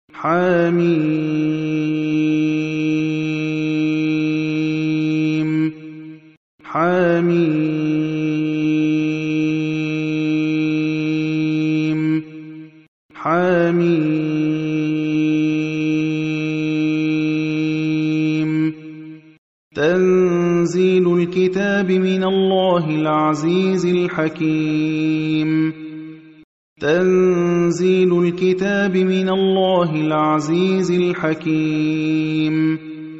حم حميم حميم تنزيل الكتاب من الله العزيز الحكيم تنزيل الكتاب من الله العزيز الحكيم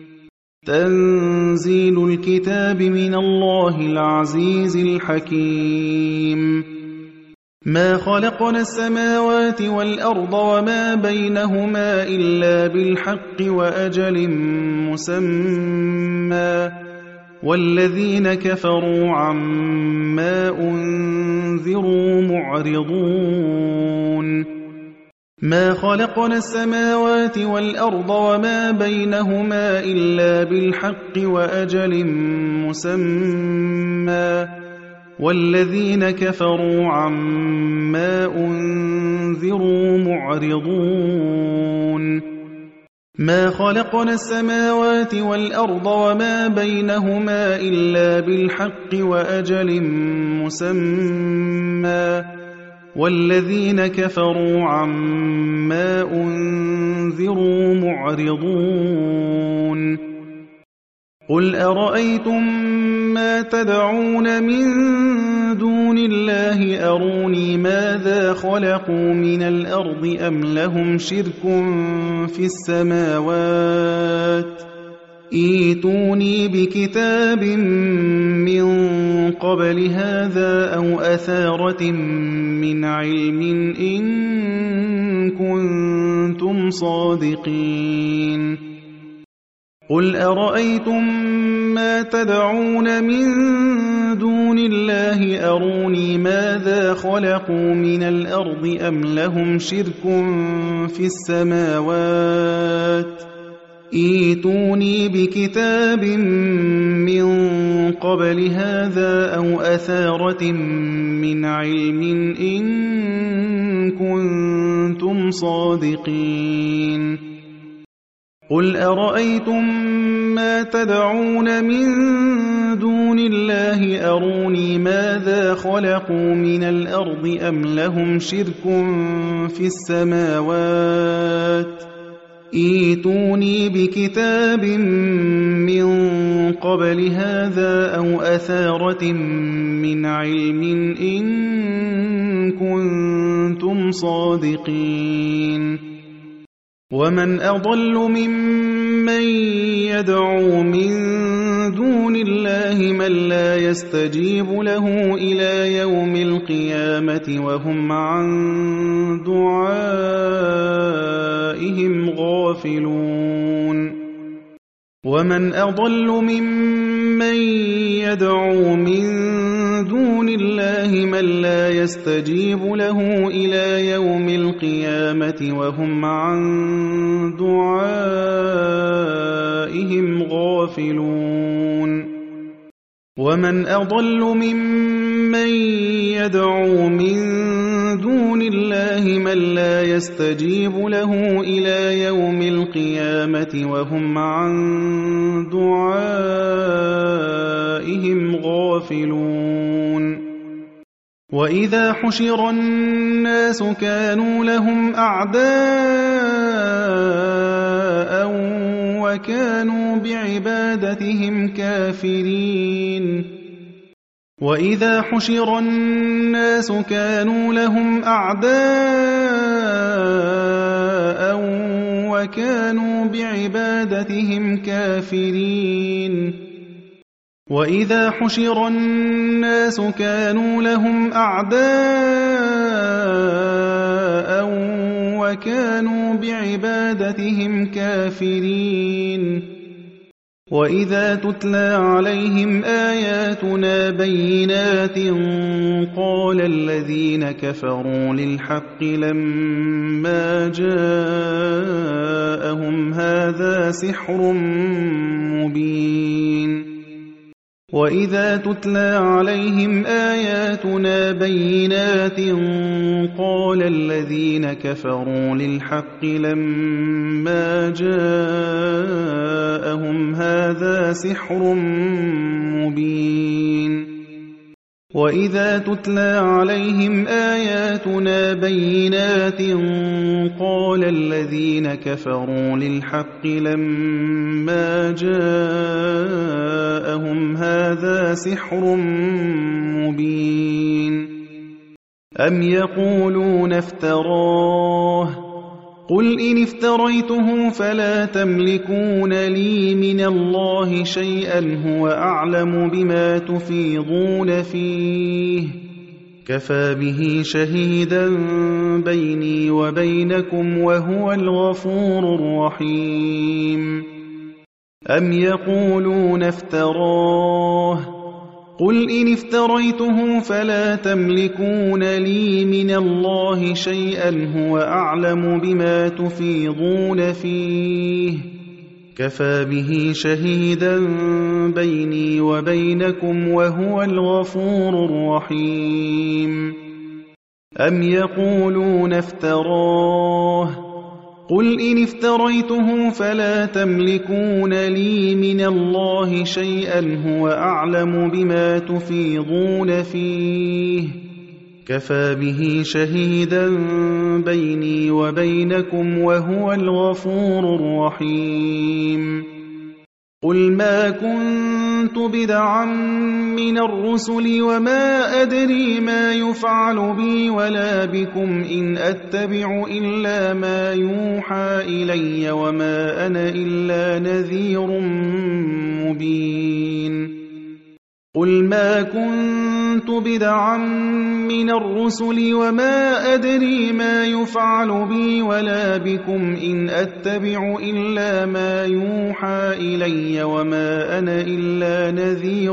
تنزيل الكتاب من الله العزيز الحكيم ما خلقنا السماوات والأرض وما بينهما إلا بالحق وأجل مسمى والذين كفروا عما أنذروا معرضون ما خلقنا السماوات والأرض وما بينهما إلا بالحق وأجل مسمى والذين كفروا عما أنذروا معرضون ما خلقنا السماوات والأرض وما بينهما إلا بالحق وأجل مسمى والذين كفروا عما أنذروا معرضون قل أرأيتم ما تدعون من دون الله أروني ماذا خلقوا من الأرض أم لهم شرك في السماوات ائتوني بكتاب من قبل هذا أو أثارة من علم إن كنتم صادقين قل أرأيتم ما تدعون من دون الله أروني ماذا خلقوا من الأرض أم لهم شرك في السماوات ائتوني بكتاب من قبل هذا أو أثارة من علم إن كنتم صادقين قل أرأيتم ما تدعون من دون الله أروني ماذا خلقوا من الأرض أم لهم شرك في السماوات ائتوني بكتاب من قبل هذا أو أثارة من علم إن كنتم صادقين ومن أضل ممن يدعو من دون الله من لا يستجيب له إلى يوم القيامة وهم عن دعائهم غافلون ومن أضل ممن يدعو من دون الله من لا يستجيب له إلى يوم القيامة وهم عن دعائهم غافلون ومن أضل ممن يدعو من دون الله من لا يستجيب له إلى يوم القيامة وهم عن دعائهم غافلون وإذا حشر الناس كانوا لهم أعداء وكانوا بعبادتهم كافرين وإذا حشر الناس كانوا لهم أعداء وكانوا بعبادتهم كافرين وإذا حشر الناس كانوا لهم أعداء وكانوا بعبادتهم كافرين وإذا تتلى عليهم آياتنا بينات قال الذين كفروا للحق لما جاءهم هذا سحر مبين وَإِذَا تُتْلَىٰ عَلَيْهِمْ آيَاتُنَا بَيِّنَاتٍ قَالَ الَّذِينَ كَفَرُوا لِلْحَقِّ لَمَّا جَاءَهُمْ هَٰذَا سِحْرٌ مُّبِينٌ وَإِذَا تُتْلَىٰ عَلَيْهِمْ آيَاتُنَا بَيِّنَاتٍ قَالَ الَّذِينَ كَفَرُوا لِلْحَقِّ لَمَّا جَاءَهُمْ هَٰذَا سِحْرٌ مُّبِينٌ أَمْ يَقُولُونَ افْتَرَاهُ قُلْ إِنِ افْتَرَيْتُهُ فَلَا تَمْلِكُونَ لِي مِنَ اللَّهِ شَيْئًا هُوَ أَعْلَمُ بِمَا تُفِيضُونَ فِيهِ كَفَىٰ بِهِ شَهِيدًا بَيْنِي وَبَيْنَكُمْ وَهُوَ الْغَفُورُ الرَّحِيمُ أَمْ يَقُولُونَ افْتَرَاهُ قُلْ إِنِ افْتَرَيْتُهُ فَلَا تَمْلِكُونَ لِي مِنَ اللَّهِ شَيْئًا هُوَ أَعْلَمُ بِمَا تُفِيضُونَ فِيهِ كَفَىٰ بِهِ شَهِيدًا بَيْنِي وَبَيْنَكُمْ وَهُوَ الْغَفُورُ الرَّحِيمُ أَمْ يَقُولُونَ افْتَرَاهُ قُلْ إِنِ افْتَرَيْتُهُ فَلَا تَمْلِكُونَ لِي مِنَ اللَّهِ شَيْئًا هُوَ أَعْلَمُ بِمَا تُفِيضُونَ فِيهِ كَفَىٰ بِهِ شَهِيدًا بَيْنِي وَبَيْنَكُمْ وَهُوَ الْغَفُورُ الرَّحِيمُ قُلْ مَا كُنتُ بِدْعًا مِّنَ الرُّسُلِ وَمَا أَدْرِي مَا يُفْعَلُ بِي وَلَا بِكُمْ إِنْ أَتَّبِعُ إِلَّا مَا يُوحَىٰ إِلَيَّ وَمَا أَنَا إِلَّا نَذِيرٌ مُّبِينٌ قُلْ مَا كُنتُ بِدْعًا مِّنَ الرُّسُلِ وَمَا أَدْرِي مَا يُفْعَلُ بِي وَلَا بِكُمْ إِنْ أَتَّبِعُ إِلَّا مَا يُوحَىٰ إِلَيَّ وَمَا أَنَا إِلَّا نَذِيرٌ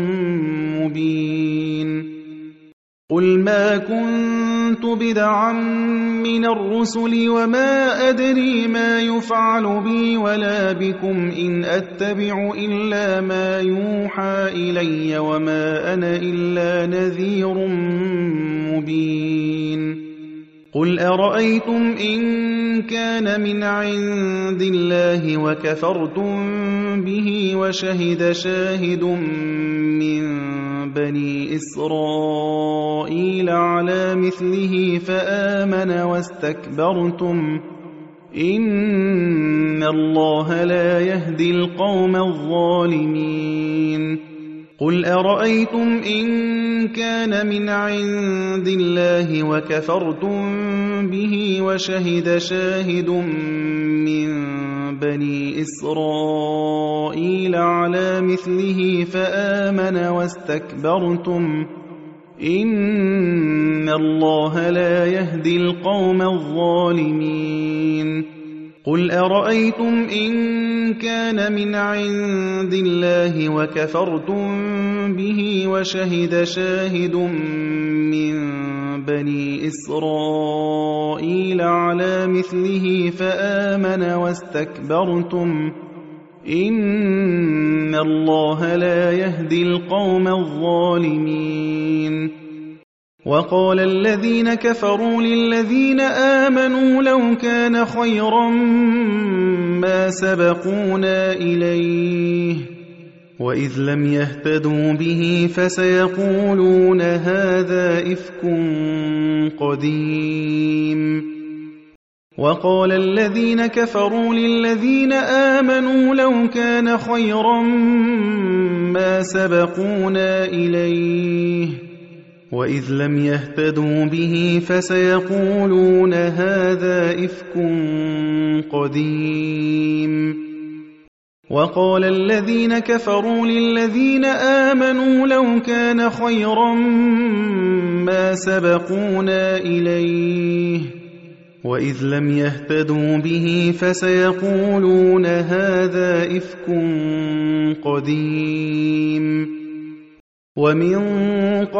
مُّبِينٌ قُلْ مَا كُنتُ بِدْعًا مِّنَ الرُّسُلِ وَمَا أَدْرِي مَا يُفْعَلُ بِي وَلَا بِكُمْ إِنْ أَتَّبِعُ إِلَّا مَا يُوحَىٰ إِلَيَّ وَمَا أَنَا إِلَّا نَذِيرٌ مُّبِينٌ قُلْ أَرَأَيْتُمْ إِن كَانَ مِنْ عِندِ اللَّهِ وَكَفَرْتُم بِهِ وَشَهِدَ شَاهِدٌ مِّن بَنِي إِسْرَائِيلَ عَلَىٰ مِثْلِهِ فَآمَنَ وَاسْتَكْبَرْتُمْ إِنَّ اللَّهَ لَا يَهْدِي الْقَوْمَ الظَّالِمِينَ قُلْ أَرَأَيْتُمْ إِن كَانَ مِنْ عِندِ اللَّهِ وَكَفَرْتُم بِهِ وَشَهِدَ شَاهِدٌ مِّن بَنِي إِسْرَائِيلَ عَلَىٰ مِثْلِهِ فَآمَنَ وَاسْتَكْبَرْتُمْ إِنَّ اللَّهَ لَا يَهْدِي الْقَوْمَ الظَّالِمِينَ قُلْ أَرَأَيْتُمْ إِن كَانَ مِنْ عِندِ اللَّهِ وَكَفَرْتُم بِهِ وَشَهِدَ شَاهِدٌ مِّن بَنِي إِسْرَائِيلَ عَلَىٰ مِثْلِهِ فَآمَنَ وَاسْتَكْبَرْتُمْ إِنَّ اللَّهَ لَا يَهْدِي الْقَوْمَ الظَّالِمِينَ وَقَالَ الَّذِينَ كَفَرُوا لِلَّذِينَ آمَنُوا لَوْ كَانَ خَيْرًا مَّا سَبَقُونَا إِلَيْهِ وَإِذْ لَمْ يَهْتَدُوا بِهِ فَسَيَقُولُونَ هَٰذَا إِفْكٌ قَدِيمٌ وَقَالَ الَّذِينَ كَفَرُوا لِلَّذِينَ آمَنُوا لَوْ كَانَ خَيْرًا مَّا سَبَقُونَا إِلَيْهِ وَإِذْ لَمْ يَهْتَدُوا بِهِ فَسَيَقُولُونَ هَٰذَا إِفْكٌ قَدِيمٌ وَقَالَ الَّذِينَ كَفَرُوا لِلَّذِينَ آمَنُوا لَوْ كَانَ خَيْرًا مَّا سَبَقُونَا إِلَيْهِ وَإِذْ لَمْ يَهْتَدُوا بِهِ فَسَيَقُولُونَ هَٰذَا إِفْكٌ قَدِيمٌ وَمِن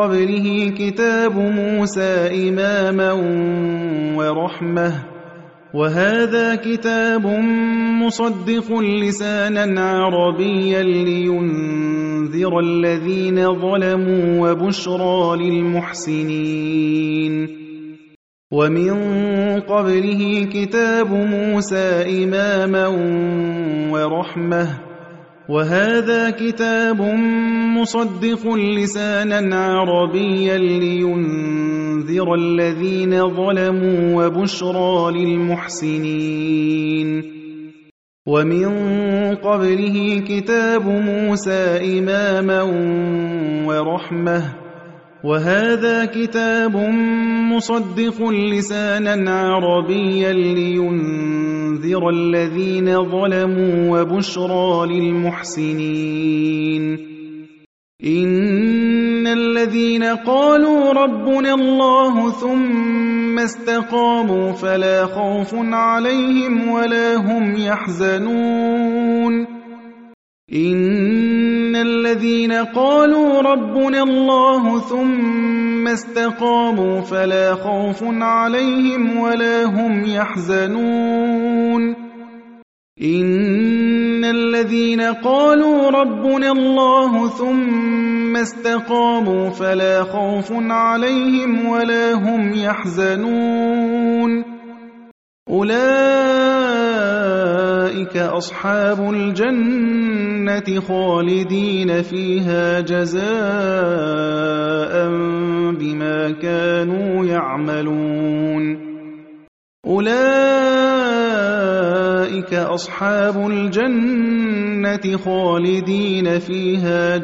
قَبْلِهِ كِتَابُ مُوسَىٰ إِمَامًا وَرَحْمَةً وهذا كتاب مصدق لسانا عربيا لينذر الذين ظلموا وبشرى للمحسنين ومن قبله كتاب موسى إماما ورحمة وهذا كتاب مصدق لسانا عربيا لينذر الذين ظلموا وبشرى للمحسنين ومن قبله كتاب موسى إماما ورحمة وهذا كتاب مصدق لسانا عربيا لينذر الذين ظلموا وبشرى للمحسنين إن الذين قالوا ربنا الله ثم استقاموا فلا خوف عليهم ولا هم يحزنون إن الذين قالوا ربنا الله ثم استقاموا فلا خوف عليهم ولا هم يحزنون إن الذين قالوا ربنا الله ثم استقاموا فلا خوف عليهم ولا هم يحزنون أولئك أصحاب الجنة خالدين فيها جزاء بما كانوا يعملون أولئك أصحاب الجنة خالدين فيها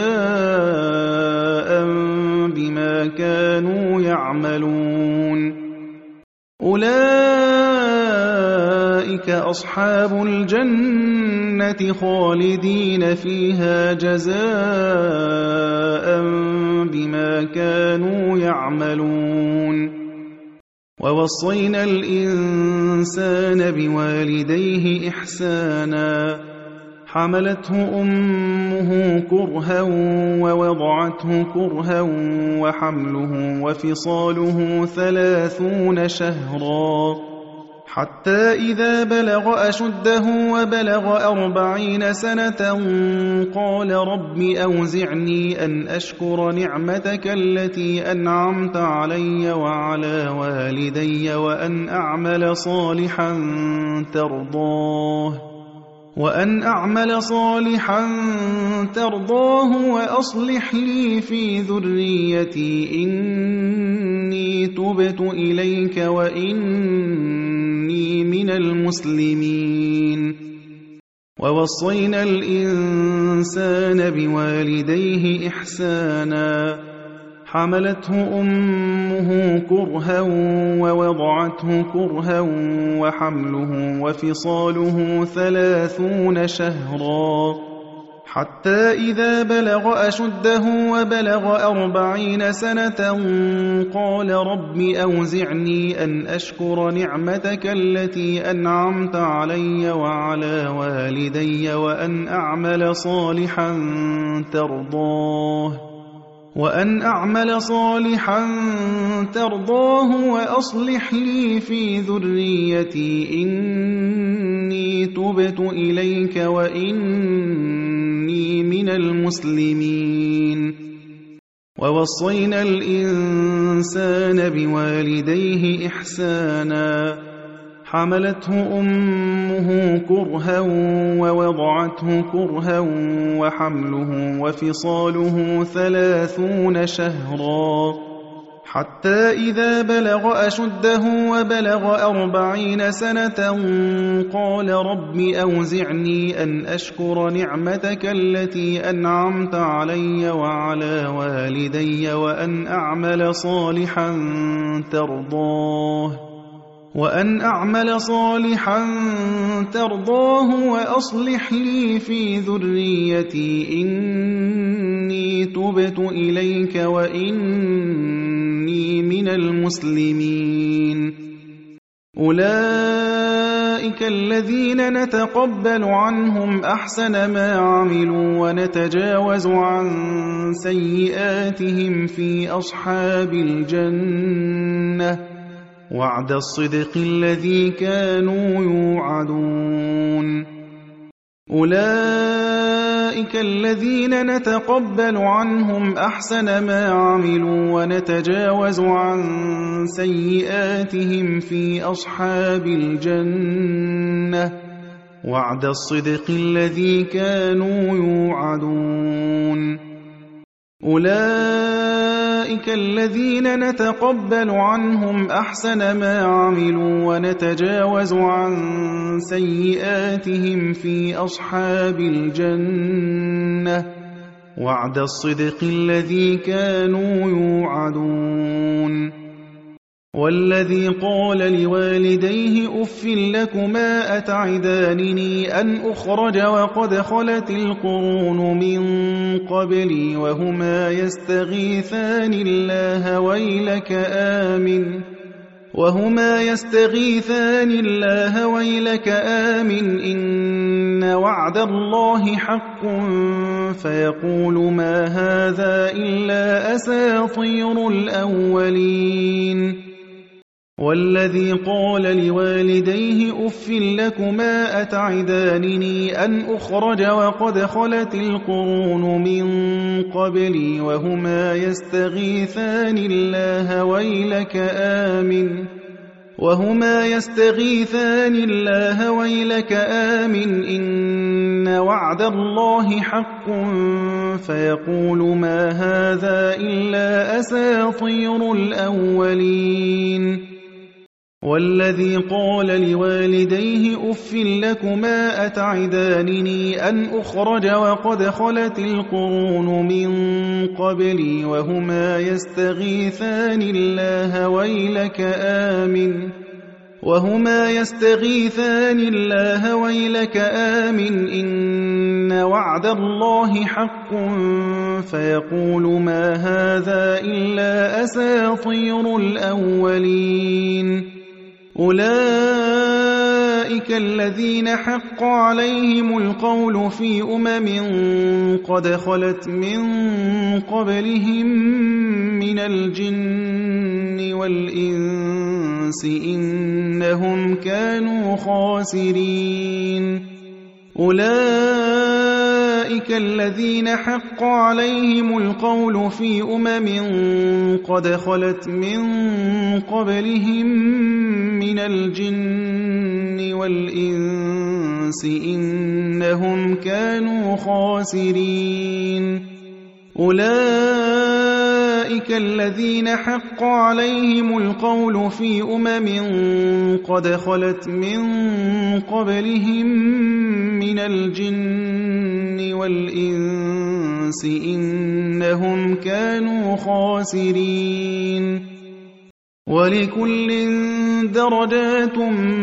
جزاء بما كانوا يعملون أولئك أصحاب الجنة خالدين فيها جزاء بما كانوا يعملون ووصينا الإنسان بوالديه إحسانا حملته أمه كرها ووضعته كرها وحمله وفصاله 30 شهرا حتى إذا بلغ أشده وبلغ 40 سنة قال رب أوزعني أن أشكر نعمتك التي أنعمت علي وعلى والدي وأن أعمل صالحا ترضاه وأصلح لي في ذريتي إني تبت إليك وإني من المسلمين ووصينا الإنسان بوالديه إحسانا حملته أمه كرها ووضعته كرها وحمله وفصاله 30 شهرا حتى إذا بلغ أشده وبلغ 40 سنة قال رب أوزعني أن أشكر نعمتك التي أنعمت علي وعلى والدي وأن أعمل صالحا ترضاه وأصلح لي في ذريتي إني تبت إليك وإني من المسلمين ووصينا الإنسان بوالديه إحسانا حملته أمه كرها ووضعته كرها وحمله وفصاله 30 شهرا حتى إذا بلغ أشده وبلغ 40 سنة قال رب أوزعني أن أشكر نعمتك التي أنعمت علي وعلى والدي وأن أعمل صالحا ترضاه وأصلح لي في ذريتي إني تبت إليك وإني من المسلمين أولئك الذين نتقبل عنهم أحسن ما عملوا ونتجاوز عن سيئاتهم في أصحاب الجنة وعد الصدق الذي كانوا يوعدون أولئك الذين نتقبل عنهم أحسن ما عملوا ونتجاوز عن سيئاتهم في أصحاب الجنة وعد الصدق الذي كانوا يوعدون أولئك الذين نتقبل عنهم أحسن ما عملوا ونتجاوز عن سيئاتهم في أصحاب الجنة وعد الصدق الذي كانوا يوعدون والذي قال لوالديه أف لكما أتعدانني أن أخرج وقد خلت القرون من قبلي وهما يستغيثان الله ويلك آمن إن وعد الله حق فيقول ما هذا إلا أساطير الأولين والذي قال لوالديه أف لكما أتعدانني أن أخرج وقد خلت القرون من قبلي وهما يستغيثان الله ويلك آمن إن وعد الله حق فيقول ما هذا إلا أساطير الأولين والذي قال لوالديه أف لكما أتعدانني أن أخرج وقد خلت القرون من قبلي وهما يستغيثان الله ويلك آمن إن وعد الله حق فيقول ما هذا إلا أساطير الأولين أولئك الذين حق عليهم القول في قد خلت من قبلهم من الجن والإنس إنهم كانوا خاسرين أولئك الذين حق عليهم القول في قد خلت من قبلهم من الجن والإنس إنهم كانوا خاسرين أولئك الذين حق عليهم القول في قد خلت من قبلهم من الجن والإنس إنهم كانوا خاسرين ولكل درجات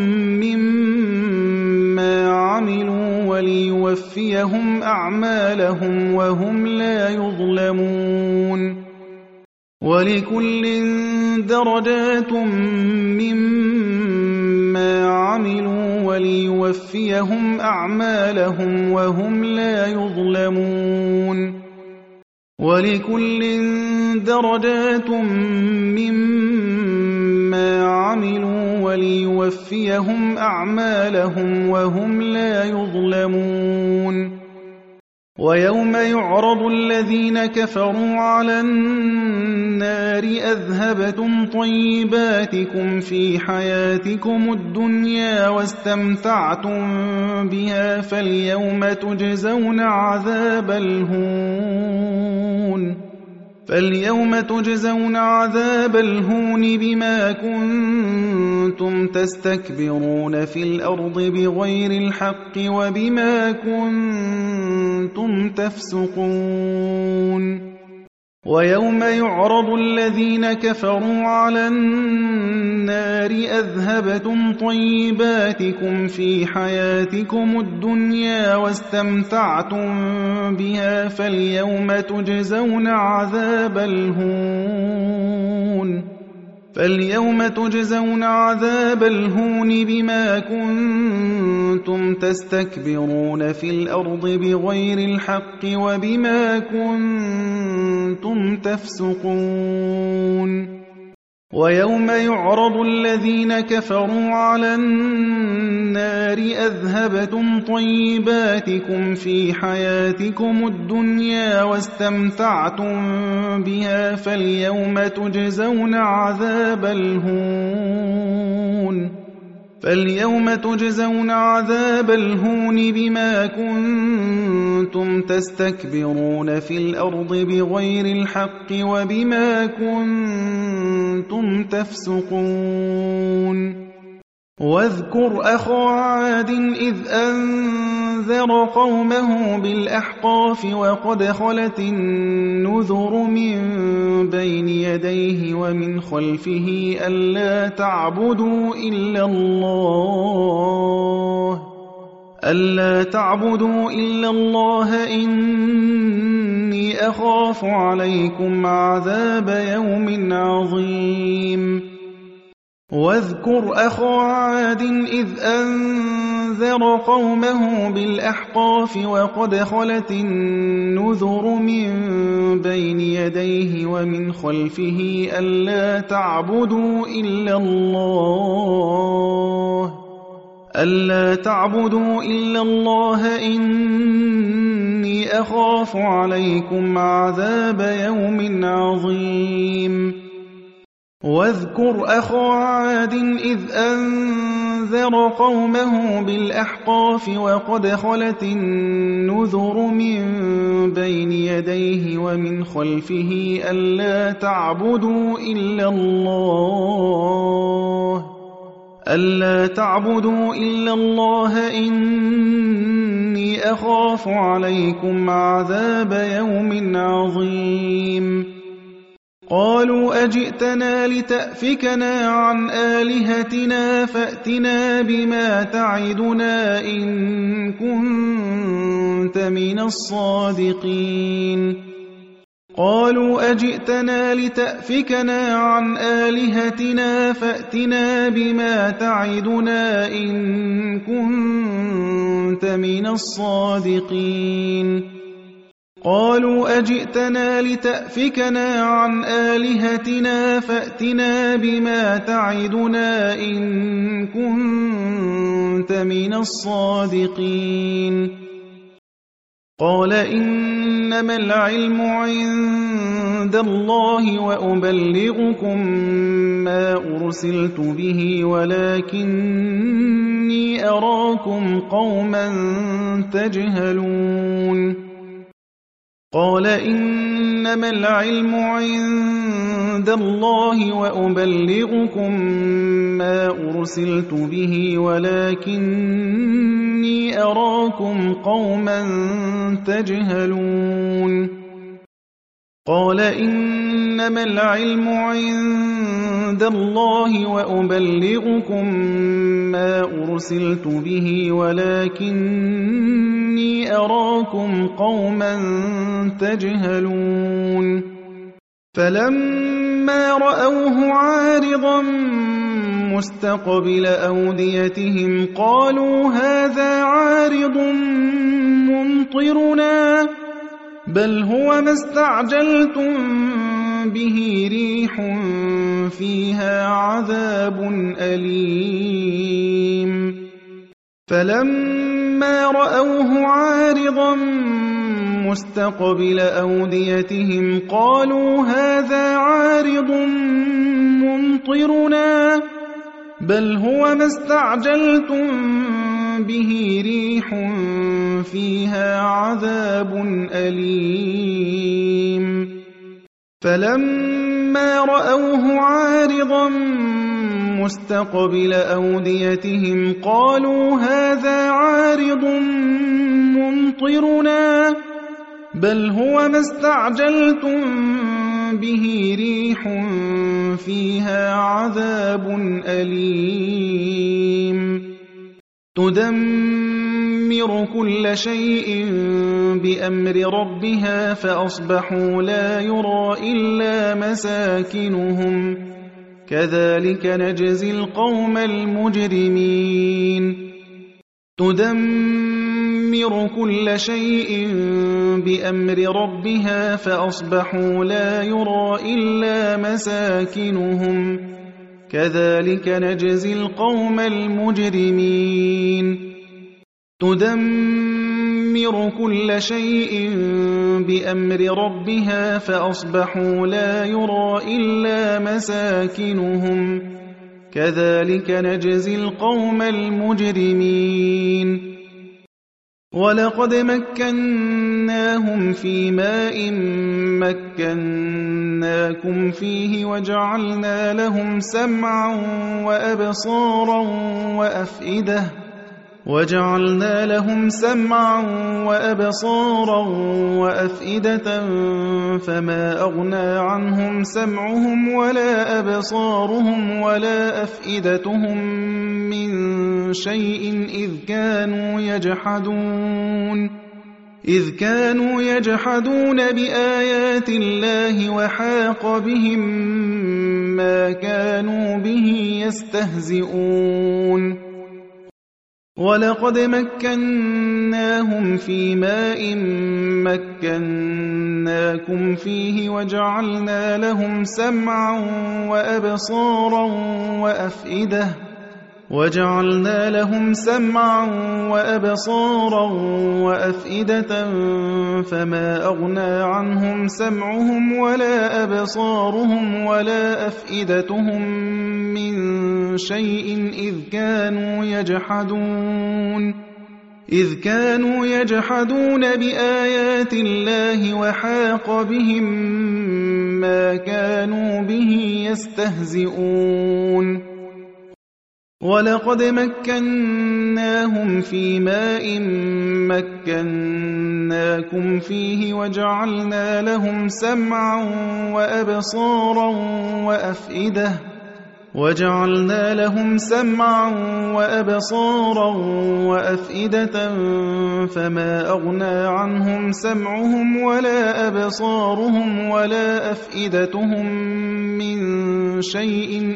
مما عملوا وليوفيهم أعمالهم وهم لا يظلمون ولكل درجات مما عملوا وليوفيهم أعمالهم وهم لا يظلمون ولكل درجات مما عملوا وليوفيهم أعمالهم وهم لا يظلمون ويوم يعرض الذين كفروا على النار أذهبتم طيباتكم في حياتكم الدنيا واستمتعتم بها فاليوم تجزون عذاب الهون بما كنتم تستكبرون في الأرض بغير الحق وبما كنتم تفسقون ويوم يعرض الذين كفروا على النار أذهبتم طيباتكم في حياتكم الدنيا واستمتعتم بها فاليوم تجزون عذاب الهون بما كنتم تستكبرون في الأرض بغير الحق وبما كنتم تفسقون ويوم يعرض الذين كفروا على النار أذهبتم طيباتكم في حياتكم الدنيا واستمتعتم بها فاليوم تجزون عذاب الهون بما كنتم تستكبرون في الأرض بغير الحق وبما كنتم تفسقون واذكر أخا عاد إذ أنذر قومه بالأحقاف وقد خلت النذر من بين يديه ومن خلفه ألا تعبدوا إلا الله إني أخاف عليكم عذاب يوم عظيم واذكر أخا عاد إذ أنذر قومه بالأحقاف وقد خلت النذر من بين يديه ومن خلفه ألا تعبدوا إلا الله إني أخاف عليكم عذاب يوم عظيم واذكر أخا عاد إذ أنذر قومه بالأحقاف وقد خلت النذر من بين يديه ومن خلفه ألا تعبدوا إلا الله إني أخاف عليكم عذاب يوم عظيم قالوا أجئتنا لتأفكنا عن آلهتنا فأتنا بما تعدنا إن كنت من الصادقين قالوا أجئتنا لتأفكنا عن آلهتنا فأتنا بما تعدنا إن كنت من الصادقين قالوا أجئتنا لتأفكنا عن آلهتنا فأتنا بما تعدنا إن كنت من الصادقين قال إنما العلم عند الله وأبلغكم ما أرسلت به ولكني أراكم قوما تجهلون قال إنما العلم عند الله وأبلغكم ما أرسلت به ولكني أراكم قوما تجهلون قال إنما العلم عند الله وأبلغكم ما أرسلت به ولكني أراكم قوما تجهلون فلما رأوه عارضا مستقبل أوديتهم قالوا هذا عارض ممطرنا بل هو ما استعجلتم به ريح فيها عذاب أليم فلما رأوه عارضا مستقبل أوديتهم قالوا هذا عارض ممطرنا بل هو ما استعجلتم به ريح فيها عذاب أليم فلما رأوه عارضا مستقبل أوديتهم قالوا هذا عارض ممطرنا بل هو ما استعجلتم به ريح فيها عذاب أليم تدمر كل شيء بأمر ربها فأصبحوا لا يرى إلا مساكنهم كذلك نجزي القوم المجرمين تدمر تدمر كل شيء بأمر ربها فأصبحوا لا يرى إلا مساكنهم كذلك نجزي القوم المجرمين تدمر كل شيء بأمر ربها فأصبحوا لا يرى إلا مساكنهم كذلك نجزي القوم المجرمين ولقد مكناهم في ماء مكناكم فيه وجعلنا لهم سمعا وأبصارا وأفئدة فما أغنى عنهم سمعهم ولا أبصارهم ولا أفئدتهم من شيء إذ كانوا يجحدون بآيات الله وحاق بهم ما كانوا به يستهزئون ولقد مكناهم في ماء مكناكم فيه وجعلنا لهم سمعا وأبصارا وأفئدة فما أغنى عنهم سمعهم ولا أبصارهم ولا أفئدتهم من شيء إذ كانوا يجحدون بآيات الله وحاق بهم ما كانوا به يستهزئون ولقد مكناهم في ماء مكناكم فيه وجعلنا لهم سمعا وأبصارا وأفئدة فما أغنى عنهم سمعهم ولا أبصارهم ولا أفئدتهم من شيء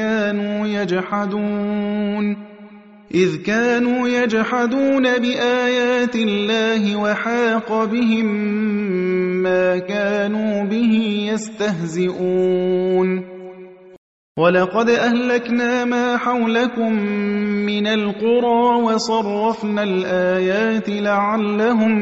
إذ كانوا يجحدون بآيات الله وحاق بهم ما كانوا به يستهزئون ولقد أهلكنا ما حولكم من القرى وصرفنا الآيات لعلهم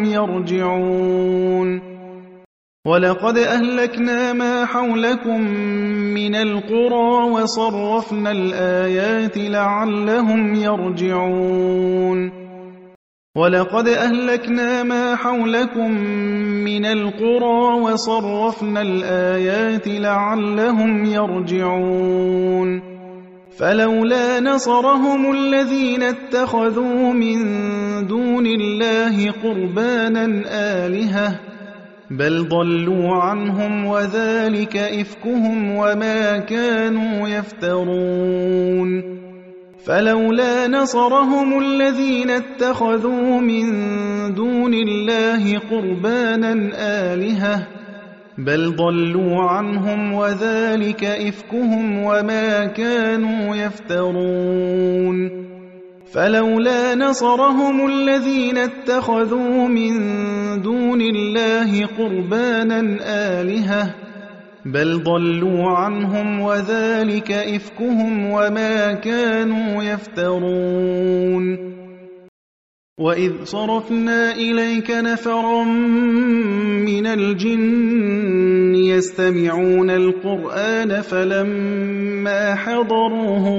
يرجعون فلولا نصرهم الذين اتخذوا من دون الله قربانا آلهة بل ضلوا عنهم وذلك إفكهم وما كانوا يفترون فلولا نصرهم الذين اتخذوا من دون الله قربانا آلهة بل ضلوا عنهم وذلك إفكهم وما كانوا يفترون فلولا نصرهم الذين اتخذوا من دون الله قربانا آلهة بل ضلوا عنهم وذلك إفكهم وما كانوا يفترون وإذ صرفنا إليك نفرا من الجن يستمعون القرآن فلما حضروه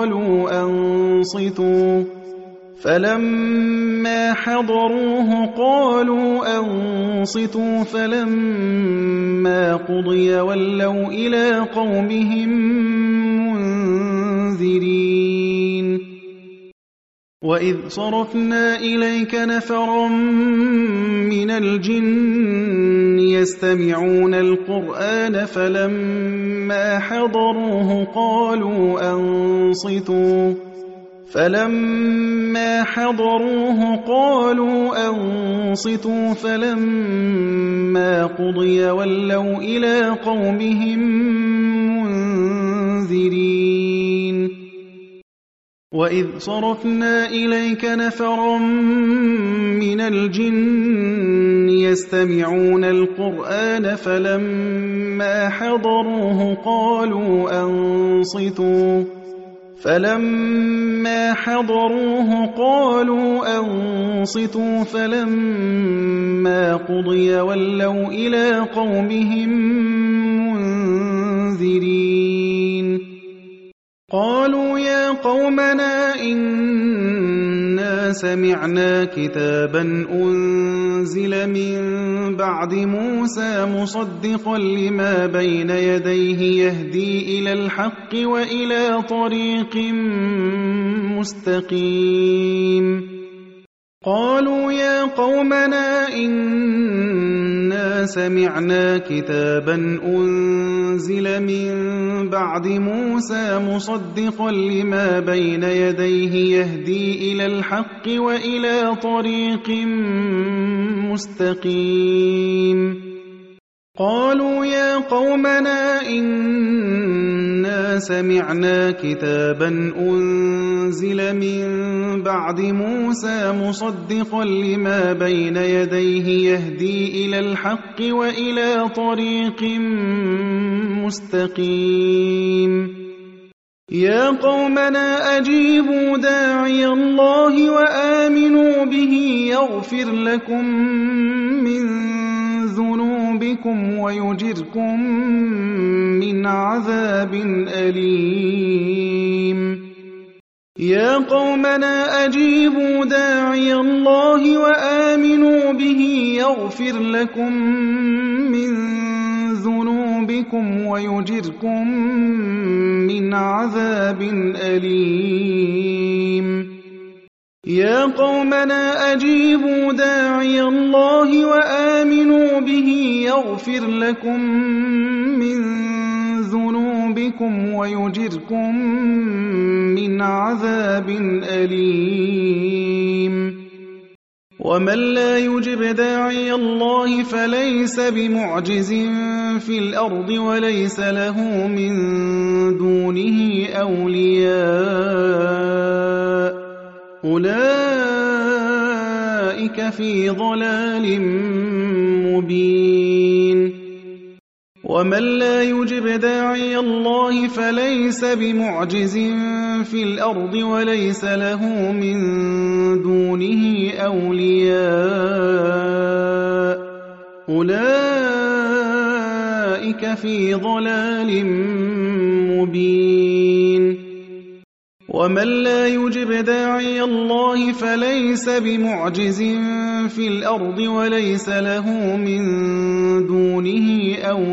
قالوا أنصتوا فلما قضي ولوا إلى قومهم منذرين وإذ صرفنا إليك نفرا من الجن يستمعون القرآن فلما حضروه قالوا أنصتوا فلما قضي ولوا إلى قومهم منذرين وَإِذْ صَرَفْنَا إِلَيْكَ نَفَرًا مِّنَ الْجِنِّ يَسْتَمِعُونَ الْقُرْآنَ فَلَمَّا حَضَرُوهُ قَالُوا أَنصِتُوا فَلَمَّا قُضِيَ وَلَّوْا إِلَىٰ قَوْمِهِم مُّنذِرِينَ قَالُوا يَا قَوْمَنَا إِنَّا سَمِعْنَا كِتَابًا أُنزِلَ مِن بَعْدِ مُوسَىٰ مُصَدِّقًا لِّمَا بَيْنَ يَدَيْهِ يَهْدِي إِلَى الْحَقِّ وَإِلَىٰ طَرِيقٍ مُّسْتَقِيمٍ قَالُوا يَا قَوْمَنَا إِنَّا سَمِعْنَا كِتَابًا أُنزِلَ مِن بَعْدِ مُوسَىٰ مُصَدِّقًا لِّمَا بَيْنَ يَدَيْهِ يَهْدِي إِلَى الْحَقِّ وَإِلَىٰ طَرِيقٍ مُّسْتَقِيمٍ قَالُوا يَا قَوْمَنَا إِنَّا سَمِعْنَا كِتَابًا أُنزِلَ مِن بَعْدِ مُوسَىٰ مُصَدِّقًا لِّمَا بَيْنَ يَدَيْهِ يَهْدِي إِلَى الْحَقِّ وَإِلَىٰ طَرِيقٍ مُّسْتَقِيمٍ يَا قَوْمَنَا أَجِيبُوا دَاعِيَ اللَّهِ وَآمِنُوا بِهِ يَغْفِرْ لَكُم مِّن ذُنُوبِكُمْ وَيُجِرْكُم مِّنْ عَذَابٍ أَلِيمٍ يَا قَوْمَنَا أَجِيبُوا دَاعِيَ اللَّهِ وَآمِنُوا بِهِ يَغْفِرْ لَكُم مِّن ذُنُوبِكُمْ وَيُجِرْكُم مِّنْ عَذَابٍ أَلِيمٍ يَا قَوْمَنَا أَجِيبُوا دَاعِيَ اللَّهِ وَآمِنُوا بِهِ يَغْفِرْ لَكُم مِّن ذُنُوبِكُمْ وَيُجِرْكُم مِّنْ عَذَابٍ أَلِيمٍ وَمَن لا يُجِبْ دَاعِيَ اللَّهِ فَلَيْسَ بِمُعْجِزٍ فِي الْأَرْضِ وَلَيْسَ لَهُ مِن دُونِهِ أَوْلِيَاءُ أُولَٰئِكَ فِي ضَلَالٍ مُّبِينٍ وَمَن لا يُجِبْ دَاعِيَ اللَّهِ فَلَيْسَ بِمُعْجِزٍ فِي الْأَرْضِ وَلَيْسَ لَهُ مِن دُونِهِ أَوْلِيَاءُ أُولَٰئِكَ فِي ضَلَالٍ مُّبِينٍ وَمَن لا يُجِبْ دَاعِيَ اللَّهِ فَلَيْسَ بِمُعْجِزٍ فِي الْأَرْضِ وَلَيْسَ لَهُ مِن دُونِهِ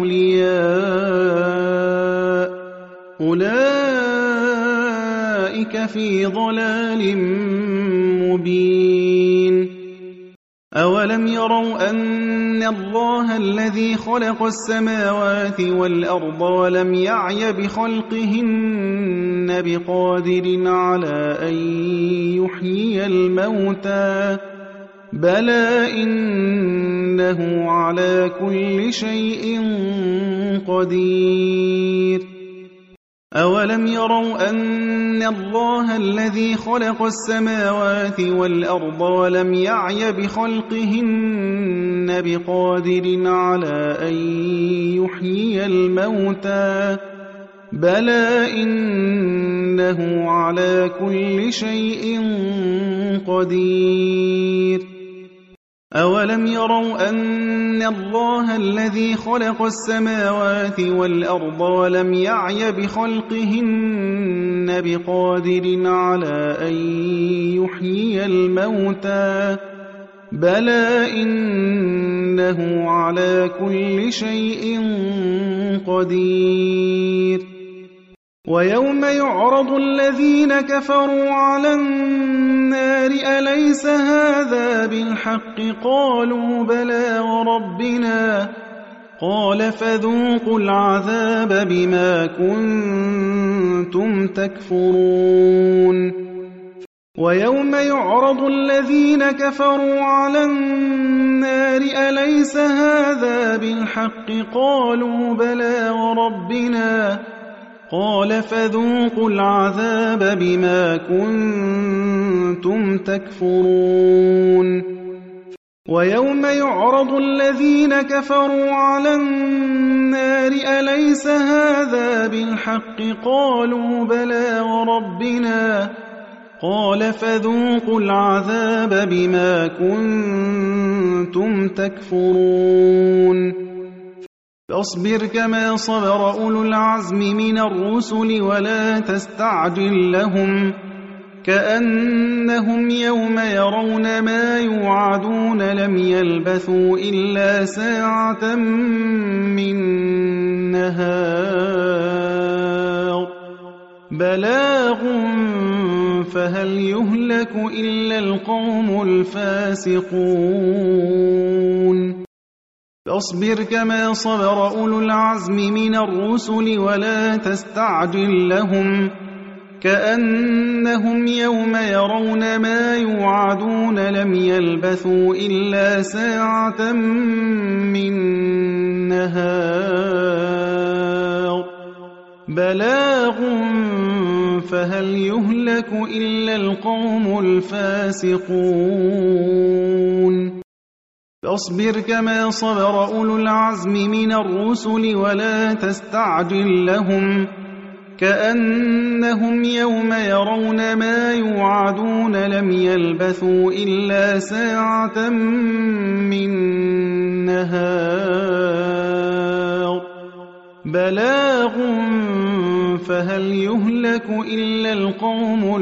أَوْلِيَاءُ أُولَٰئِكَ فِي ضَلَالٍ مُّبِينٍ أَوَلَمْ يَرَوْا أَنَّ اللَّهَ الَّذِي خَلَقَ السَّمَاوَاتِ وَالْأَرْضَ وَلَمْ يَعْيَ بِخَلْقِهِنَّ بِقَادِرٍ عَلَىٰ أَن يُحْيِيَ الْمَوْتَىٰ بَلَىٰ إِنَّهُ عَلَىٰ كُلِّ شَيْءٍ قَدِيرٌ أَوَلَمْ يَرَوْا أَنَّ اللَّهَ الَّذِي خَلَقَ السَّمَاوَاتِ وَالْأَرْضَ وَلَمْ يَعْيَ بِخَلْقِهِنَّ بِقَادِرٍ عَلَىٰ أَن يُحْيِيَ الْمَوْتَىٰ بَلَىٰ إِنَّهُ عَلَىٰ كُلِّ شَيْءٍ قَدِيرٌ أَوَلَمْ يَرَوْا أَنَّ اللَّهَ الَّذِي خَلَقَ السَّمَاوَاتِ وَالْأَرْضَ وَلَمْ يَعْيَ بِخَلْقِهِنَّ بِقَادِرٍ عَلَىٰ أَن يُحْيِيَ الْمَوْتَىٰ بَلَىٰ إِنَّهُ عَلَىٰ كُلِّ شَيْءٍ قَدِيرٌ وَيَوْمَ يُعْرَضُ الَّذِينَ كَفَرُوا عَلَى النَّارِ أَلَيْسَ هَٰذَا بِالْحَقِّ قَالُوا بَلَىٰ وَرَبِّنَا قَالَ فَذُوقُوا الْعَذَابَ بِمَا كُنتُمْ تَكْفُرُونَ وَيَوْمَ يُعْرَضُ الَّذِينَ كَفَرُوا عَلَى النَّارِ أَلَيْسَ هَٰذَا بِالْحَقِّ قَالُوا بَلَىٰ وَرَبِّنَا قال فذوقوا العذاب بما كنتم تكفرون ويوم يعرض الذين كفروا على النار أليس هذا بالحق قالوا بلى وربنا قال فذوقوا العذاب بما كنتم تكفرون فاصبر كما صبر أولو العزم من الرسل ولا تستعجل لهم كأنهم يوم يرون ما يوعدون لم يلبثوا إلا ساعة من نهار بلاغ فهل يهلك إلا القوم الفاسقون فاصبر كما صبر أولو العزم من الرسل ولا تستعجل لهم كأنهم يوم يرون ما يوعدون لم يلبثوا إلا ساعة من نهار بلاغ فهل يهلك إلا القوم الفاسقون فاصبر كما صبر أولو العزم من الرسل ولا تستعجل لهم كأنهم يوم يرون ما يوعدون لم يلبثوا إلا ساعة من نهار بلاغ فهل يهلك إلا القوم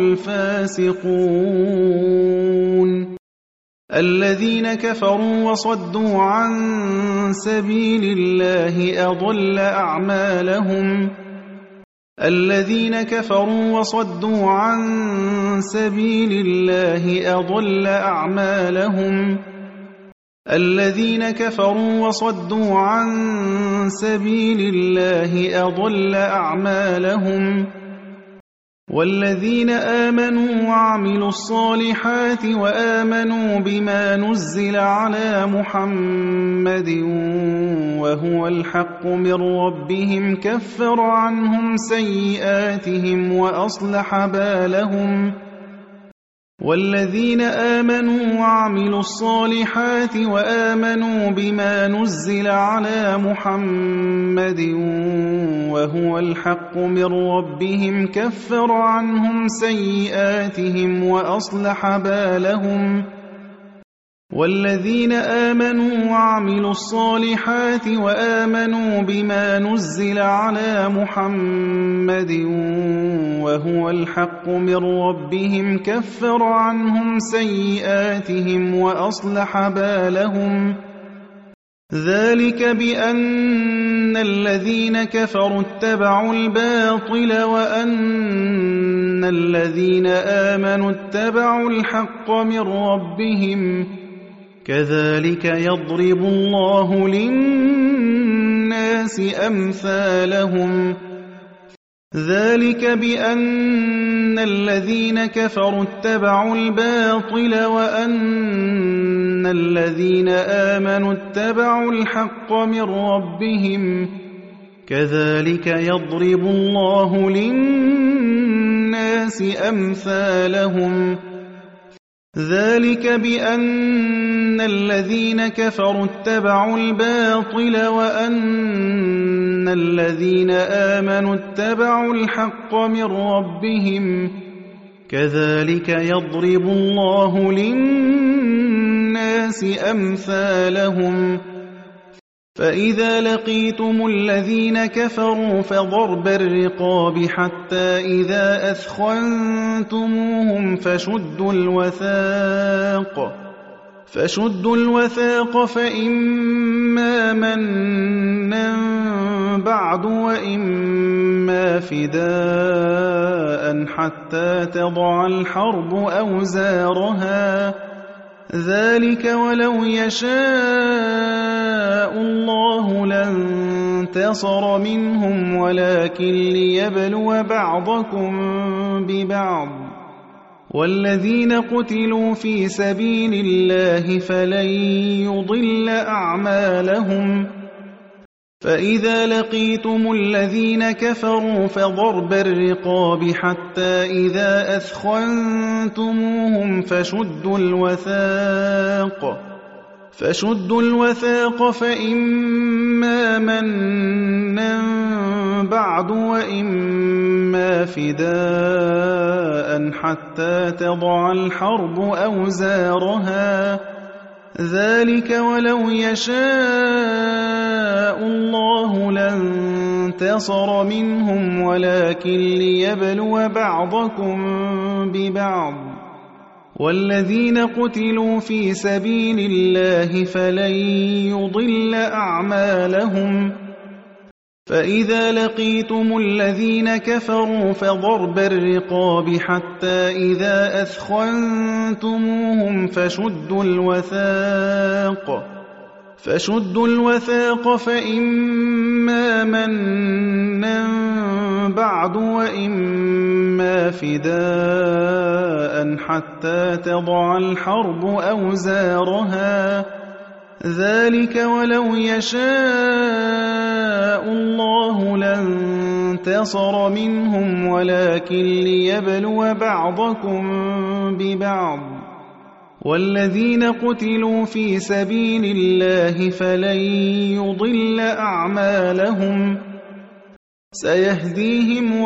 الفاسقون الذين كفروا وصدوا عن سبيل الله أضل أعمالهم الذين كفروا وصدوا عن سبيل الله أضل أعمالهم الذين كفروا وصدوا عن سبيل الله أضل أعمالهم والذين آمنوا وعملوا الصالحات وآمنوا بما نزل على محمد وهو الحق من ربهم كفر عنهم سيئاتهم وأصلح بالهم والذين آمنوا وعملوا الصالحات وآمنوا بما نزل على محمد وهو الحق من ربهم كفر عنهم سيئاتهم وأصلح بالهم والذين آمنوا وعملوا الصالحات وآمنوا بما نزل على محمد وهو الحق من ربهم كفر عنهم سيئاتهم وأصلح بالهم ذلك بأن الذين كفروا اتبعوا الباطل وأن الذين آمنوا اتبعوا الحق من ربهم كذلك يضرب الله للناس أمثالهم ذلك بأن الذين كفروا اتبعوا الباطل وأن الذين آمنوا اتبعوا الحق من ربهم كذلك يضرب الله للناس أمثالهم ذلك بأن الذين كفروا اتبعوا الباطل وأن الذين آمنوا اتبعوا الحق من ربهم كذلك يضرب الله للناس أمثالهم فإذا لقيتم الذين كفروا فضرب الرقاب حتى إذا أثخنتموهم فشدوا الوثاق فإما منا بعد وإما فداء حتى تضع الحرب أوزارها ذلك ولو يشاء الله لانتصر منهم ولكن ليبلو بعضكم ببعض والذين قتلوا في سبيل الله فلن يضل أعمالهم فإذا لقيتم الذين كفروا فضرب الرقاب حتى إذا أثخنتموهم فشدوا الوثاق فإما منا بعد وإما فداء حتى تضع الحرب أوزارها ذلك ولو يشاء الله لانتصر منهم ولكن ليبلو بعضكم ببعض والذين قتلوا في سبيل الله فلن يضل أعمالهم فإذا لقيتم الذين كفروا فضرب الرقاب حتى إذا أثخنتموهم فشدوا الوثاق فإما منا بعد وإما فداء حتى تضع الحرب أوزارها ذلك ولو يشاء الله لانتصر منهم ولكن ليبلو بعضكم ببعض والذين قتلوا في سبيل الله فلن يضل أعمالهم سيهديهم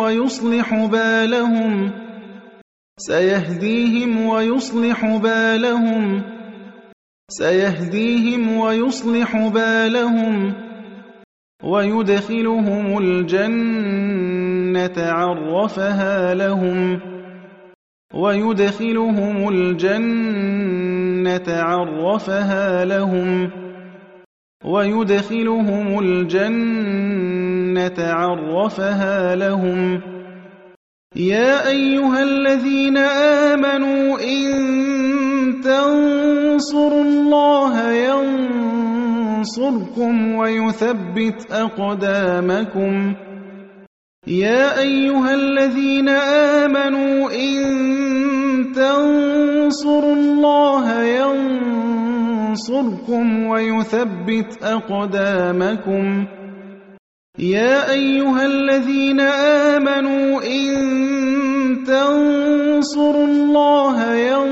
ويصلح بالهم ويدخلهم الجنة عرفها لهم يا أيها الذين آمنوا إن تنصروا الله ينصركم ويثبت أقدامكم يا أيها الذين آمنوا إن تنصروا الله ينصركم ويثبت أقدامكم يا أيها الذين آمنوا إن تنصروا الله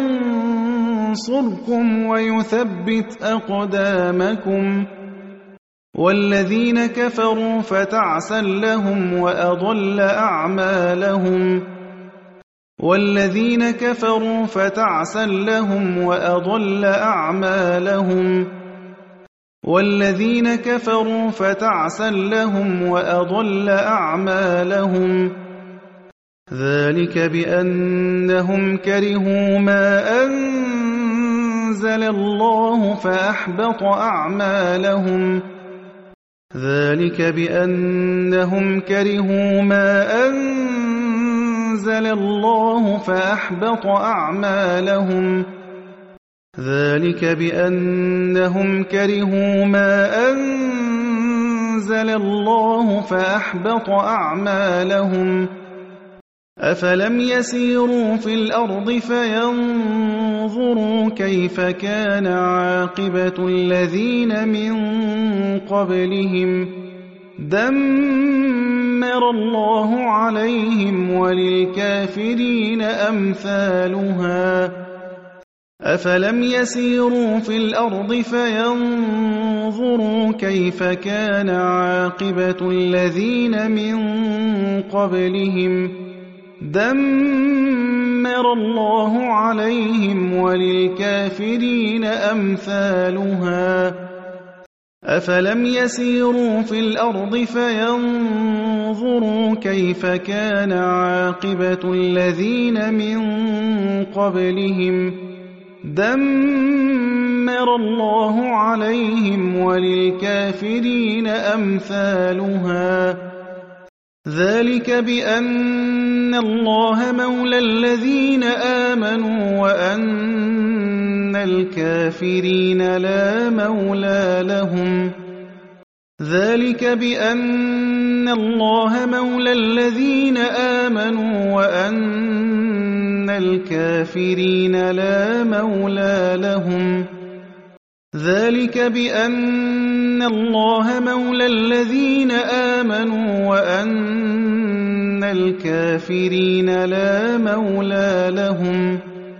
ينصركم ويثبت أقدامكم والذين كفروا فتعسا لهم وأضل أعمالهم ذلك بأنهم كرهوا ما أنزل الله فأحبط أعمالهم ذلك بأنهم كرهوا ما أنزل الله فأحبط أعمالهم ذلك بأنهم كرهوا ما أنزل الله فأحبط أعمالهم أفلم يسيروا في الأرض فينظروا كيف كان عاقبة الذين من قبلهم دمر الله عليهم وللكافرين أمثالها أفلم يسيروا في الأرض فينظروا كيف كان عاقبة الذين من قبلهم دمر الله عليهم وللكافرين أمثالها أفلم يسيروا في الأرض فينظروا كيف كان عاقبة الذين من قبلهم دمر الله عليهم وللكافرين أمثالها ذلك بأن الله مولى الذين آمنوا وأن الكافرين لا مولى لهم ذلك بأن الله مولى الذين آمنوا وأن الكافرين لا مولى لهم ذلك بأن الله مولى الذين آمنوا وأن الكافرين لا مولى لهم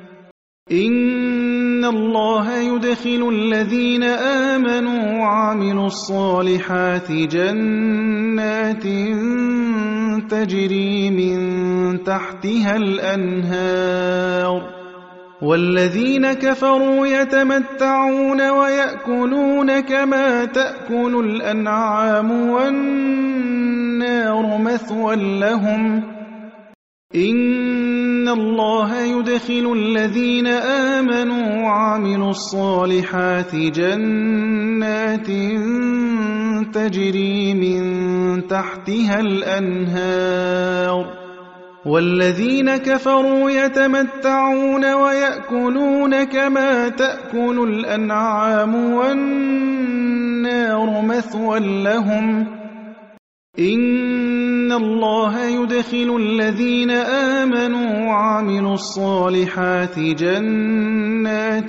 إن الله يدخل الذين آمنوا وعملوا الصالحات جنات تجري من تحتها الأنهار والذين كفروا يتمتعون ويأكلون كما تأكل الأنعام والنار مثوى لهم إن الله يدخل الذين آمنوا وعملوا الصالحات جنات تجري من تحتها الأنهار والذين كفروا يتمتعون ويأكلون كما تأكل الأنعام والنار مثوى لهم إن الله يدخل الذين آمنوا وعملوا الصالحات جنات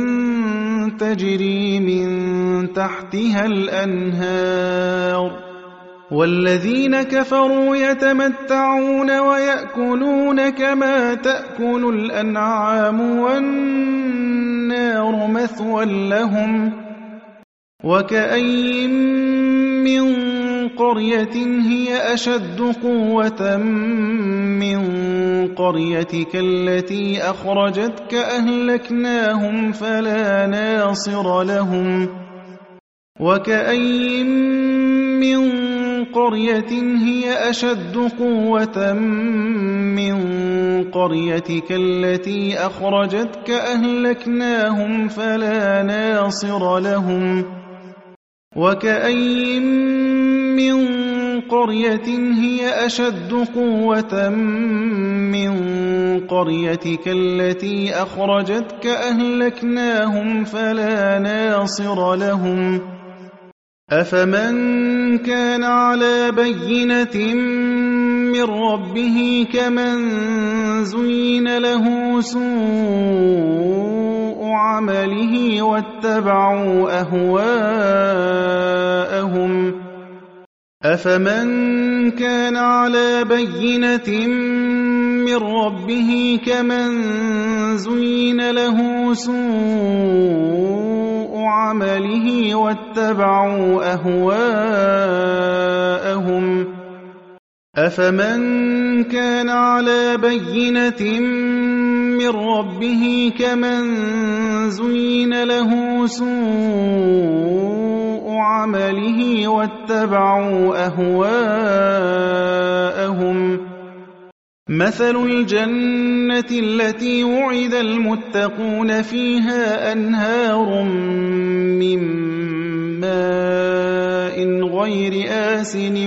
تجري من تحتها الأنهار والذين كفروا يتمتعون ويأكلون كما تأكل الأنعام والنار مثوى لهم وكأين من قرية هي أشد قوة من قريتك التي أخرجتك أهلكناهم فلا ناصر لهم وكأين من قرية هي أشد قوة من قريتك التي أخرجتك أهلكناهم فلا ناصر لهم وكأين من قرية هي أشد قوة من قريتك التي أخرجتك أهلكناهم فلا ناصر لهم أفمن كان على بينة من ربه كمن زين له سوء عمله واتبعوا أهواءهم أفمن كان على بينة من ربه كمن زين له سوء عمله واتبعوا أهواءهم أفمن كان على بينة من ربه كمن زين له سوء عمله واتبعوا أهواءهم مثل الجنة التي وعد المتقون فيها أنهار من ماء غير آسن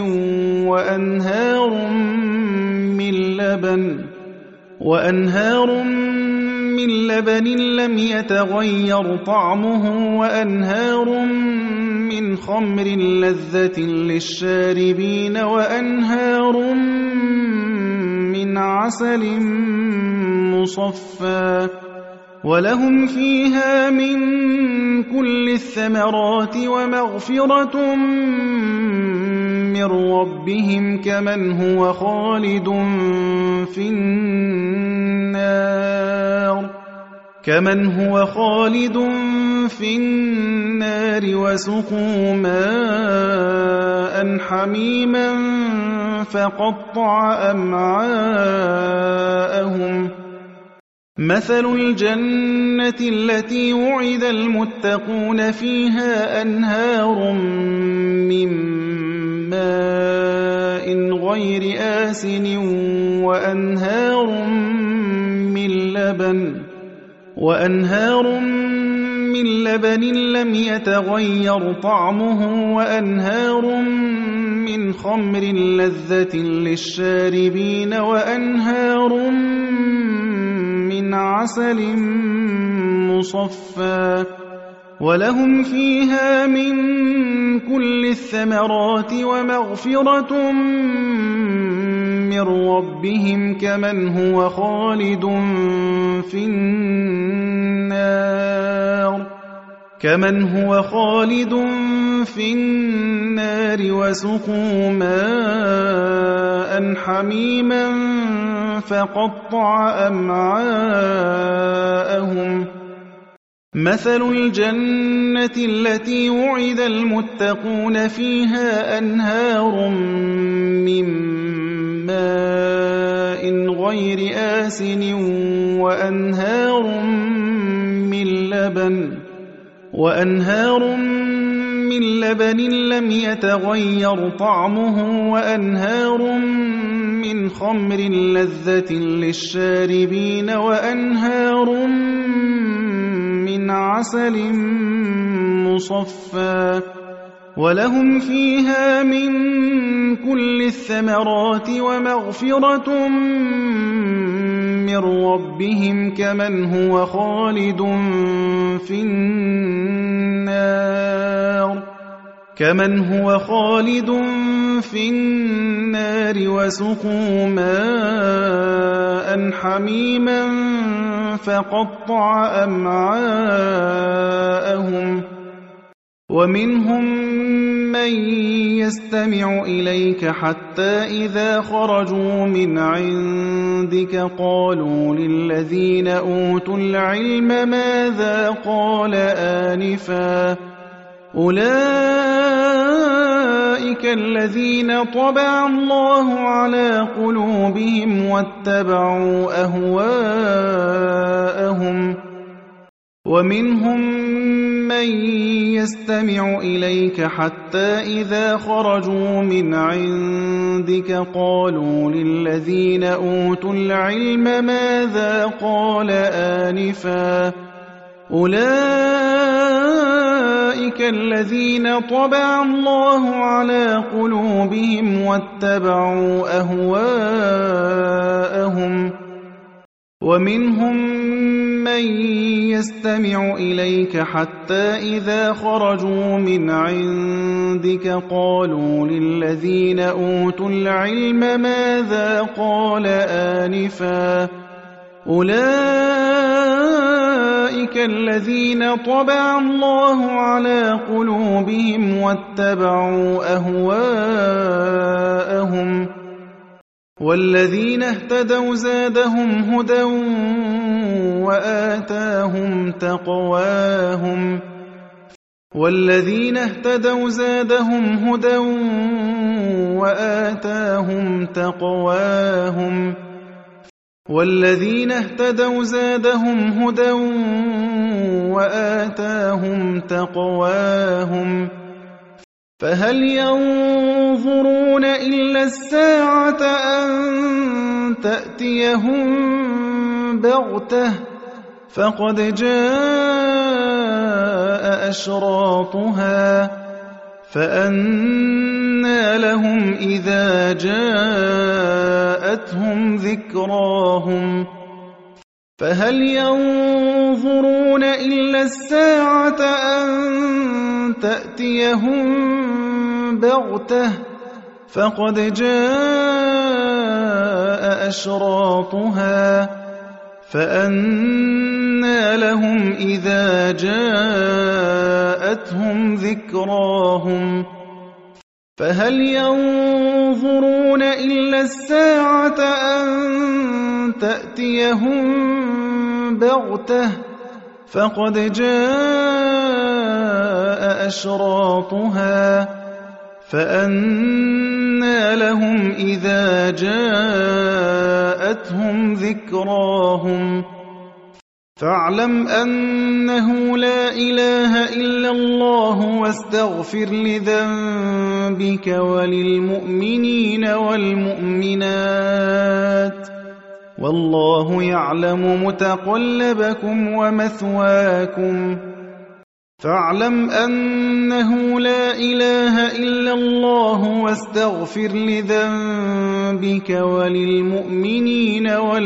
وأنهار من لبن لم يتغير طعمه وأنهار من خمر لذة للشاربين وأنهار من عسل مصفى ولهم فيها من كل الثمرات ومغفرة من ربهم كمن هو خالد في النار وسقوا ماء حميما فقطع أمعاءهم مثل الجنة التي وعد المتقون فيها أنهار من ماء غير آسن وأنهار من لبن لم يتغير طعمه وأنهار من خمر لذة للشاربين وأنهار من عسل مصفى ولهم فيها من كل الثمرات ومغفرة من ربهم كمن هو خالد كمن هو خالد في النار وسقوا ماء حميما فقطع أمعاءهم مثل الجنة التي وعد المتقون فيها أنهار من ماء غير آسن وأنهار من لبن لم يتغير طعمه وأنهار من خمر لذة للشاربين وأنهار من عسل مصفى ولهم فيها من كل الثمرات ومغفرة من ربهم كمن هو خالد في النار وسقوا ماء حميما فقطع أمعاءهم ومنهم من يستمع إليك حتى إذا خرجوا من عندك قالوا للذين أوتوا العلم ماذا قال آنفا أولئك الذين طبع الله على قلوبهم واتبعوا أهواءهم ومنهم من يستمع إليك حتى إذا خرجوا من عندك قالوا للذين أوتوا العلم ماذا قال آنفا أولئك الذين طبع الله على قلوبهم واتبعوا أهواءهم ومنهم من يستمع إليك حتى إذا خرجوا من عندك قالوا للذين أوتوا العلم ماذا قال آنفا أولئك الذين طبع الله على قلوبهم واتبعوا أهواءهم والذين اهتدوا زادهم هدى وآتاهم تقواهم فهل ينظرون إلا الساعة أن تأتيهم بغتة فقد جاء أشراطها فأنى لهم إذا جاءتهم ذكراهم فهل ينظرون إلا الساعة أن تأتيهم بغتة فقد جاء أشراطها فأنى لهم إذا جاءتهم ذكراهم فهل ينظرون إلا الساعة أن تأتيهم بغتة فقد جاء أشراطها فأنى لهم إذا جاءتهم ذكراهم فاعلم أنه لا إله إلا الله واستغفر لذنبك وللمؤمنين والمؤمنات والله يعلم متقلبكم ومثواكم فاعلم أنه لا إله إلا الله واستغفر لذنبك وللمؤمنين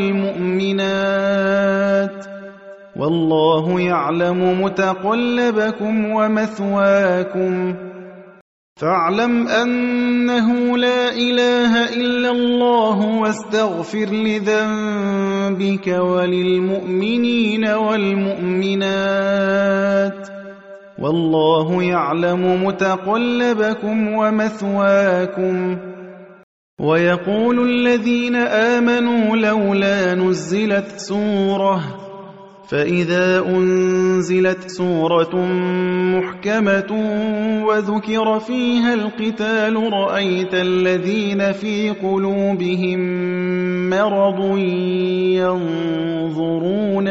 والمؤمنات والله يعلم متقلبكم ومثواكم فاعلم أنه لا إله إلا الله واستغفر لذنبك وللمؤمنين والمؤمنات والله يعلم متقلبكم ومثواكم ويقول الذين آمنوا لولا نزلت سورة فإذا أنزلت سورة محكمة وذكر فيها القتال رأيت الذين في قلوبهم مرض ينظرون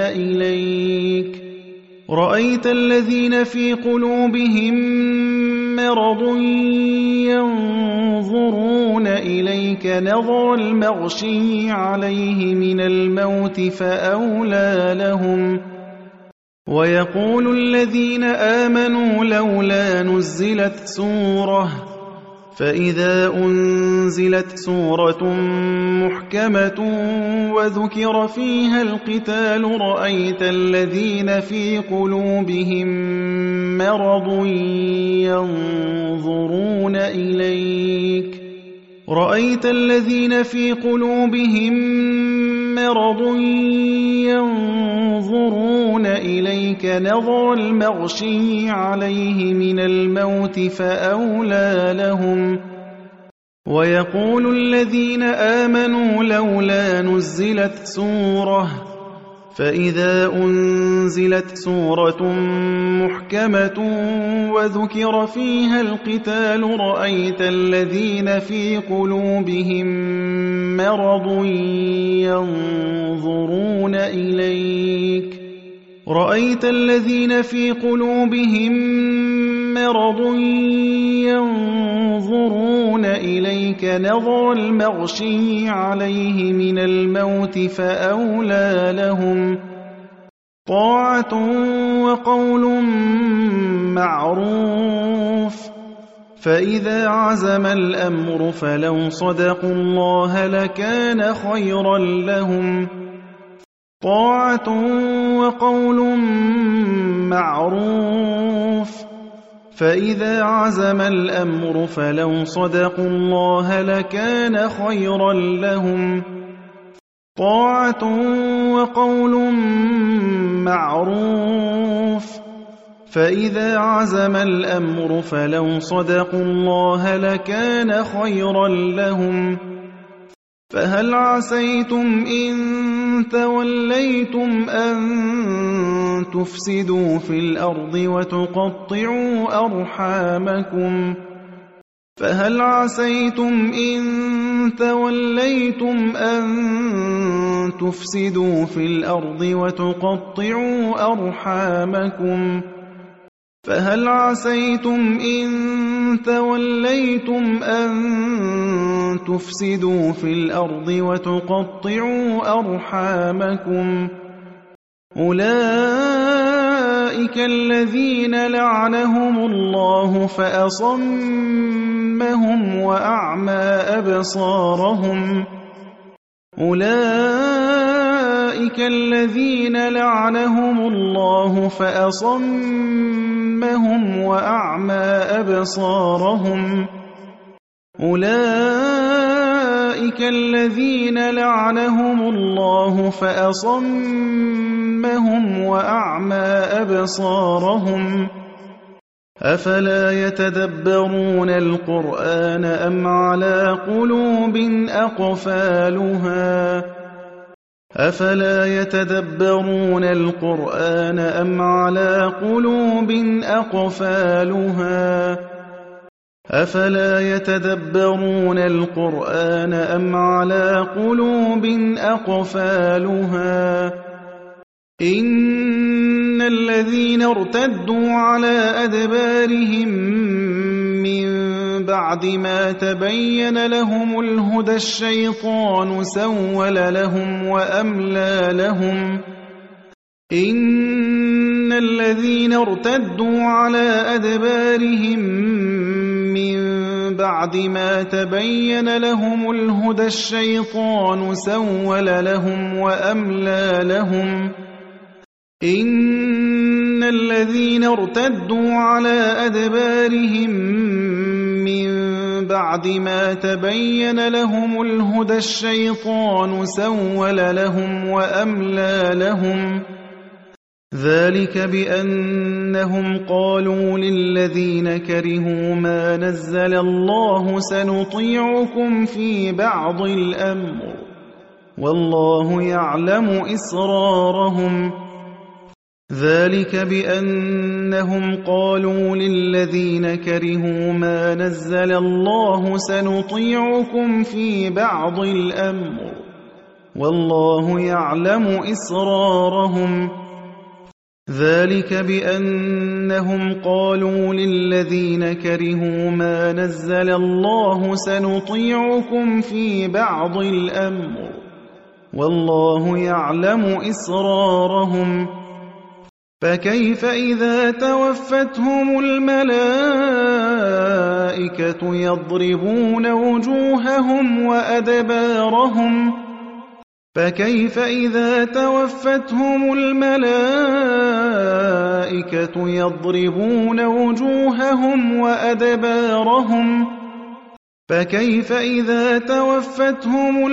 إليك نظر المغشي عليه من الموت فأولى لهم ويقول الذين آمنوا لولا نزلت سورة فإذا أنزلت سورة محكمة وذكر فيها القتال رأيت الذين في قلوبهم مرض ينظرون إليك نظر المغشي عليه من الموت فأولى لهم ويقول الذين آمنوا لولا نزلت سورة فإذا أنزلت سورة محكمة وذكر فيها القتال رأيت الذين في قلوبهم مرض ينظرون إليك نظر المغشي عليه من الموت فأولى لهم طاعة وقول معروف فإذا عزم الأمر فلو صدقوا الله لكان خيرا لهم طاعة وقول معروف فإذا عزم الأمر فلو صدقوا الله لكان خيرا لهم طاعة وقول معروف فإذا عزم الأمر فلو صدقوا الله لكان خيرا لهم فهل عسيتم إن توليتم أن تفسدوا في الأرض وتقطعوا أرحامكم أولئك الذين لعنهم الله فأصمهم وأعمى أبصارهم أفلا يتدبرون القرآن أم على قلوب أقفالها إن الذين ارتدوا على أدبارهم من بعد ما تبين لهم الهدى الشيطان سول لهم وأملى لهم إن الذين ارتدوا على أدبارهم من بعد ما تبين لهم الهدى الشيطان سول لهم وأملى لهم إن الذين ارتدوا على أدبارهم من بعد ما تبين لهم الهدى الشيطان سول لهم وأملى لهم ذلك بأنهم قالوا للذين كرهوا ما نزل الله سنطيعكم في بعض الأمر والله يعلم إسرارهم ذلك بأنهم قالوا للذين كرهوا ما نزل الله سنطيعكم في بعض الأمر والله يعلم إسرارهم ذلك بأنهم قالوا للذين كرهوا ما نزل الله سنطيعكم في بعض الأمر والله يعلم إسرارهم فكيف إذا توفتهم الملائكة يضربون وجوههم وأدبارهم فكيف إذا توفتهم الملائكة يضربون وجوههم وأدبارهم فكيف إذا توفتهم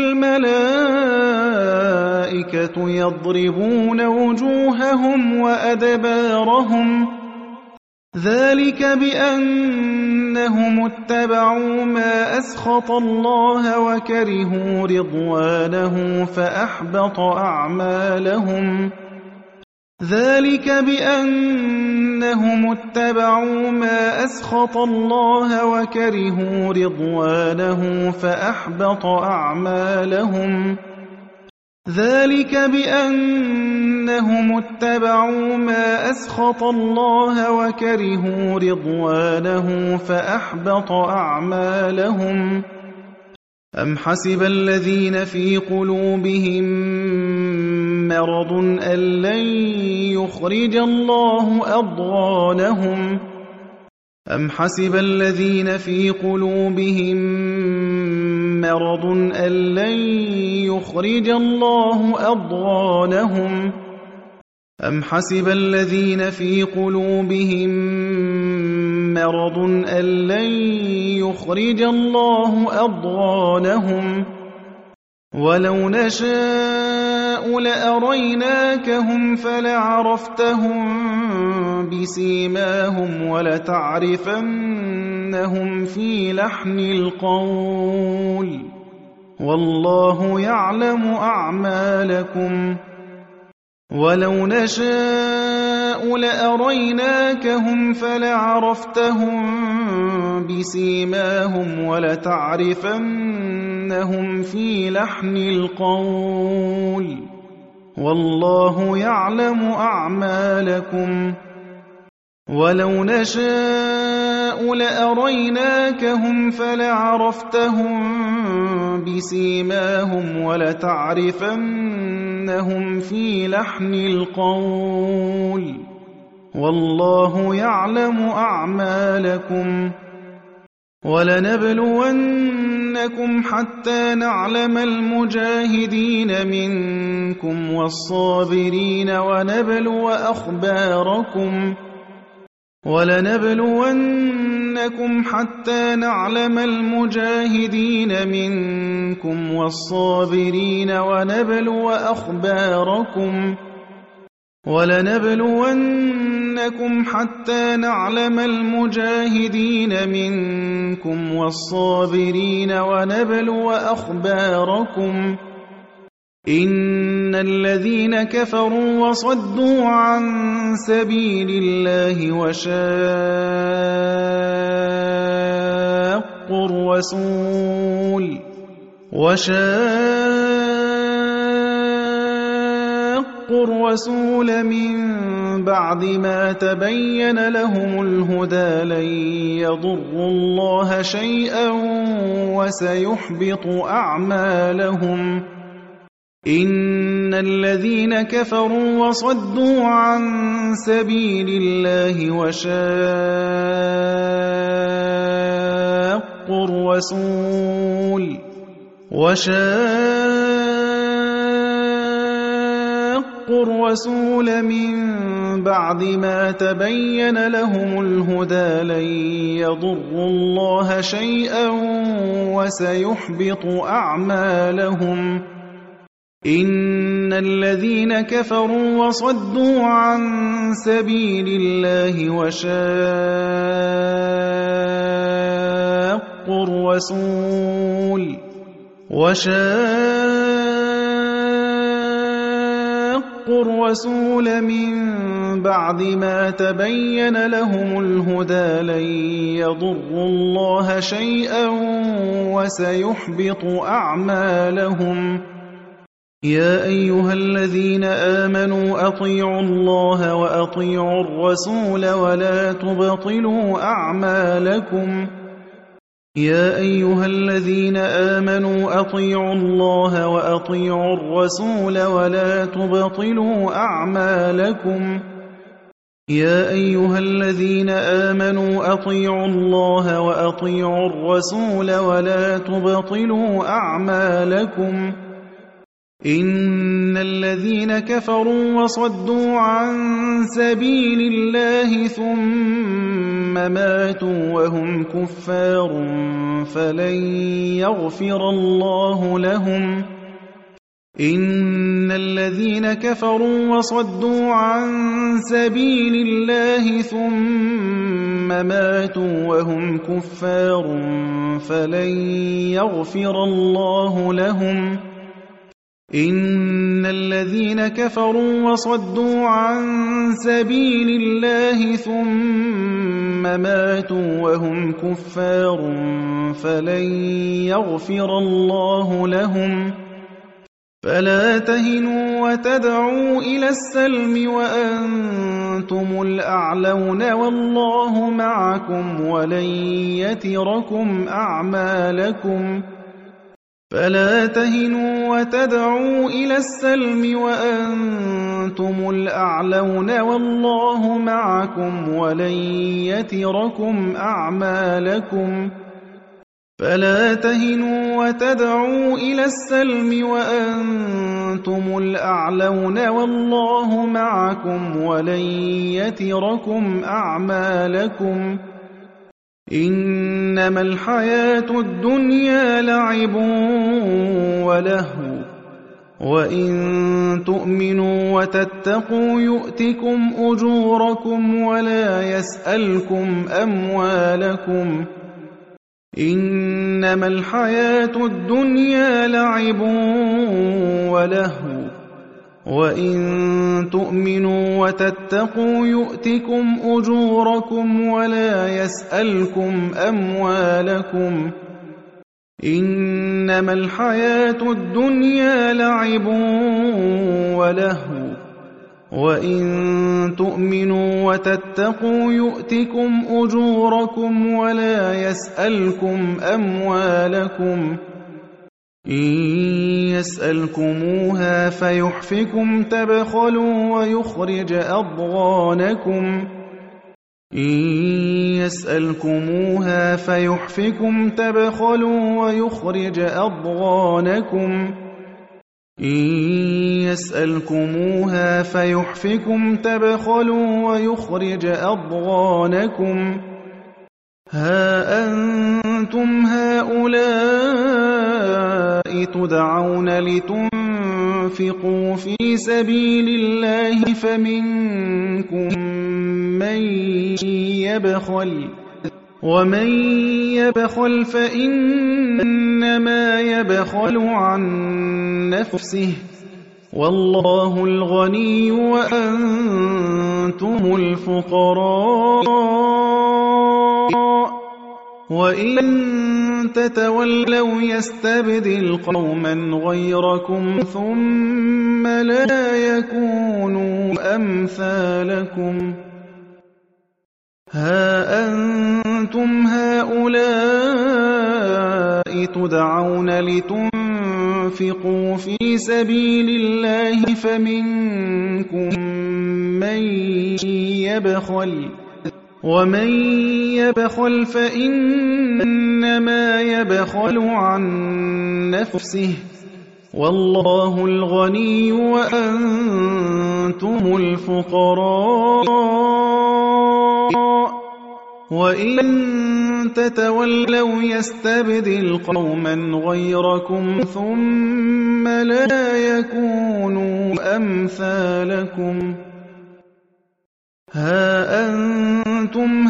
الملائكة يضربون وجوههم وأدبارهم ذلك بأنهم اتبعوا ما أسخط الله وكرهوا رضوانه فأحبط أعمالهم ذلك بأنهم اتبعوا ما أسخط الله وكرهوا رضوانه فأحبط أعمالهم ذلك بأنهم اتبعوا ما أسخط الله وكرهوا رضوانه فأحبط أعمالهم أم حسب الذين في قلوبهم مرض أن لن يخرج الله أضغانهم أم حسب الذين في قلوبهم مرض أن لن يخرج الله أضغانهم أم حسب الذين في قلوبهم مرض أن لن يخرج الله أضغانهم ولو نشاء لأريناكهم فلعرفتهم بسيماهم ولتعرفنهم في لحن القول والله يعلم أعمالكم ولو نشاء لأريناكهم فلعرفتهم بسيماهم ولتعرفنهم في لحن القول والله يعلم أعمالكم ولو نشاء لأريناكهم فلعرفتهم بسيماهم ولتعرفنهم في لحن القول والله يعلم أعمالكم ولنبلونكم حتى نعلم المجاهدين منكم والصابرين ونبلو أخباركم ولنبلونكم حتى نعلم المجاهدين منكم والصابرين ونبلو أخباركم ولنبلونكم حتى نعلم المجاهدين منكم والصابرين ونبلو أخباركم إن الذين كفروا وصدوا عن سبيل الله وشاقوا الرسول من بعد ما تبين لهم الهدى لن يضروا الله شيئا وسيحبط أعمالهم إن الذين كفروا وصدوا عن سبيل الله وشاقوا الرسول من بعد ما تبين لهم الهدى لن يضروا الله شيئا وسيحبط أعمالهم إن الذين كفروا وصدوا عن سبيل الله وشاقوا الرسول من بعد ما تبين لهم الهدى لن يضروا الله شيئا وسيحبط أعمالهم. يا أيها الذين آمنوا أطيعوا الله وأطيعوا الرسول ولا تبطلوا أعمالكم. يا أيها الذين آمنوا أطيعوا الله وأطيعوا الرسول ولا تبطلوا أعمالكم. يا أيها الذين آمنوا أطيعوا الله وأطيعوا الرسول ولا تبطلوا أعمالكم. إن الذين كفروا وصدوا عن سبيل الله ثم ماتوا وهم كفار فلن يغفر الله لهم. إن الذين كفروا وصدوا عن سبيل الله ثم ماتوا وهم كفار فلن يغفر الله لهم. إن الذين كفروا وصدوا عن سبيل الله ثم ماتوا وهم كفار فلن يغفر الله لهم. فلا تهنوا وتدعوا إلى السلم وأنتم الأعلون والله معكم ولن يتركم أعمالكم. فلا تهنوا وتدعوا إلى السلم وأنتم الأعلون والله معكم ولن يتركم أعمالكم. فلا تهنوا وتدعوا إلى السلم وأنتم الأعلون والله معكم ولن يتركم أعمالكم. إنما الحياة الدنيا لعب ولهو وإن تؤمنوا وتتقوا يؤتكم أجوركم ولا يسألكم أموالكم. إنما الحياة الدنيا لعب ولهو وإن تؤمنوا وتتقوا يؤتكم أجوركم ولا يسألكم أموالكم. إنما الحياة الدنيا لعب ولهو وإن تؤمنوا وتتقوا يؤتكم أجوركم ولا يسألكم أموالكم. إن يسألكموها فيحفكم تبخلوا ويخرج أضغانكم. إن يسألكموها فيحفكم تبخلوا ويخرج أضغانكم. إن يسألكموها فيحفكم تبخلوا ويخرج أضغانكم. ها أنتم هؤلاء تدعون لتنفقوا في سبيل الله فمنكم من يبخل ومن يبخل فإنما يبخل عن نفسه والله الغني وأنتم الفقراء وإن تتولوا يستبدل قوما غيركم ثم لا يكونوا أمثالكم. ها أنتم هؤلاء تدعون لتنفقوا في سبيل الله فمنكم من يبخل ومن يبخل فإنما يبخل عن نفسه والله الغني وأنتم الفقراء وإن تتولوا يستبدل قوما غيركم ثم لا يكونوا أمثالكم. ها أنتم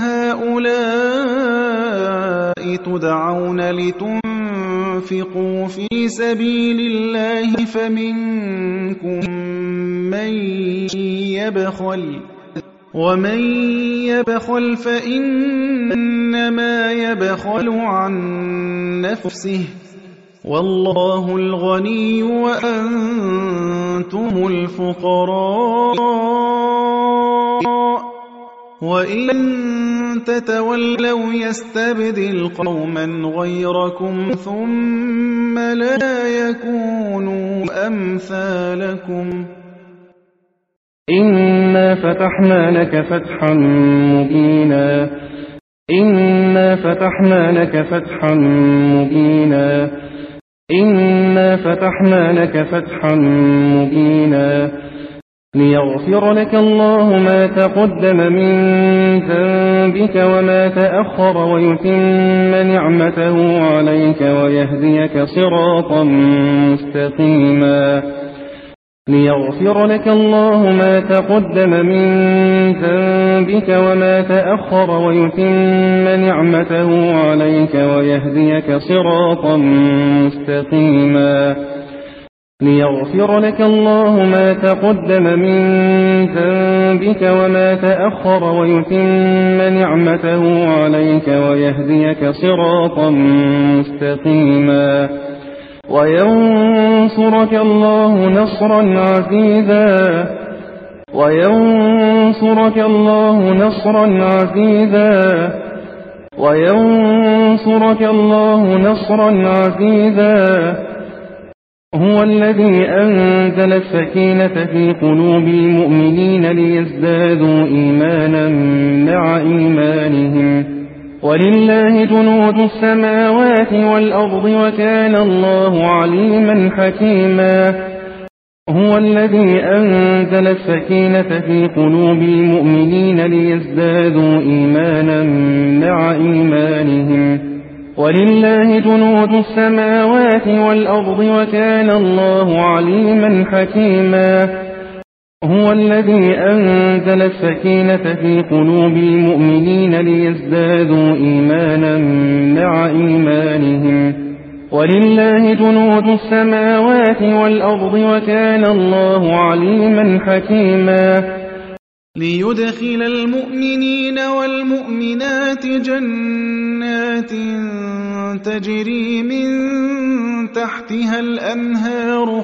هؤلاء تدعون لتنفقوا في سبيل الله فمنكم من يبخل، ومن يبخل فإنما يبخل عن نفسه، والله الغني وأنتم الفقراء، وإن تتولوا يستبدل قوما غيركم ثم لا يكونوا أمثالكم. إنا فتحنا لك فتحا مبينا إنا فتحنا لك فتحا مبينا إنا فتحنا لك فتحا مبينا ليغفر لك الله ما تقدم من ذنبك وما تأخر ويتم نعمته عليك ويهديك صراطا مستقيما ليغفر لك الله ما تقدم من ذنبك وما تأخر ويتم نعمته عليك ويهديك صراطا مستقيما ليغفر لك الله ما تقدم من ذنبك وما تأخر ويتم نعمته عليك ويهديك صراطا مستقيما وينصرك الله نصرا عزيزا وينصرك الله نصرا عزيزا وينصرك الله نصرا عزيزا هو الذي أنزل السكينة في قلوب المؤمنين ليزدادوا إيمانا مع إيمانهم ولله جنود السماوات والأرض وكان الله عليما حكيما هو الذي أنزل السكينة في قلوب المؤمنين ليزدادوا إيمانا مع إيمانهم ولله جنود السماوات والأرض وكان الله عليما حكيما هو الذي أنزل السكينة في قلوب المؤمنين ليزدادوا إيمانا مع إيمانهم ولله جنود السماوات والأرض وكان الله عليما حكيما ليدخل المؤمنين والمؤمنات جنات تجري من تحتها الأنهار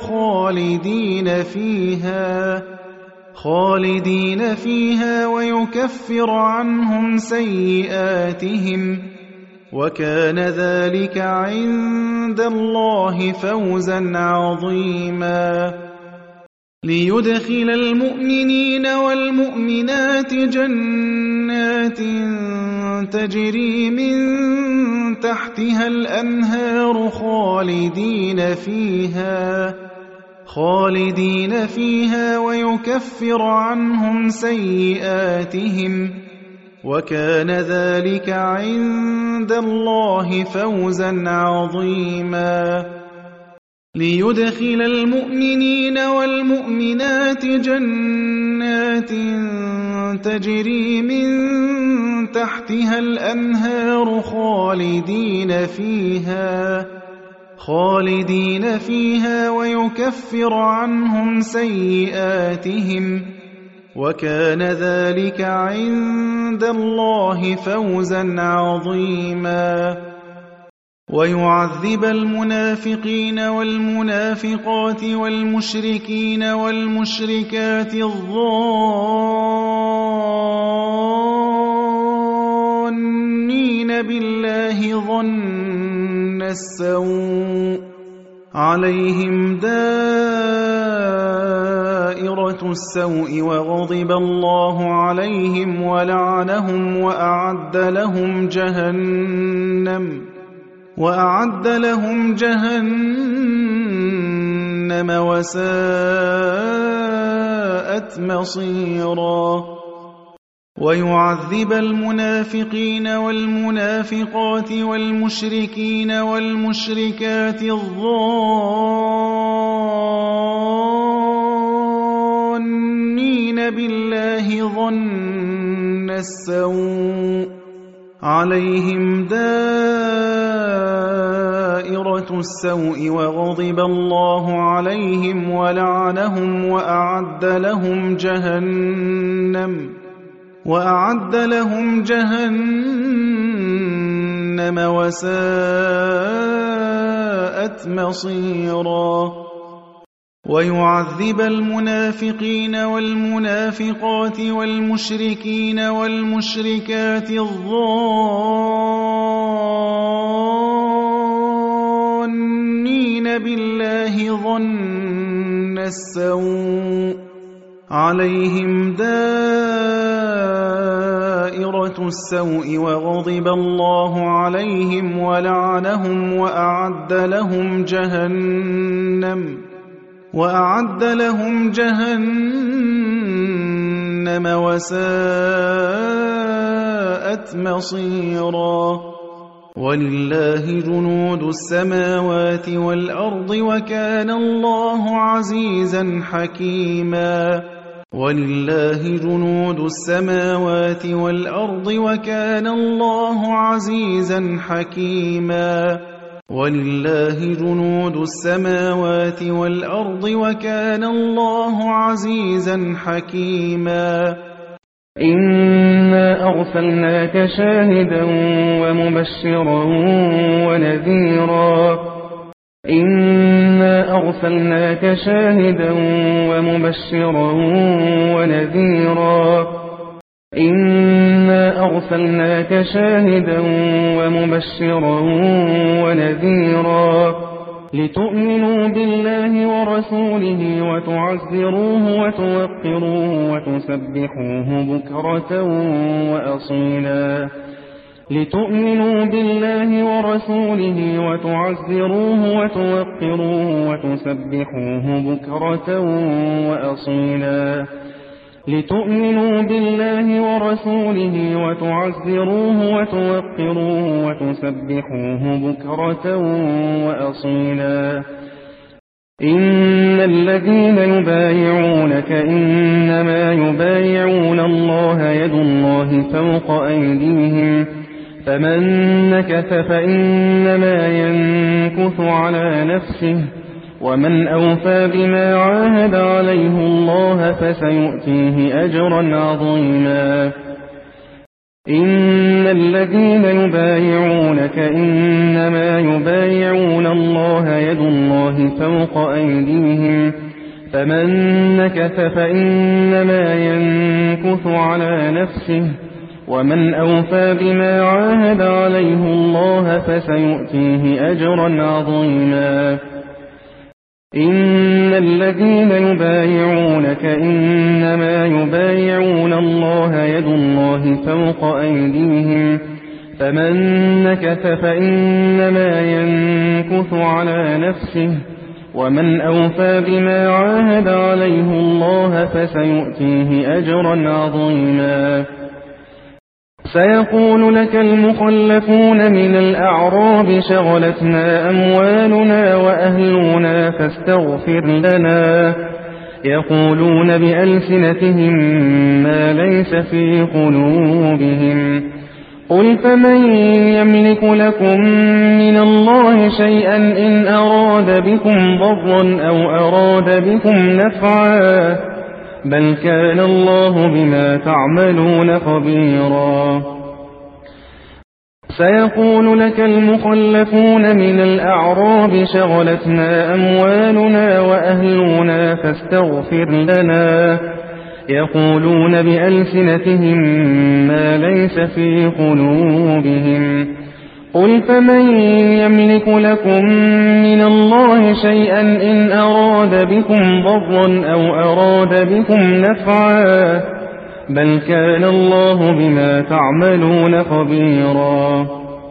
خالدين فيها ويكفر عنهم سيئاتهم وكان ذلك عند الله فوزا عظيما ليدخل المؤمنين والمؤمنات جنات تجري من تحتها الأنهار خالدين فيها ويكفر عنهم سيئاتهم وكان ذلك عند الله فوزا عظيما ليدخل المؤمنين والمؤمنات جنات تجري من تحتها الأنهار خالدين فيها ويكفر عنهم سيئاتهم وكان ذلك عند الله فوزا عظيما ويعذب المنافقين والمنافقات والمشركين والمشركات الظانين بالله ظن السوء عليهم دائرة السوء وغضب الله عليهم ولعنهم وأعد لهم جهنم وساءت مصيرا ويعذب المنافقين والمنافقات والمشركين والمشركات الظانين بالله ظن السوء عليهم دائرة السوء وغضب الله عليهم ولعنهم وأعد لهم جهنم وساءت مصيرا ويعذب المنافقين والمنافقات والمشركين والمشركات الظانين بالله ظن السوء عليهم دائرة السوء وغضب الله عليهم ولعنهم وأعد لهم جهنم وساءت مصيرا ولله جنود السماوات والأرض وكان الله عزيزا حكيما ولله جنود السماوات والأرض وكان الله عزيزا حكيما ولله جنود السماوات والأرض وكان الله عزيزا حكيما إنا أرسلناك شاهدا ومبشرا ونذيرا إنا أرسلناك شاهدا ومبشرا ونذيرا إنا أرسلناك شاهدا ومبشرا ونذيرا لتؤمنوا بالله ورسوله وتعزروه وتوقروه وتسبحوه بكرة وأصيلا لتؤمنوا بالله ورسوله وتعزروه وتوقروه وتسبحوه بكرة وأصيلا لتؤمنوا بالله ورسوله وتعزروه وتوقروه وتسبحوه بكرة وأصيلا إن الذين يبايعونك إنما يبايعون الله يد الله فوق أيديهم فمن نكث فإنما ينكث على نفسه ومن أوفى بما عاهد عليه الله فسيؤتيه أجرا عظيما إن الذين يبايعونك إنما يبايعون الله يد الله فوق أيديهم فمن نكث فإنما ينكث على نفسه ومن أوفى بما عاهد عليه الله فسيؤتيه أجرا عظيما إن الذين يبايعونك إنما يبايعون الله يد الله فوق أيديهم فمن نكث فإنما ينكث على نفسه ومن أوفى بما عاهد عليه الله فسيؤتيه أجرا عظيما سيقول لك المخلفون من الأعراب شغلتنا أموالنا وأهلنا فاستغفر لنا يقولون بألسنتهم ما ليس في قلوبهم قل فمن يملك لكم من الله شيئا إن أراد بكم ضرا أو أراد بكم نفعا بل كان الله بما تعملون خبيرا سيقول لك المخلفون من الأعراب شغلتنا أموالنا وأهلنا فاستغفر لنا يقولون بألسنتهم ما ليس في قلوبهم قل فمن يملك لكم من الله شيئا إن أراد بكم ضرا أو أراد بكم نفعا بل كان الله بما تعملون خبيرا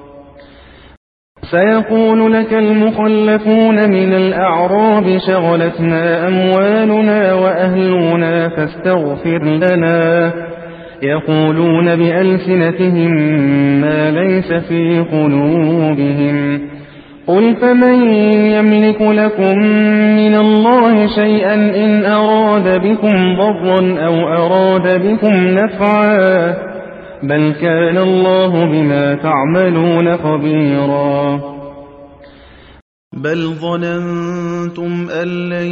سيقول لك المخلفون من الأعراب شغلتنا أموالنا وأهلنا فاستغفر لنا يقولون بألسنتهم ما ليس في قلوبهم. قل فمن يملك لكم من الله شيئا إن أراد بكم ضرا أو أراد بكم نفعا بل كان الله بما تعملون خبيرا. بل ظننتم أن لن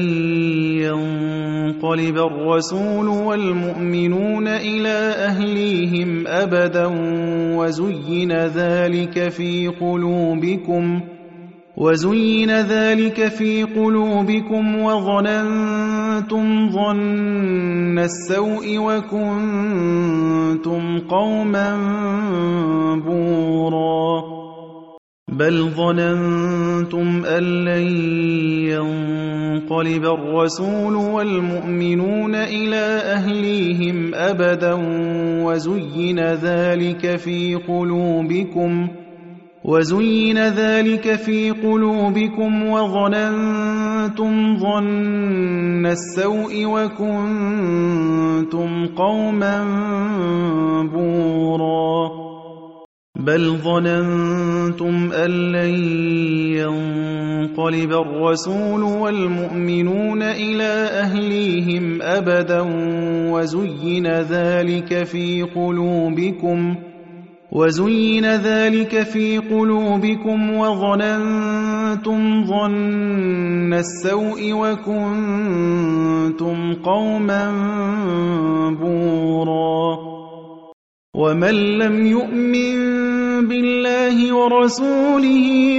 ينقلب الرسول والمؤمنون إلى أهليهم أبدا وزين ذلك في قلوبكم وظننتم ظن السوء وكنتم قوما بورا. بل ظننتم أن لن ينقلب الرسول والمؤمنون إلى أهليهم أبدا وزين ذلك في قلوبكم وظننتم ظن السوء وكنتم قوما بورا. بل ظننتم أن لن ينقلب الرسول والمؤمنون إلى أهليهم أبدا وزين ذلك في قلوبكم وظننتم ظن السوء وكنتم قوما بورا. ومن لم يؤمن بالله ورسوله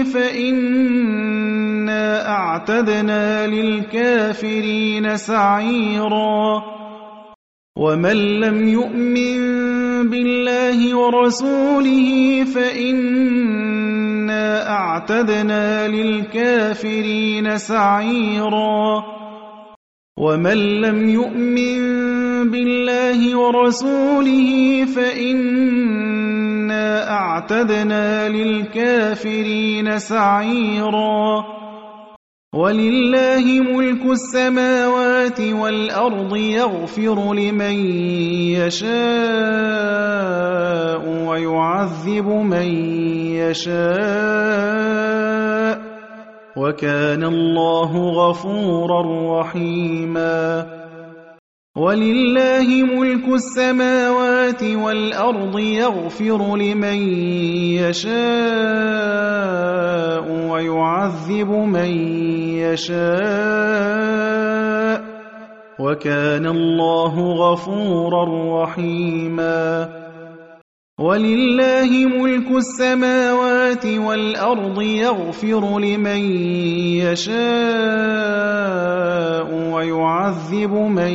فإنا أعتدنا للكافرين سعيرا. ومن لم يؤمن بالله ورسوله فإنا أعتدنا للكافرين سعيرا. ومن لم يؤمن بالله ورسوله فإنا أعتدنا للكافرين سعيرا. ولله ملك السماوات والأرض يغفر لمن يشاء ويعذب من يشاء وكان الله غفورا رحيما. ولله ملك السماوات والأرض يغفر لمن يشاء ويعذب من يشاء وكان الله غفورا رحيما. ولله ملك السماوات والأرض يغفر لمن يشاء ويعذب من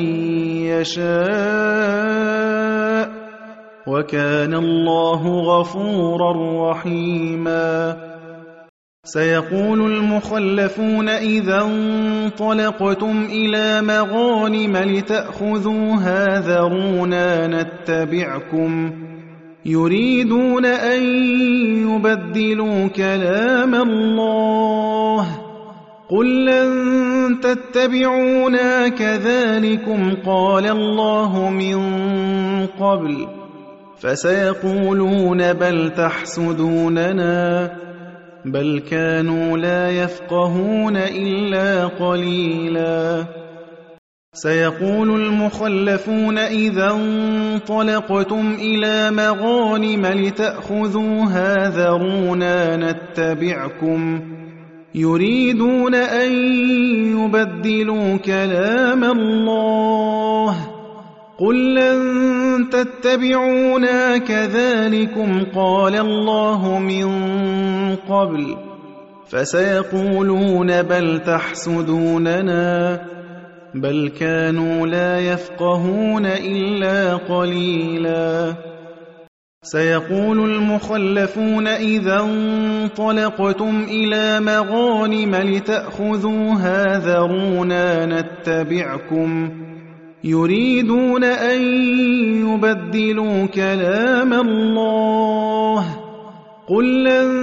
يشاء وكان الله غفورا رحيما. سيقول المخلفون إذا انطلقتم إلى مغانم لتأخذوها ذرونا نتبعكم يريدون أن يبدلوا كلام الله قل لن تتبعونا كذلكم قال الله من قبل فسيقولون بل تحسدوننا بل كانوا لا يفقهون إلا قليلا. سيقول المخلفون إذا انطلقتم إلى مغانم لتأخذوها ذرونا نتبعكم يريدون أن يبدلوا كلام الله قل لن تتبعونا كذلكم قال الله من قبل فسيقولون بل تحسدوننا بل كانوا لا يفقهون إلا قليلا. سيقول المخلفون إذا انطلقتم إلى مغانم لتأخذوها ذرونا نتبعكم يريدون أن يبدلوا كلام الله قل لن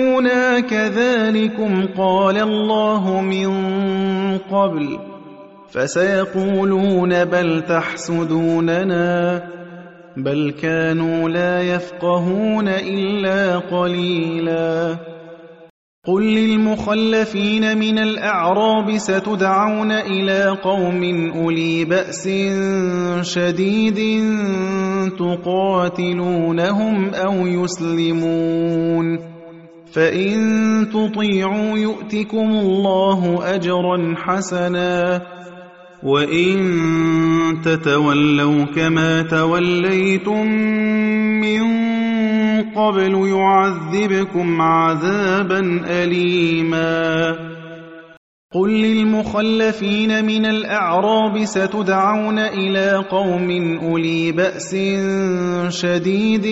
تتبعونا كذلكم قال الله من قبل فسيقولون بل تحسدوننا بل كانوا لا يفقهون إلا قليلا قل للمخلفين من الأعراب ستدعون إلى قوم أولي بأس شديد تقاتلونهم أو يسلمون فإن تطيعوا يؤتكم الله أجرا حسنا وإن تتولوا كما توليتم من قبل يعذبكم عذابا أليما قل للمخلفين من الأعراب ستدعون إلى قوم أولي بأس شديد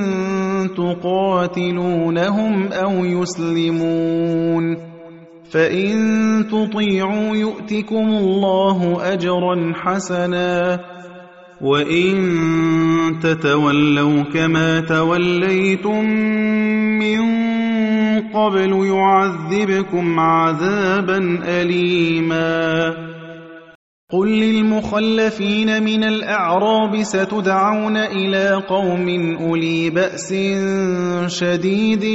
تقاتلونهم أو يسلمون فإن تطيعوا يؤتكم الله أجرا حسنا وإن تتولوا كما توليتم من قبل يعذبكم عذابا أليما قل للمخلفين من الأعراب ستدعون إلى قوم أولي بأس شديد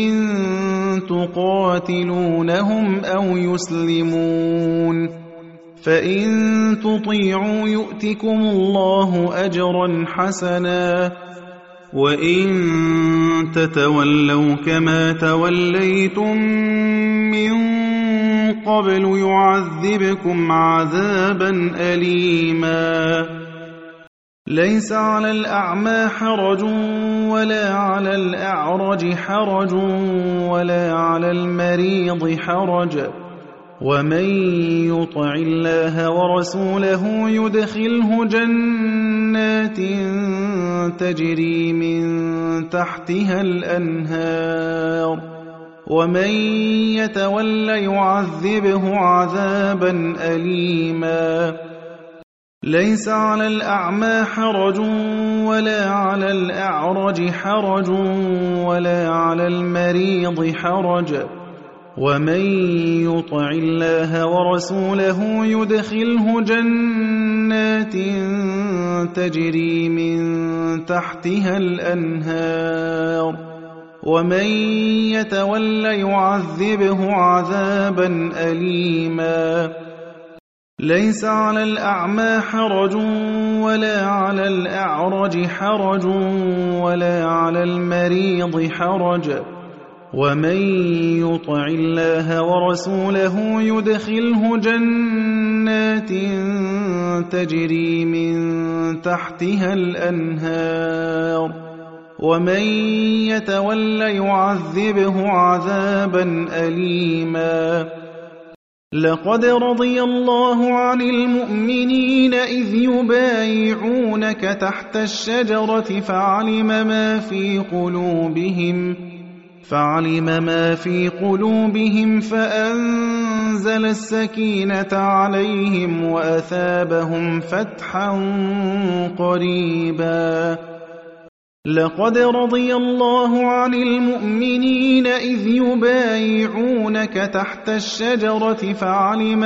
تقاتلونهم أو يسلمون فإن تطيعوا يؤتكم الله أجرا حسنا وإن تتولوا كما توليتم من قبل يعذبكم عذابا أليما ليس على الأعمى حرج ولا على الأعرج حرج ولا على المريض حرج ومن يطع الله ورسوله يدخله جنات تجري من تحتها الأنهار ومن يتول يعذبه عذابا أليما ليس على الأعمى حرج ولا على الأعرج حرج ولا على المريض حرج ومن يطع الله ورسوله يدخله جنات تجري من تحتها الأنهار ومن يتول يعذبه عذابا أليما ليس على الأعمى حرج ولا على الأعرج حرج ولا على المريض حرج ومن يطع الله ورسوله يدخله جنات تجري من تحتها الأنهار ومن يتول يعذبه عذابا أليما لقد رضي الله عن المؤمنين إذ يبايعونك تحت الشجرة فعلم ما في قلوبهم فأنزل السكينة عليهم وأثابهم فتحا قريبا لقد رضي الله عن المؤمنين إذ يبايعونك تحت الشجرة فعلم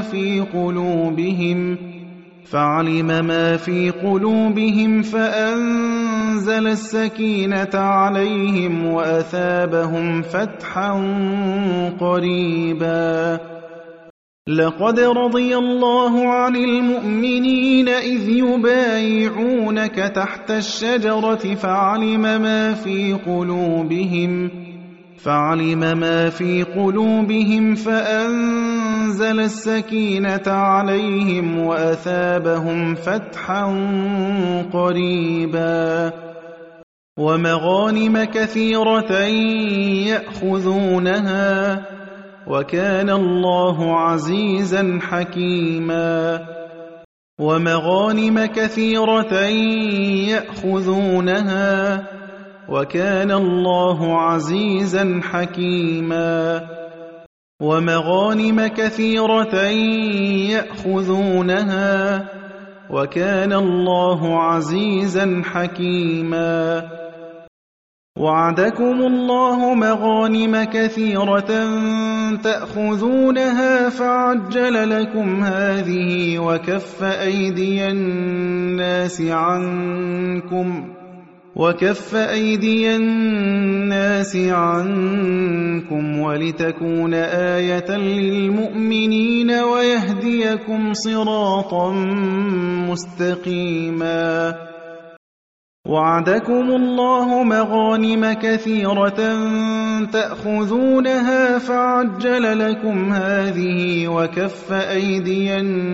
ما في قلوبهم فأنزل السكينة عليهم وأثابهم فتحا قريبا لقد رضي الله عن المؤمنين إذ يبايعونك تحت الشجرة فعلم ما في قلوبهم فأنزل السكينة عليهم وأثابهم فتحا قريبا ومغانم كثيرة يأخذونها وكان الله عزيزا حكيما ومغانم كثيرة يأخذونها وكان الله عزيزا حكيما ومغانم كثيرة يأخذونها وكان الله عزيزا حكيما وعدكم الله مغانم كثيرة تأخذونها فعجل لكم هذه وكف أيدي الناس عنكم ولتكون آية للمؤمنين ويهديكم صراطا مستقيما وعدكم الله مغانم كثيرة تأخذونها فعجل لكم هذه وكف أيدي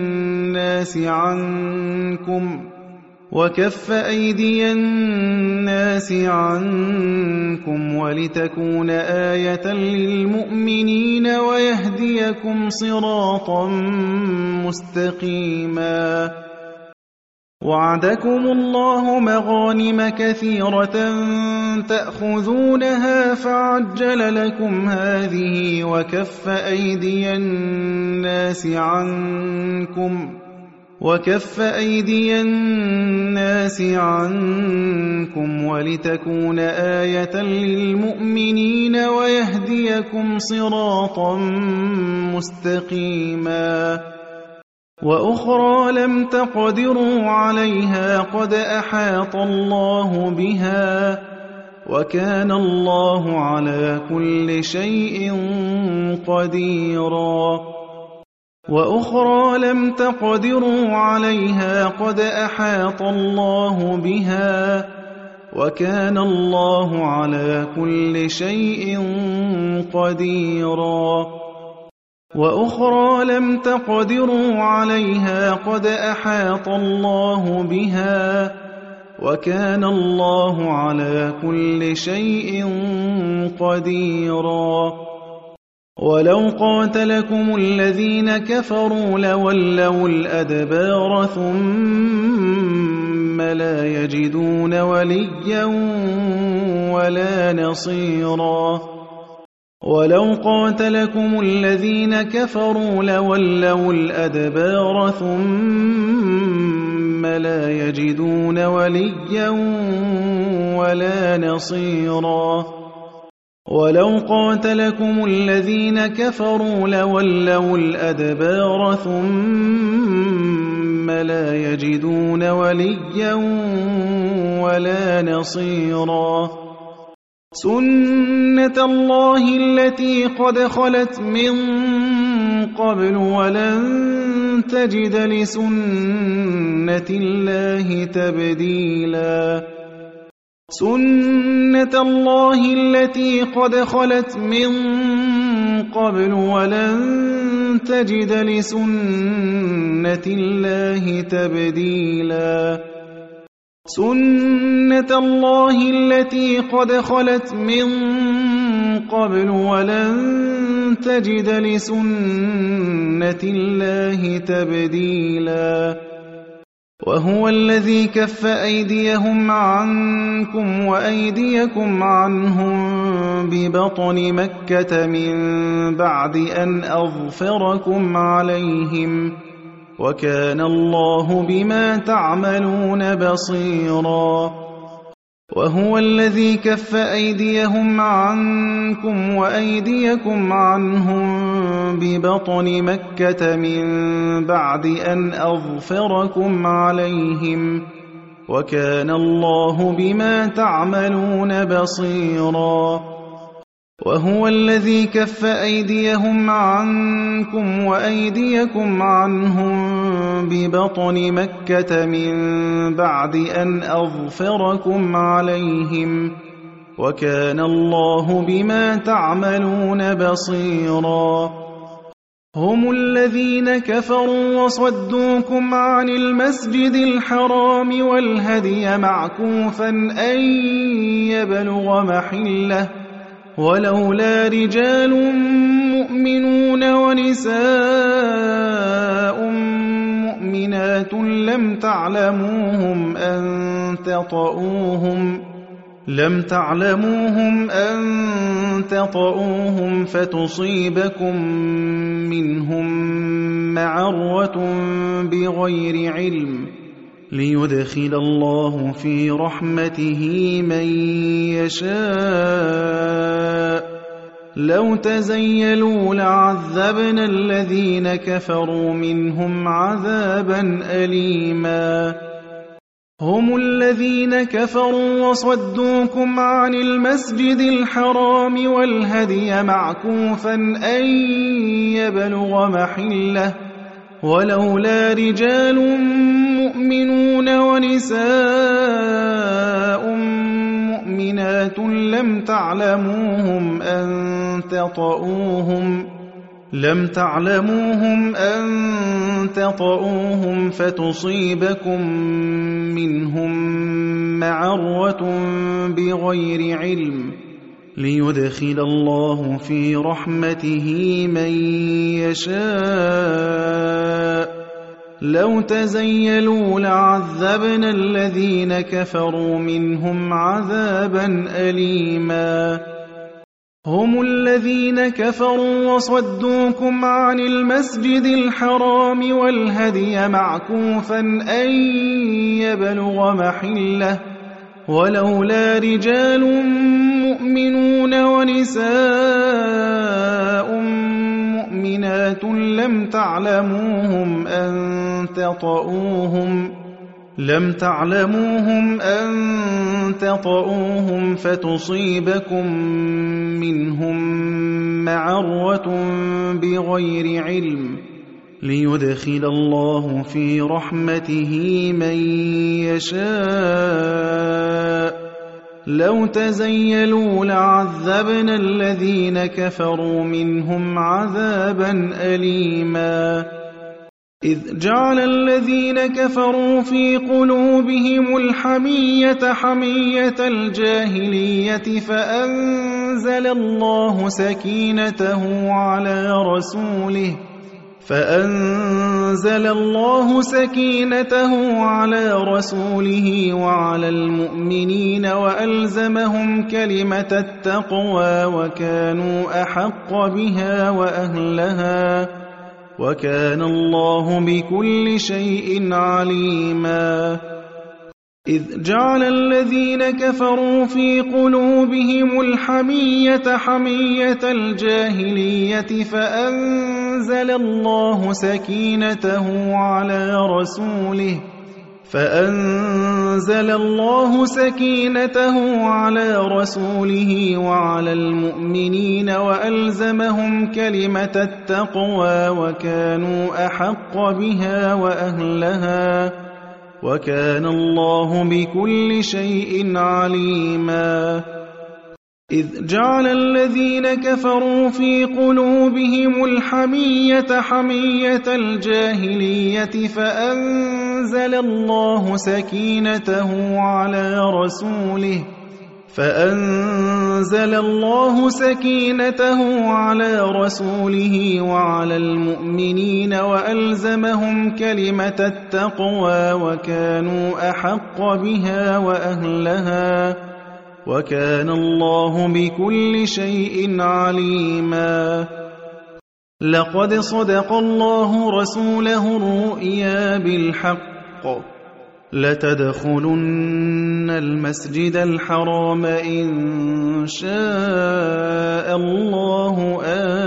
الناس عنكم ولتكون آية للمؤمنين ويهديكم صراطا مستقيما وعدكم الله مغانم كثيرة تأخذونها فعجل لكم هذه وكف أيدي الناس عنكم ولتكون آية للمؤمنين ويهديكم صراطا مستقيما وأخرى لم تقدروا عليها قد أحاط الله بها وكان الله على كل شيء قديرا وأخرى لم تقدروا عليها قد أحاط الله بها وكان الله على كل شيء قديرا وأخرى لم تقدروا عليها قد أحاط الله بها وكان الله على كل شيء قديرا ولو قاتلكم الذين كفروا لولوا الأدبار ثم لا يجدون وليا ولا نصيرا ولو قاتلكم الذين كفروا لولوا الأدبار ثم لا يجدون وليا ولا نصيرا ولو قاتلكم الذين كفروا لولوا الأدبار ثم لا يجدون وليا ولا نصيرا سنة الله التي قد خلت من قبل ولن تجد لسنة الله تبديلا سنة الله التي قد خلت من قبل ولن تجد لسنة الله تبديلا سنة الله التي قد خلت من قبل ولن تجد لسنة الله تبديلا وهو الذي كف أيديهم عنكم وأيديكم عنهم ببطن مكة من بعد أن أظفركم عليهم وكان الله بما تعملون بصيرا وهو الذي كف أيديهم عنكم وأيديكم عنهم ببطن مكة من بعد أن أظفركم عليهم وكان الله بما تعملون بصيرا وهو الذي كف أيديهم عنكم وأيديكم عنهم ببطن مكة من بعد أن أظفركم عليهم وكان الله بما تعملون بصيرا هم الذين كفروا وصدوكم عن المسجد الحرام والهدي معكوفا أن يبلغ محله ولولا رجال مؤمنون ونساء مؤمنات لم تعلموهم أن تطؤوهم فتصيبكم منهم معرة بغير علم ليدخل الله في رحمته من يشاء لو تزيلوا لعذبنا الذين كفروا منهم عذابا أليما هم الذين كفروا وصدوكم عن المسجد الحرام والهدي معكوفا أن يبلغ محله ولولا رجال مؤمنون ونساء مؤمنات لم تعلموهم أن تطؤوهم فتصيبكم منهم معرة بغير علم ليدخل الله في رحمته من يشاء لو تزيلوا لعذبنا الذين كفروا منهم عذابا أليما هم الذين كفروا وصدوكم عن المسجد الحرام والهدي معكوفا أن يبلغ محله ولولا رجال مؤمنون ونساء مؤمنات لم تعلموهم أن تطؤوهم فتصيبكم منهم معرة بغير علم ليدخل الله في رحمته من يشاء لو تزيلوا لعذبنا الذين كفروا منهم عذابا أليما إذ جعل الذين كفروا في قلوبهم الحمية حمية الجاهلية فأنزل الله سكينته على رسوله وعلى المؤمنين وألزمهم كلمة التقوى وكانوا أحق بها وأهلها وكان الله بكل شيء عليما إذ جعل الذين كفروا في قلوبهم الحمية حمية الجاهلية فأنزل الله سكينته على رسوله وعلى المؤمنين وألزمهم كلمة التقوى وكانوا أحق بها وأهلها وكان الله بكل شيء عليما إذ جعل الذين كفروا في قلوبهم الحمية حمية الجاهلية فأنزل الله سكينته على رسوله وعلى المؤمنين وألزمهم كلمة التقوى وكانوا أحق بها وأهلها وكان الله بكل شيء عليما لقد صدق الله رسوله الرؤيا بالحق لتدخلن المسجد الحرام إن شاء الله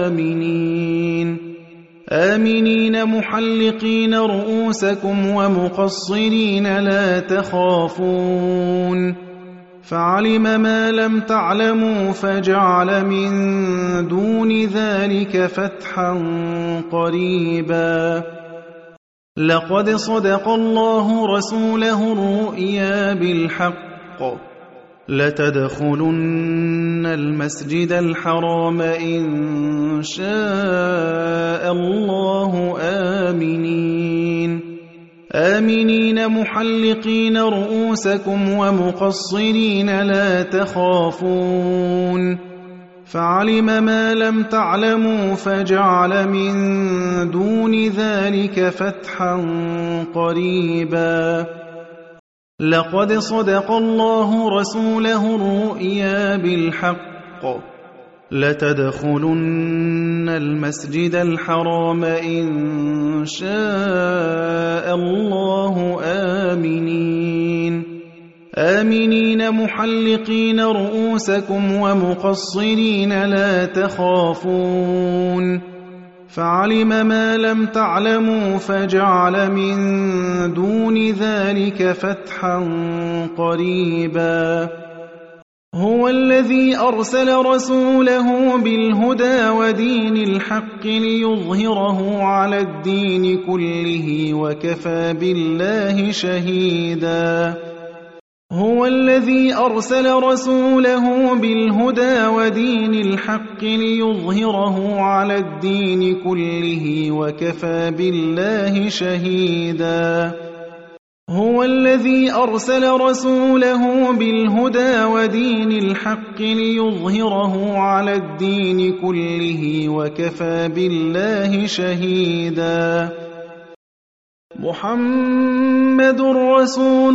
آمنين محلقين رؤوسكم ومقصرين لا تخافون فعلم ما لم تعلموا فجعل من دون ذلك فتحا قريبا لقد صدق الله رسوله الرؤيا بالحق لتدخلن المسجد الحرام إن شاء الله آمنين محلقين رؤوسكم ومقصرين لا تخافون فعلم ما لم تعلموا فجعل من دون ذلك فتحا قريبا لقد صدق الله رسوله الرؤيا بالحق لتدخلن المسجد الحرام إن شاء الله آمنين محلقين رؤوسكم ومقصرين لا تخافون فعلم ما لم تعلموا فجعل من دون ذلك فتحا قريبا هو الذي أرسل رسوله بالهدى ودين الحق ليظهره على الدين كله وكفى بالله شهيدا هو الذي أرسل رسوله بالهدى ودين الحق ليظهره على الدين كله وكفى بالله شهيدا هو الذي أرسل رسوله بالهدى ودين الحق ليظهره على الدين كله وكفى بالله شهيدا محمد رسول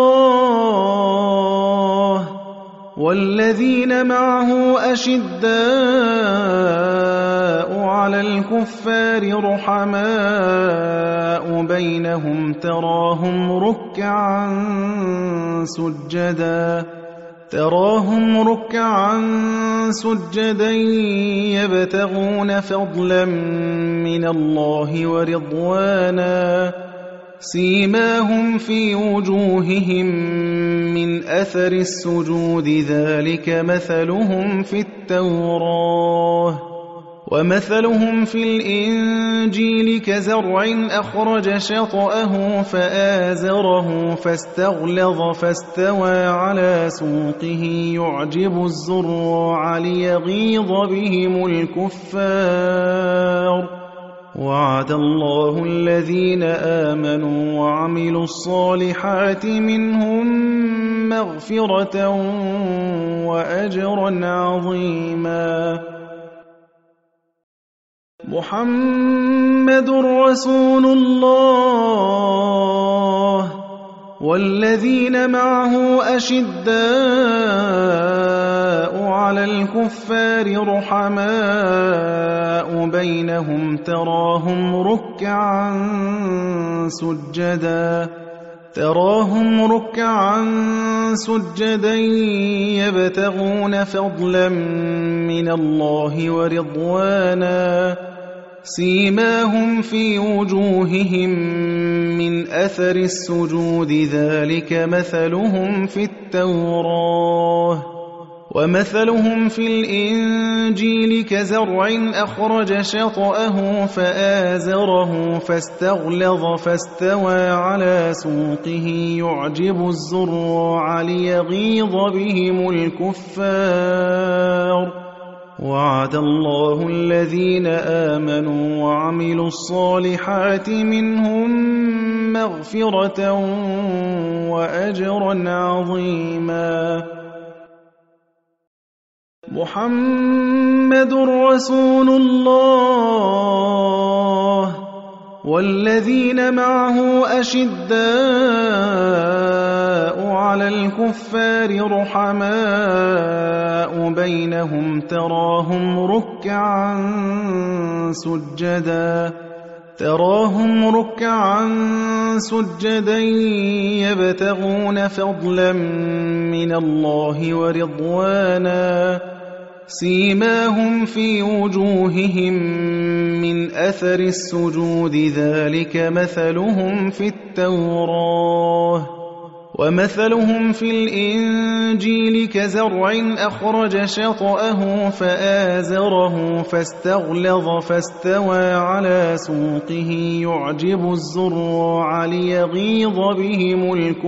الله والذين معه أشداء على الكفار رحماء بينهم تراهم ركعا سجدا يبتغون فضلا من الله ورضوانا سيماهم في وجوههم من أثر السجود ذلك مثلهم في التوراة ومثلهم في الإنجيل كزرع أخرج شطأه فآزره فاستغلظ فاستوى على سوقه يعجب الزراع ليغيظ بهم الكفار وعد الله الذين آمنوا وعملوا الصالحات منهم مغفرة وأجرا عظيما محمد رسول الله والذين معه أشداء على الكفار رحماء بينهم تراهم ركعا سجدا يبتغون فضلا من الله ورضوانا سيماهم في وجوههم من أثر السجود ذلك مثلهم في التوراة ومثلهم في الإنجيل كزرع أخرج شطأه فآزره فاستغلظ فاستوى على سوقه يعجب الزراع ليغيظ بهم الكفار وعد الله الذين آمنوا وعملوا الصالحات منهم مغفرة وأجرا عظيما محمد رسول الله والذين معه أشداء على الكفار رحماء بينهم تراهم ركعا سجدا يبتغون فضلا من الله ورضوانا سيماهم في وجوههم من أثر السجود ذلك مثلهم في التوراة ومثلهم في الإنجيل كزرع أخرج شطأه فآزره فاستغلظ فاستوى على سوقه يعجب الزراع ليغيظ بهم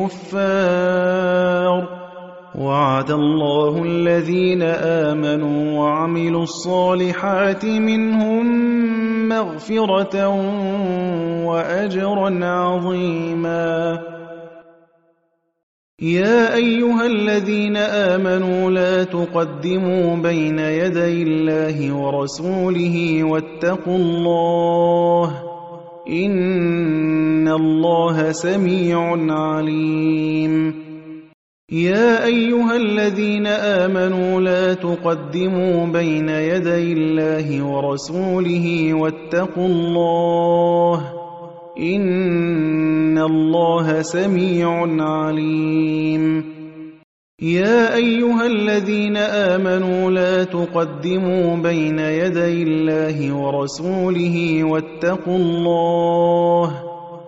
الكفار وعد الله الذين آمنوا وعملوا الصالحات منهم مغفرة وأجرا عظيما يا أيها الذين آمنوا لا تقدموا بين يدي الله ورسوله واتقوا الله إن الله سميع عليم يا أيها الذين آمنوا لا تقدموا بين يدي الله ورسوله واتقوا الله إن الله سميع عليم. يا أيها الذين آمنوا لا تقدموا بين يدي الله ورسوله واتقوا الله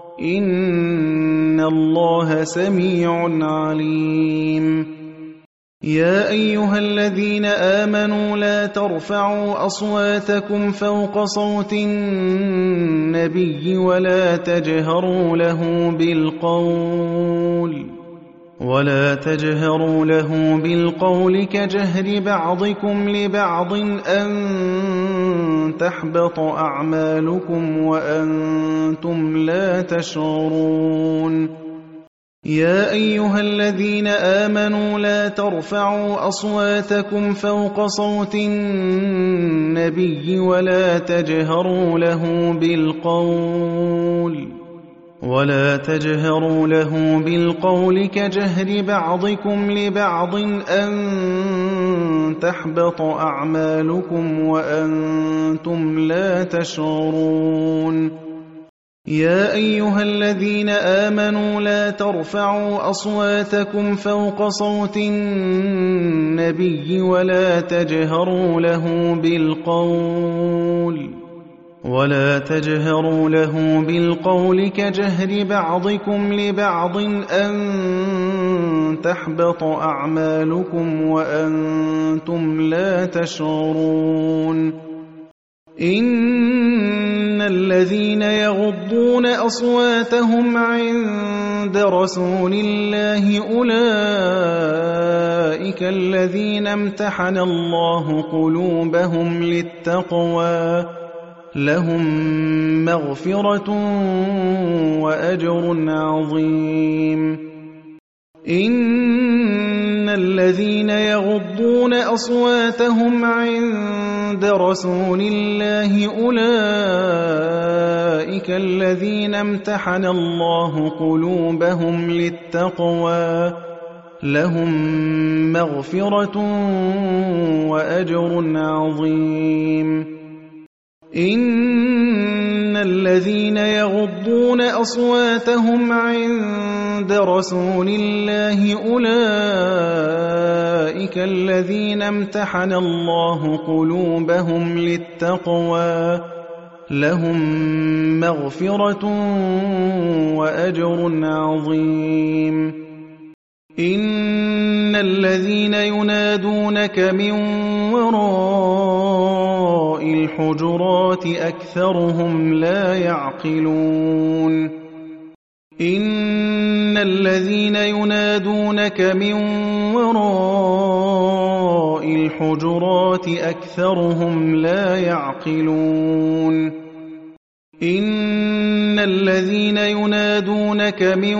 إن الله سميع عليم. يا أيها الذين آمنوا لا ترفعوا أصواتكم فوق صوت النبي ولا تجهروا له بالقول كجهر بعضكم لبعض أن تحبط أعمالكم وأنتم لا تشعرون. يا أيها الذين آمنوا لا ترفعوا أصواتكم فوق صوت النبي ولا تجهروا له بالقول كجهر بعضكم لبعض أن تحبط أعمالكم وأنتم لا تشعرون. يا أيها الذين آمنوا لا ترفعوا أصواتكم فوق صوت النبي ولا تجهروا له بالقول كجهر بعضكم لبعض أن تحبط أعمالكم وأنتم لا تشعرون. إن الذين يغضون أصواتهم عند رسول الله أولئك الذين امتحن الله قلوبهم للتقوى لهم مغفرة وأجر عظيم. إن الذين يغضون أصواتهم عند رسول الله أولئك الذين امتحن الله قلوبهم للتقوى لهم مغفرة وأجر عظيم. إن الذين يغضون أصواتهم عند رسول الله أولئك الذين امتحن الله قلوبهم للتقوى لهم مغفرة وأجر عظيم. إن الذين ينادونك من وراء الحجرات أكثرهم لا يعقلون. إن الذين ينادونك من وراء الحجرات أكثرهم لا يعقلون. إن الذين ينادونك من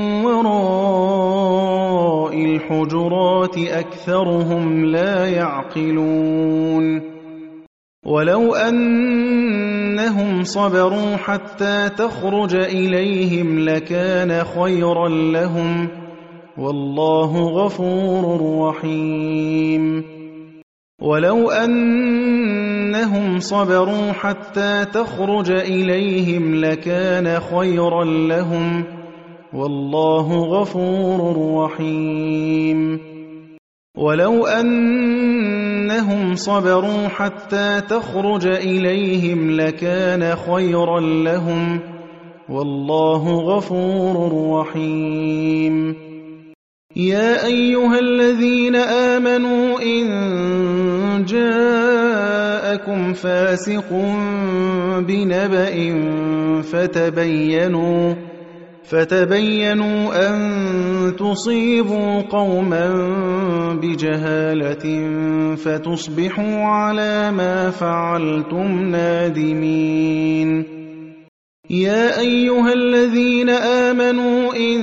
وراء الحجرات أكثرهم لا يعقلون. ولو أنهم صبروا حتى تخرج إليهم لكان خيرا لهم والله غفور رحيم. ولو أنهم صبروا حتى تخرج إليهم لكان خيرا لهم والله غفور رحيم. ولو أنهم صبروا حتى تخرج إليهم لكان خيرا لهم والله غفور رحيم. يا أيها الذين آمنوا إن جاءكم فاسق بنبأ فتبينوا أن تصيبوا قوما بجهالة فتصبحوا على ما فعلتم نادمين. يا أيها الذين آمنوا إن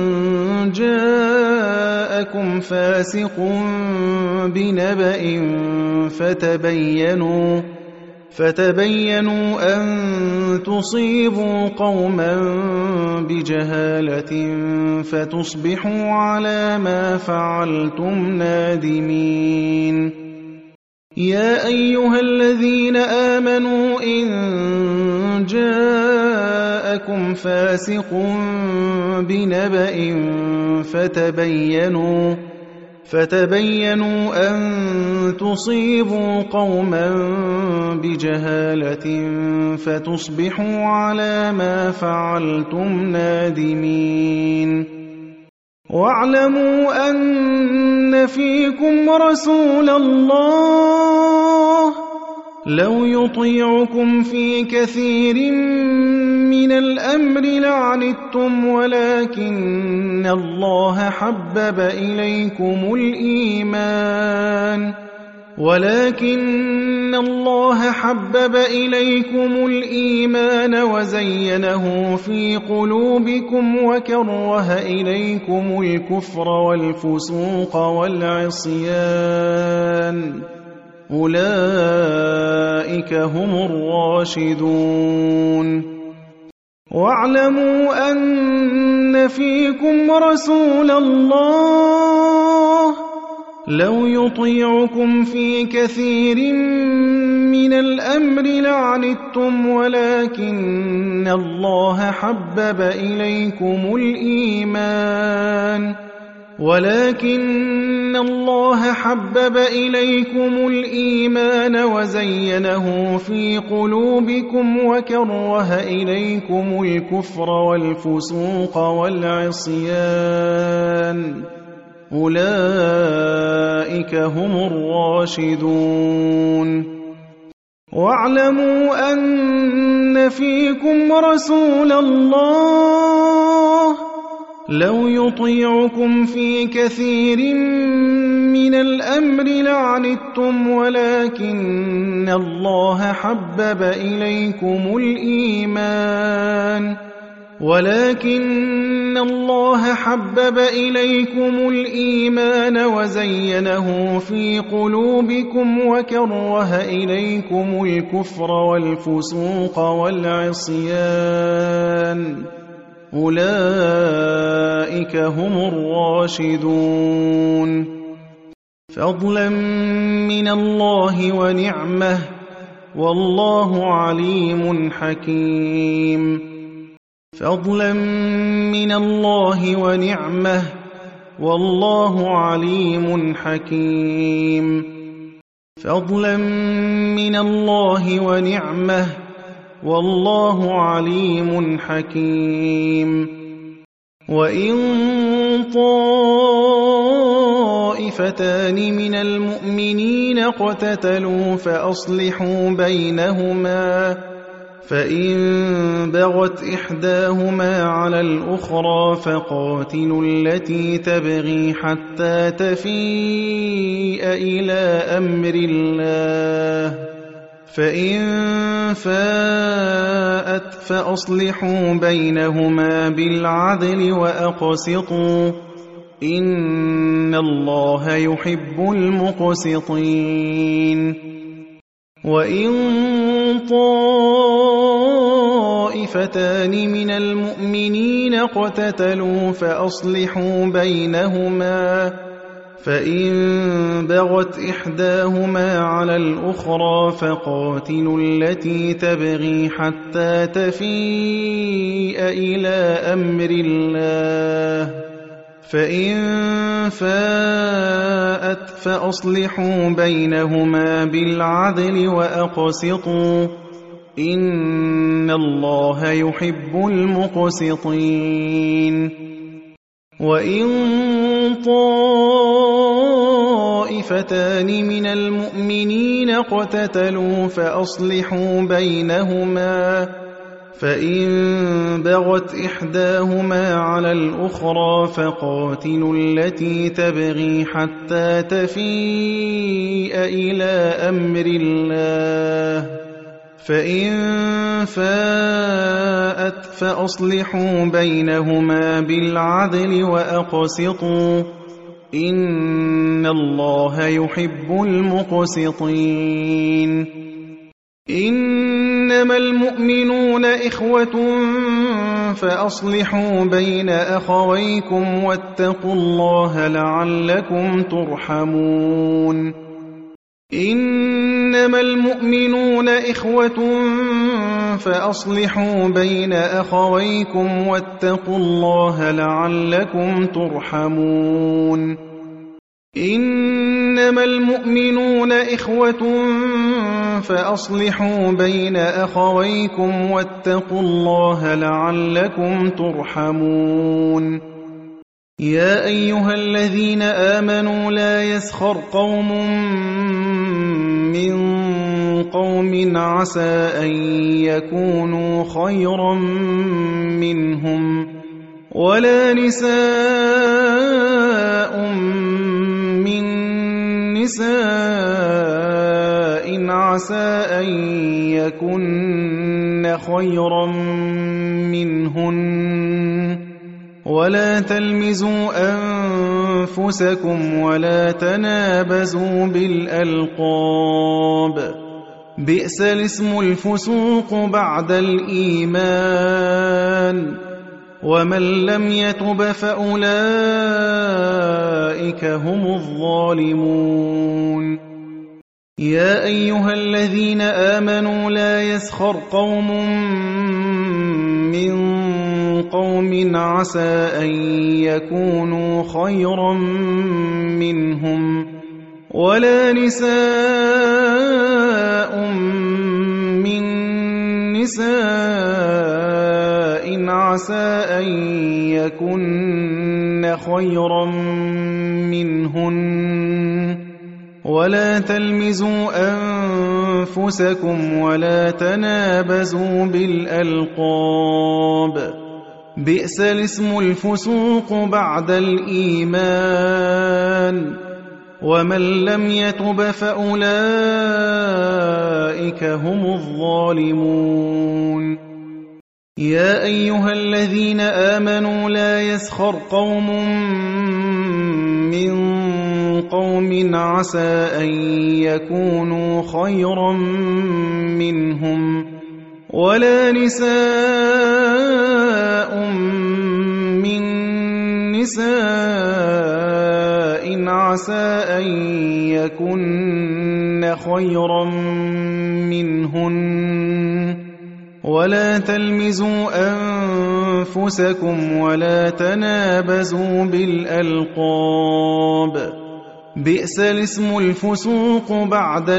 جاءكم فاسق بنبأ فتبينوا أن تصيبوا قوما بجهالة فتصبحوا على ما فعلتم نادمين. يا أيها الذين آمنوا إن جاءكم فاسق بنبأ فتبينوا أن تصيبوا قوما بجهالة فتصبحوا على ما فعلتم نادمين. واعلموا أن فيكم رسول الله لو يطيعكم في كثير من الأمر لعنتم ولكن الله حبب إليكم الإيمان وزينه في قلوبكم وكره إليكم الكفر والفسوق والعصيان أولئك هم الراشدون. واعلموا أن فيكم رسول الله لو يطيعكم في كثير من الأمر لعنتم ولكن الله حبب إليكم الإيمان وزينه في قلوبكم وكره إليكم الكفر والفسوق والعصيان أولئك هم الراشدون. واعلموا أن فيكم رسول الله لو يطيعكم في كثير من الأمر لعنتم ولكن الله حبب إليكم الإيمان وزينه في قلوبكم وكره إليكم الكفر والفسوق والعصيان أولئك هم الراشدون. فضلا من الله ونعمة والله عليم حكيم. فضلا من الله ونعمة والله عليم حكيم. فضلا من الله ونعمة والله عليم حكيم. وإن طائفتان من المؤمنين اقتتلوا فأصلحوا بينهما فإن بغت إحداهما على الأخرى فقاتلوا التي تبغي حتى تفيء إلى أمر الله فإن فاءت فأصلحوا بينهما بالعدل وأقسطوا إن الله يحب المقسطين. وإن طائفتان من المؤمنين اقتتلوا فأصلحوا بينهما فإن بغت إحداهما على الأخرى فقاتلوا التي تبغي حتى تفيء إلى أمر الله فإن فاءت فأصلحوا بينهما بالعدل وأقسطوا إن الله يحب المقسطين. وإن طائفتان من المؤمنين اقتتلوا فأصلحوا بينهما فإن بغت إحداهما على الأخرى فقاتلوا التي تبغي حتى تفيء إلى أمر الله فإن فاءت فأصلحوا بينهما بالعدل وأقسطوا إن الله يحب المقسطين. إنما المؤمنون إخوة فأصلحوا بين أخويكم واتقوا الله لعلكم ترحمون إنما المؤمنون إخوة فأصلحوا بين أخويكم واتقوا الله لعلكم ترحمون إنما المؤمنون إخوة فأصلحوا بين أخويكم واتقوا الله لعلكم ترحمون يا أيها الذين آمنوا لا يسخر قوم من قوم عسى أن يكونوا خيرا منهم ولا نساء من نساء عسى أن يكن خيرا منهن ولا تلمزوا أنفسكم ولا تنابزوا بالألقاب بئس الاسم الفسوق بعد الإيمان ومن لم يتب فأولئك هم الظالمون يا أيها الذين آمنوا لا يسخر قوم من قوم عسى أن يكونوا خيرا منهم ولا نساء من نساء عسى أن يكن خيرا منهن ولا تلمزوا أنفسكم ولا تنابزوا بالألقاب بئس الاسم الفسوق بعد الإيمان ومن لم يتب فأولئك هم الظالمون يا أيها الذين آمنوا لا يسخر قوم من قوم عسى أن يكونوا خيرا منهم ولا نساء من نساء عسى أن يكن خيرا منهن ولا تلمزوا أنفسكم ولا تنابزوا بالألقاب بئس الاسم الفسوق بعد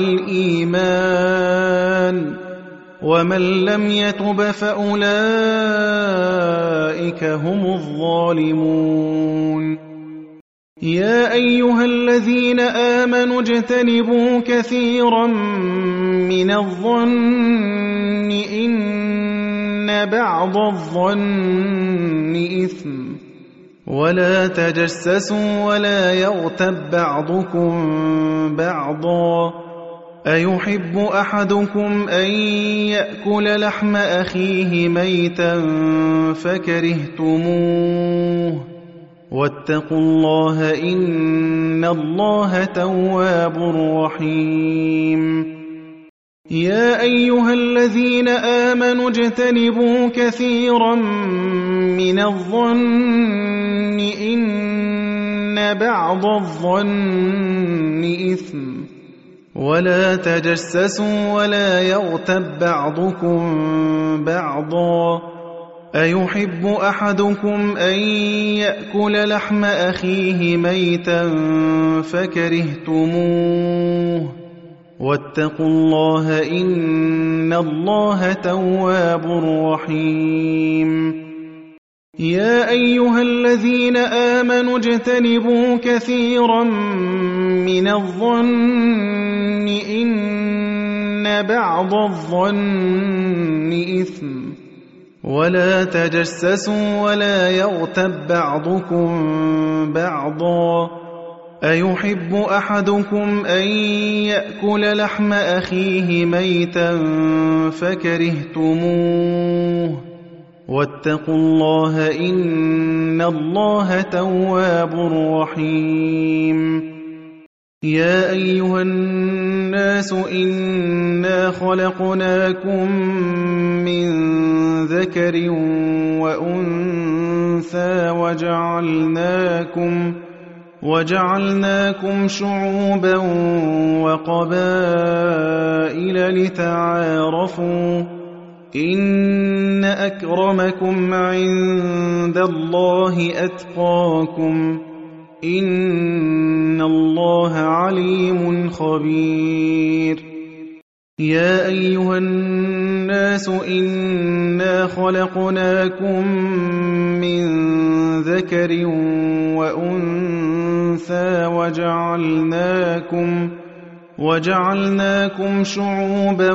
الإيمان ومن لم يتب فأولئك هم الظالمون يا أيها الذين آمنوا اجتنبوا كثيرا من الظن إن بعض الظن إثم ولا تجسسوا ولا يغتب بعضكم بعضا أيحب أحدكم أن يأكل لحم أخيه ميتا فكرهتموه واتقوا الله إن الله تواب رحيم يا أيها الذين آمنوا اجتنبوا كثيرا من الظن إن بعض الظن إثم ولا تجسسوا ولا يغتب بعضكم بعضا أيحب أحدكم أن يأكل لحم أخيه ميتا فكرهتموه واتقوا الله إن الله تواب رحيم يا أيها الذين آمنوا اجتنبوا كثيرا من الظن إن بعض الظن إثم ولا تجسسوا ولا يغتب بعضكم بعضا أيحب أحدكم أن يأكل لحم أخيه ميتا فكرهتموه واتقوا الله إن الله تواب رحيم يا أيها الناس الناس إنا خلقناكم من ذكر وأنثى وجعلناكم شعوبا وقبائل لتعارفوا إن أكرمكم عند الله أتقاكم إن الله عليم خبير يا أيها الناس إنا خلقناكم من ذكر وأنثى وجعلناكم شعوبا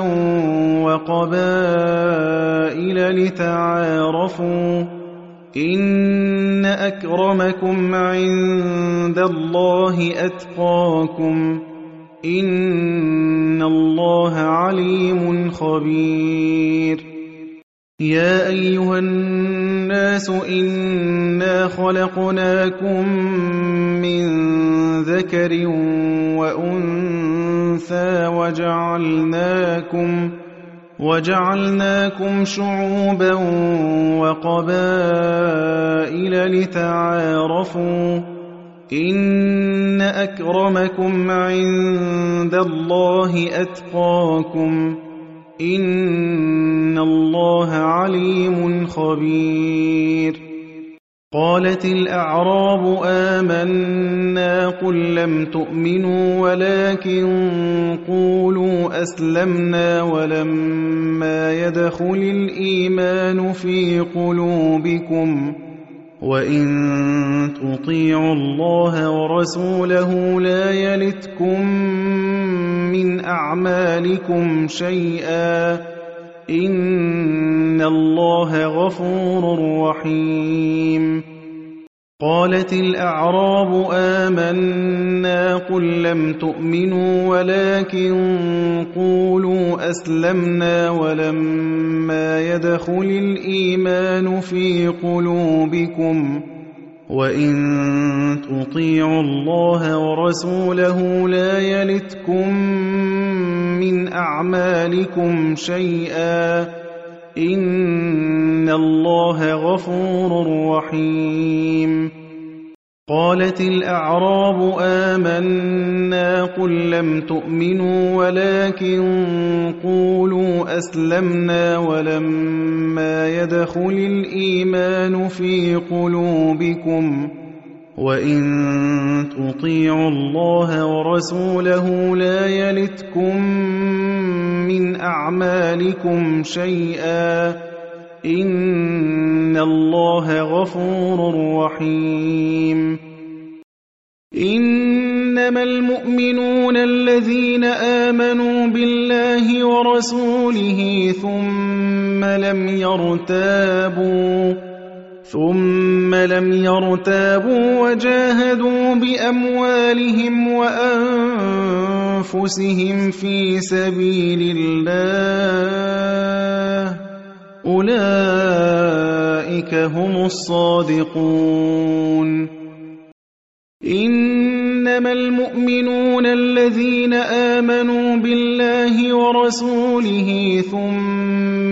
وقبائل لتعارفوا إن أكرمكم عند الله أتقاكم إن الله عليم خبير يا أيها الناس إنا خلقناكم من ذكر وأنثى وجعلناكم شعوبا وقبائل لتعارفوا إن أكرمكم عند الله أتقاكم إن الله عليم خبير قالت الأعراب آمنا قل لم تؤمنوا ولكن قولوا أسلمنا ولما يدخل الإيمان في قلوبكم وإن تطيعوا الله ورسوله لا يلتكم من أعمالكم شيئا إن الله غفور رحيم قالت الأعراب آمنا قل لم تؤمنوا ولكن قولوا أسلمنا ولما يدخل الإيمان في قلوبكم وإن تطيعوا الله ورسوله لا يلتكم من أعمالكم شيئا إن الله غفور رحيم قالت الأعراب آمنا قل لم تؤمنوا ولكن قولوا أسلمنا ولما يدخل الإيمان في قلوبكم وإن تطيعوا الله ورسوله لا يلتكم من أعمالكم شيئا إن الله غفور رحيم إنما المؤمنون الذين آمنوا بالله ورسوله ثم لم يرتابوا وجاهدوا بأموالهم وأنفسهم في سبيل الله أولئك هم الصادقون إنما المؤمنون الذين آمنوا بالله ورسوله ثم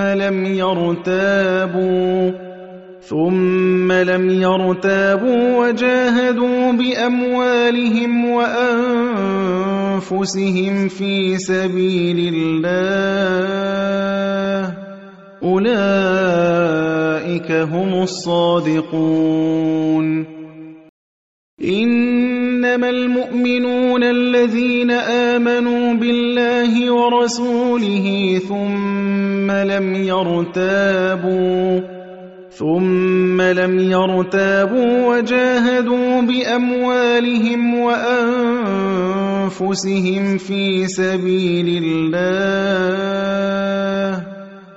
لم يرتابوا وجاهدوا بأموالهم وأنفسهم في سبيل الله أولئك هم الصادقون إنما المؤمنون الذين آمنوا بالله ورسوله ثم لم يرتابوا وجاهدوا بأموالهم وأنفسهم في سبيل الله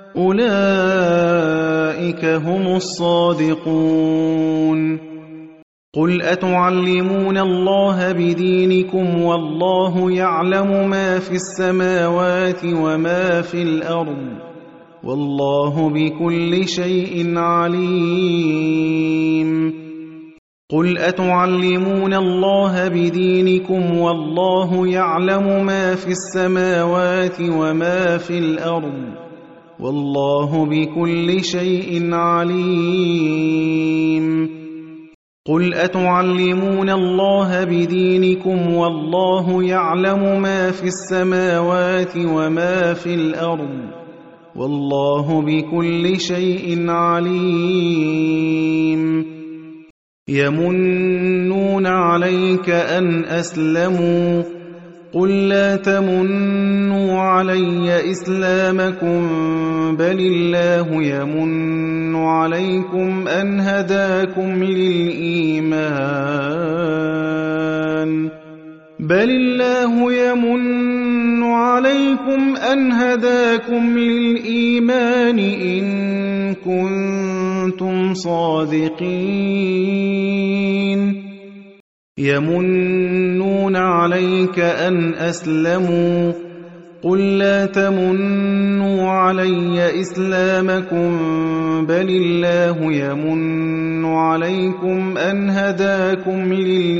أولئك هم الصادقون قل أتعلمون الله بدينكم والله يعلم ما في السماوات وما في الأرض والله بكل شيء عليم قُلْ أَتُعَلِّمُونَ اللَّهَ بِدِينِكُمْ وَاللَّهُ يَعْلَمُ مَا فِي السَّمَاوَاتِ وَمَا فِي الْأَرْضِ وَاللَّهُ بِكُلِّ شَيْءٍ عَلِيمٌ قُلْ أَتُعَلِّمُونَ اللَّهَ بِدِينِكُمْ وَاللَّهُ يَعْلَمُ مَا فِي السَّمَاوَاتِ وَمَا فِي الْأَرْضِ وَاللَّهُ بِكُلِّ شَيْءٍ عَلِيمٌ يَمُنُّونَ عَلَيْكَ أَنْ أَسْلَمُوا قُل لَّا تَمُنُّوا عَلَيَّ إِسْلَامَكُم بَلِ اللَّهُ يَمُنُّ عَلَيْكُمْ أَنْ هَدَاكُمْ لِلْإِيمَانِ إِن كُنتُمْ صَادِقِينَ يَمُنُّونَ عَلَيْكَ أَنْ أَسْلَمُوا قُل لَّا تَمُنُّوا عَلَيَّ إِسْلَامَكُم بَلِ اللَّهُ يَمُنُّ عَلَيْكُمْ أَنْ هَدَاكُمْ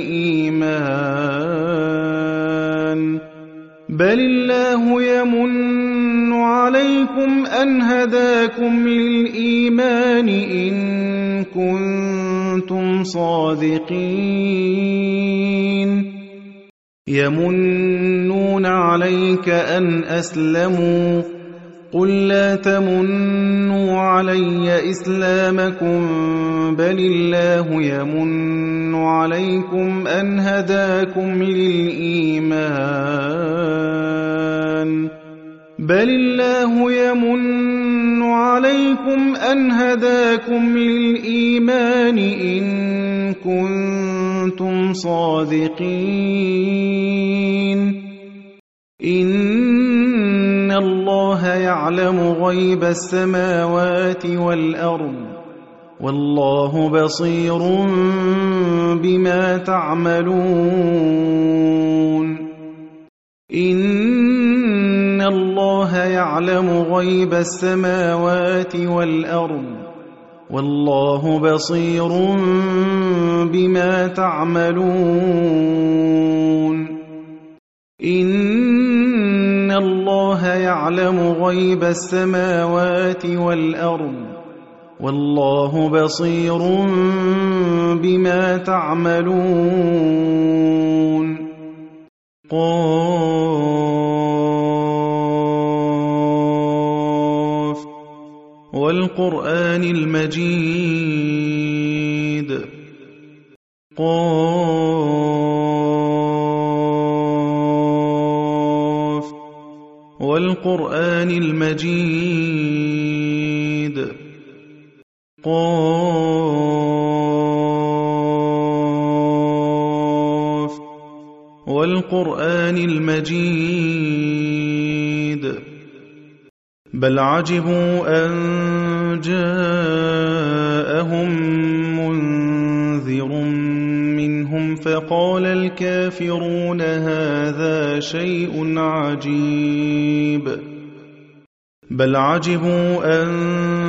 لِلْإِيمَانِ إِن كُنتُمْ صَادِقِينَ يَمُنُّونَ عَلَيْكَ أَنْ أَسْلَمُوا قُل لَّا تَمُنُّوا عَلَيَّ إِسْلَامَكُم بَلِ اللَّهُ يَمُنُّ عَلَيْكُمْ أَنْ هَدَاكُمْ لِلْإِيمَانِ إِن كُنتُمْ صَادِقِينَ إِنَّ اللَّهَ يَعْلَمُ غَيْبَ السَّمَاوَاتِ وَالْأَرْضِ وَاللَّهُ بَصِيرٌ بِمَا تَعْمَلُونَ إِنَّ اللَّهَ يَعْلَمُ غَيْبَ السَّمَاوَاتِ وَالْأَرْضِ وَاللَّهُ بَصِيرٌ بِمَا تَعْمَلُونَ إِنَّ اللَّهَ يَعْلَمُ غَيْبَ السَّمَاوَاتِ وَالْأَرْضِ وَاللَّهُ بَصِيرٌ بِمَا تَعْمَلُونَ قاف وَالْقُرْآنِ الْمَجِيدِ قاف وَالْقُرْآنِ الْمَجِيدِ قاف وَالْقُرْآنِ الْمَجِيدِ بَلْ عَجِبُوا أَن جَاءَهُم مُّنذِرٌ مِّنْهُمْ فَقَالَ الْكَافِرُونَ هَٰذَا شَيْءٌ عَجِيبٌ بَلْ عَجِبُوا أَن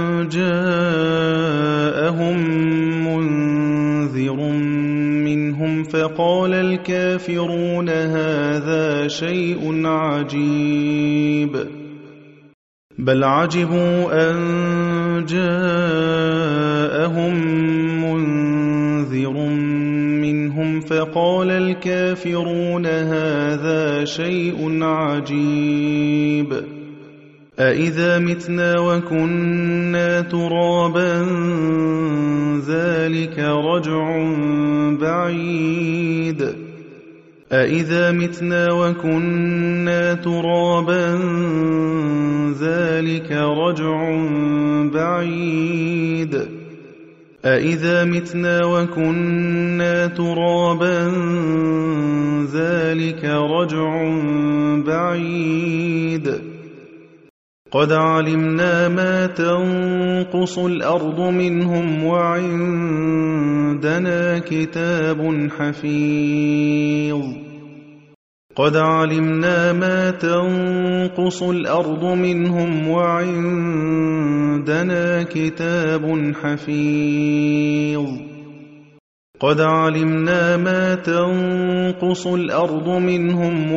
جَاءَهُم مُّنذِرٌ مِّنْهُمْ فَقَالَ الْكَافِرُونَ هَٰذَا شَيْءٌ عَجِيبٌ بَلْ عَجِبُوا أَن جَاءَهُم مُّنذِرٌ مِّنْهُمْ فَقَالَ الْكَافِرُونَ هَٰذَا شَيْءٌ عَجِيبٌ أَإِذَا مِتْنَا وَكُنَّا تُرَابًا ذَلِكَ رَجْعٌ بَعِيدٌ أَإِذَا مِتْنَا وَكُنَّا تُرَابًا ذَلِكَ رَجْعٌ بَعِيدٌ أَإِذَا مِتْنَا وَكُنَّا تُرَابًا ذَلِكَ رَجْعٌ بَعِيدٌ قَدْ عَلِمْنَا مَا تَنقُصُ الْأَرْضُ مِنْهُمْ وَعِندَنَا كِتَابٌ حَفِيظٌ قَدْ عَلِمْنَا مَا تَنقُصُ الْأَرْضُ مِنْهُمْ وَعِندَنَا كِتَابٌ حَفِيظٌ قد علمنا ما تنقص الأرض منهم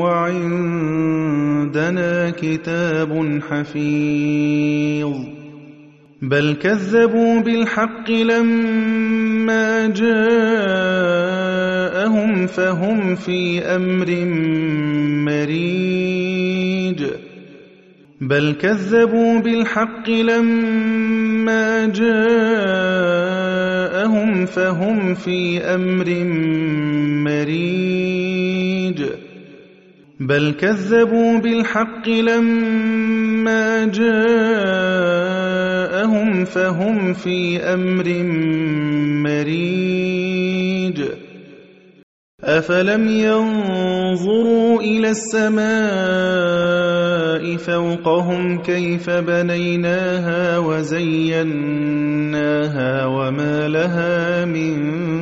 وعندنا كتاب حفيظ بل كذبوا بالحق لما جاءهم فهم في أمر مريج بل كذبوا بالحق لما جاءهم فهم في أمر مريج بل كذبوا بالحق لما جاءهم فهم في أمر مريج أفلم ينظروا إلى السماء فوقهم كيف بنيناها وزيناها وما لها من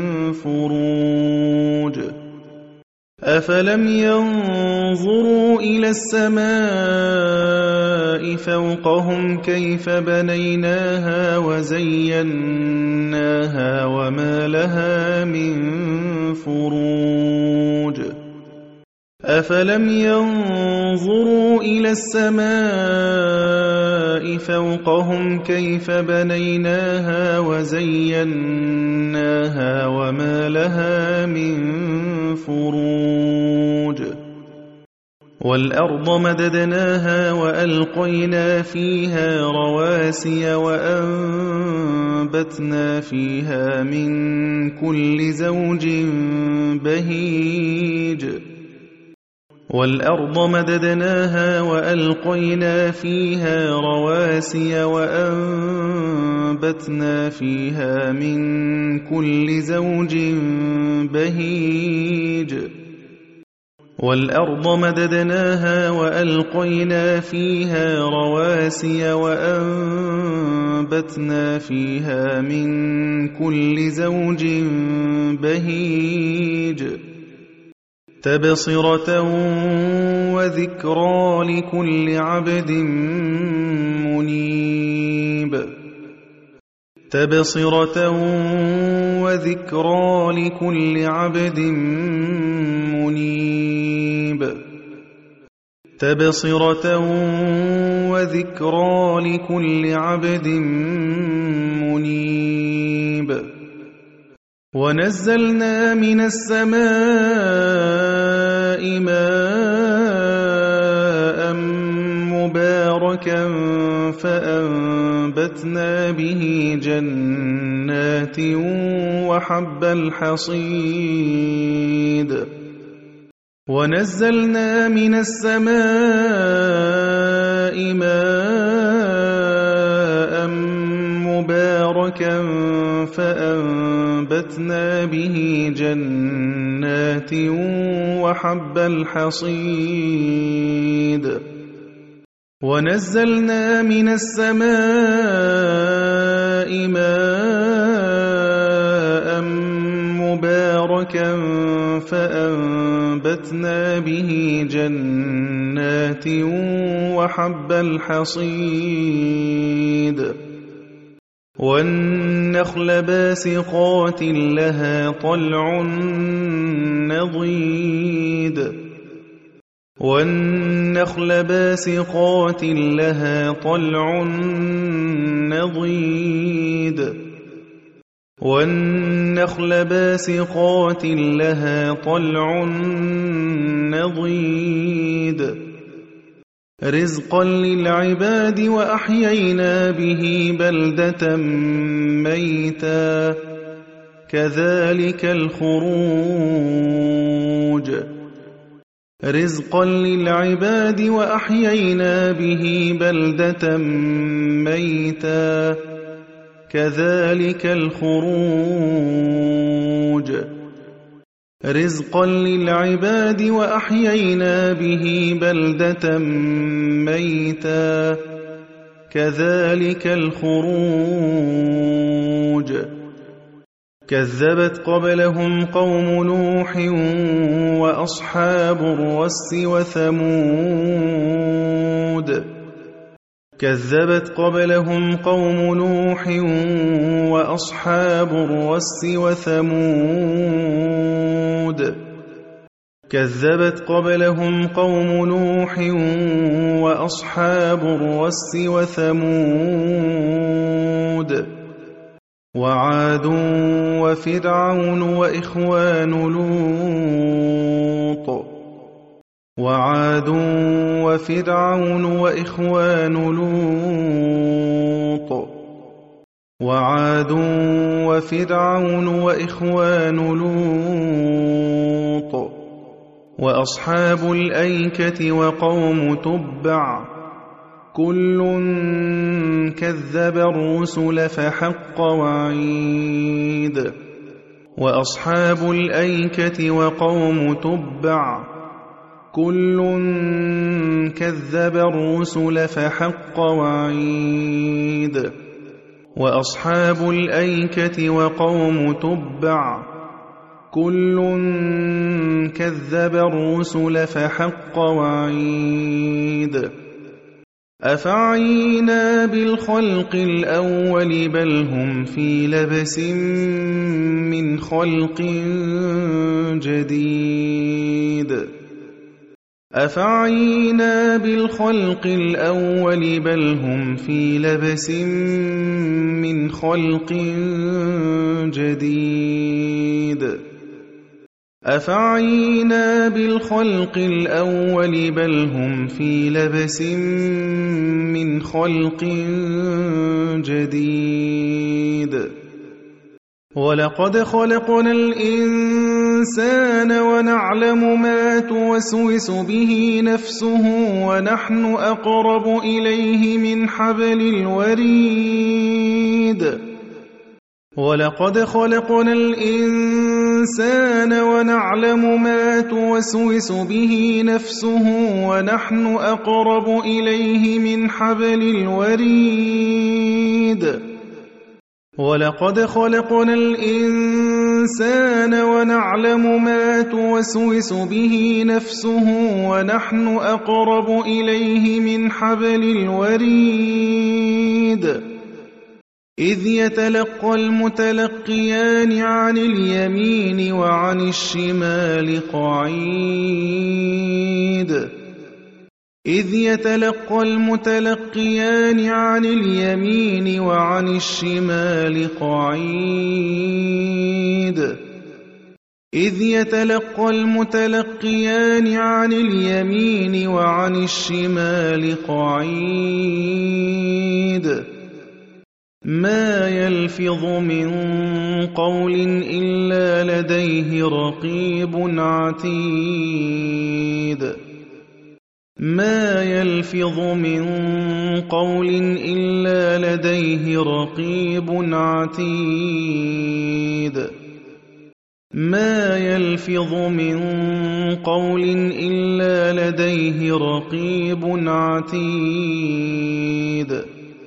فروج أفلم ينظروا إلى السماء فوقهم كيف بنيناها وزيناها وما لها من فروج أفلم ينظروا إلى السماء فوقهم كيف بنيناها وزيناها وما لها من فروج والأرض مددناها وألقينا فيها رواسي وأنبتنا فيها من كل زوج بهيج والأرض مددناها وألقينا فيها رواسي وأنبتنا فيها من كل زوج بهيج والأرض مددناها وألقينا فيها رواسي وأنبتنا فيها من كل زوج بهيج تبصرة وذكرى لكل عبد منيب تبصرة وذكرى لكل عبد منيب تبصرة وذكرى لكل عبد منيب ونزلنا من السماء ماء مباركا فأنبتنا به جنات وحب الحصيد ونزلنا من السماء ماء مباركا فأنبتنا به جنات وحب الحصيد ونزلنا من السماء ماء مباركا فأنبتنا به جنات وحب الحصيد والنخل باسقات لها طلع نضيد والنخل باسقات لها طلع نضيد والنخل باسقات لها طلع نضيد رزقا للعباد وأحيينا به بلدة ميتا كذلك الخروج رزقا للعباد وأحيينا به بلدة ميتا كذلك الخروج رزقا للعباد وأحيينا به بلدة ميتا كذلك الخروج كذبت قبلهم قوم نوح وأصحاب الرس وثمود كذبت قبلهم قوم نوح وأصحاب الرس وثمود كذبت قبلهم قوم نوح وأصحاب الرس وثمود وعاد وفرعون وإخوان لوط وعاد وفرعون وإخوان لوط وعاد وفرعون وإخوان لوط وأصحاب الأيكة وقوم تبع كل كذب الرسل فحق وعيد وأصحاب الأيكة وقوم تبع كل كذب الرسل فحق وعيد وأصحاب الأيكة وقوم تبع كل كذب الرسل فحق وعيد أفعينا بالخلق الأول بل هم في لبس من خلق جديد أفعينا بالخلق الأول بل هم في لبس من خلق جديد أفعينا بالخلق الأول بل هم في لبس من خلق جديد ولقد خلقنا الإنسان ونعلم ما توسوس به نفسه ونحن أقرب إليه من حبل الوريد ولقد خلقنا الإنسان ونعلم ما توسوس به نفسه ونحن أقرب إليه من حبل الوريد ولقد خلقنا الإنسان ونعلم ما توسوس به نفسه ونحن أقرب إليه من حبل الوريد إذ يتلقى المتلقيان عن اليمين وعن الشمال قعيد إذ يتلقى المتلقيان عن اليمين وعن الشمال قعيد إذ يتلقى المتلقيان عن اليمين وعن الشمال قعيد ما يلفظ من قول إلا لديه رقيب عتيد ما يلفظ من قول إلا لديه رقيب عتيد ما يلفظ من قول إلا لديه رقيب عتيد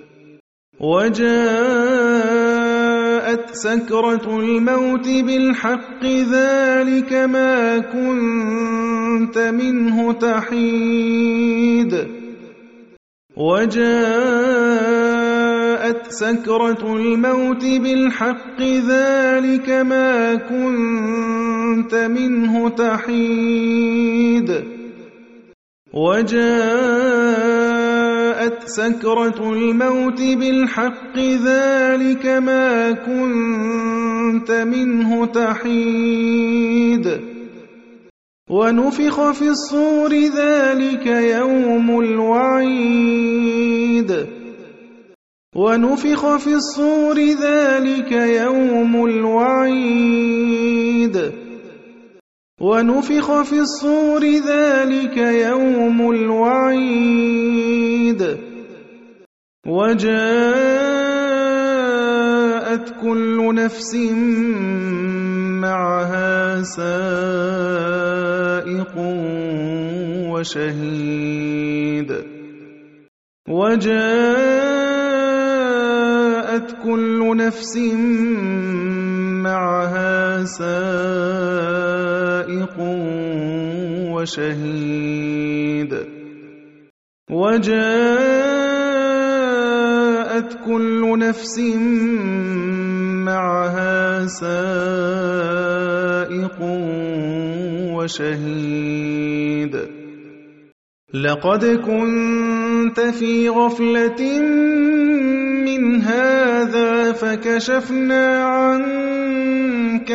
وجاءت سكرة الموت بالحق ذلك ما كنت منه تحيد وجاءت سكرة الموت بالحق ذلك ما كنت منه تحيد وجاءت سكرة الموت بالحق ذلك ما كنت منه تحيد ونفخ في الصور ذلك يوم الوعيد ونفخ في الصور ذلك يوم الوعيد ونفخ في الصور ذلك يوم الوعيد وجاءت كل نفس معها سائق وشهيد وجاءت كل نفس معها سائق وشهيد وجاءت وحملت كل نفس معها سائق وشهيد لقد كنت في غفلة من هذا فكشفنا عنك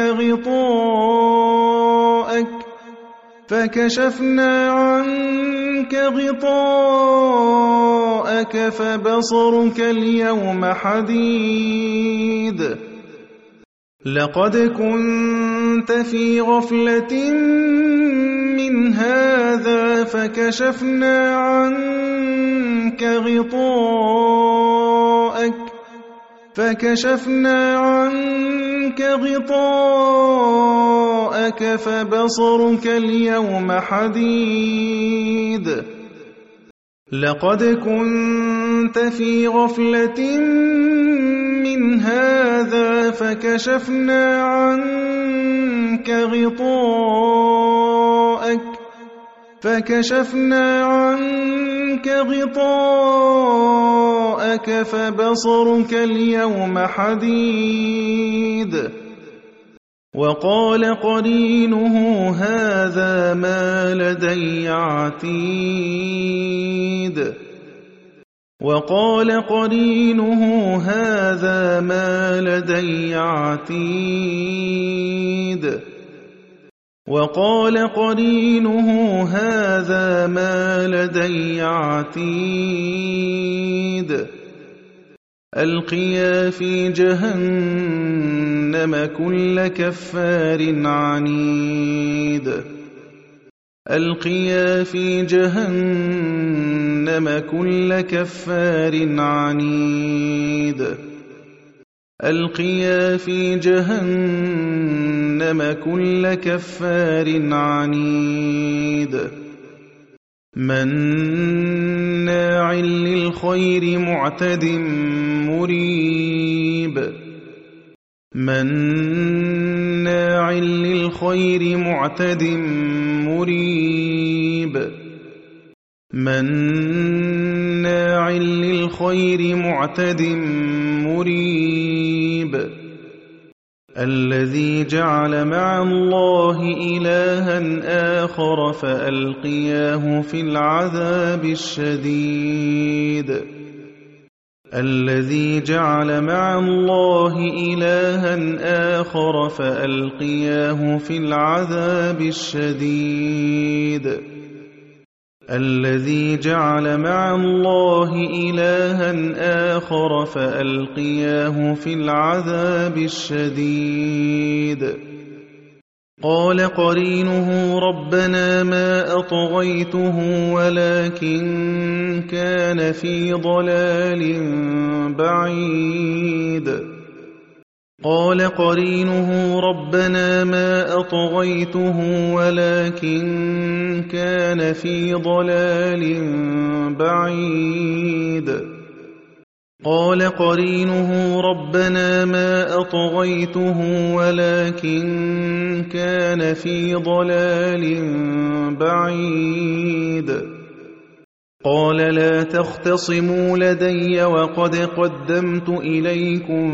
غطاءك فبصرك اليوم حديد لقد كنت في غفلة من هذا فكشفنا عنك غطاءك فبصرك اليوم حديد لقد كنت في غفلة من هذا فكشفنا عنك غطاءك فبصرك اليوم حديد وقال قرينه هذا ما لدي عتيد ألقيا في جهنم كل كفار عنيد مناع للخير معتد مريب الذي جعل مع الله إلها آخر فألقياه في العذاب الشديد قال قرينه ربنا ما أطغيته ولكن كان في ضلال بعيد قال لا تختصموا لدي وقد قدمت إليكم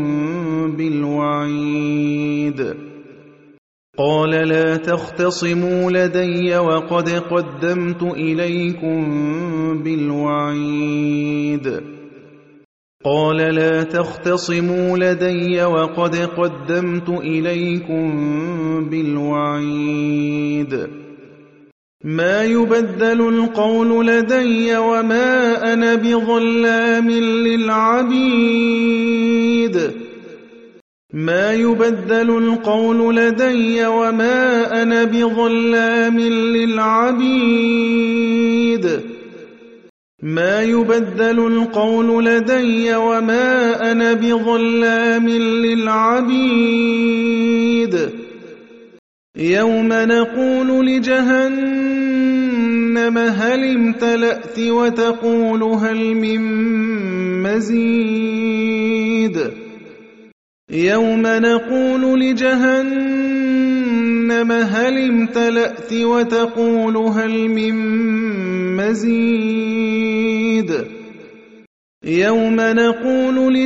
بالوعيد ما يبدل القول لدي وما أنا بظلام للعبيد يوم نقول لجهنم هل امتلأت وتقول هل من مزيد يوم نقول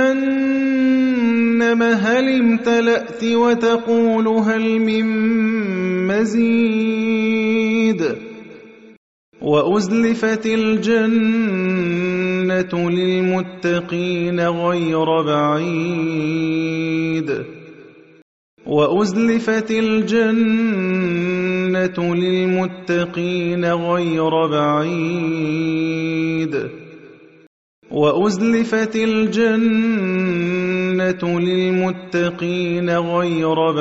لجهنم هل امتلأت وتقول هل من مزيد وأزلفت الجنة للمتقين غير بعيد وأزلفت الجنة للمتقين غير بعيد وأزلفت الجنة للمتقين غير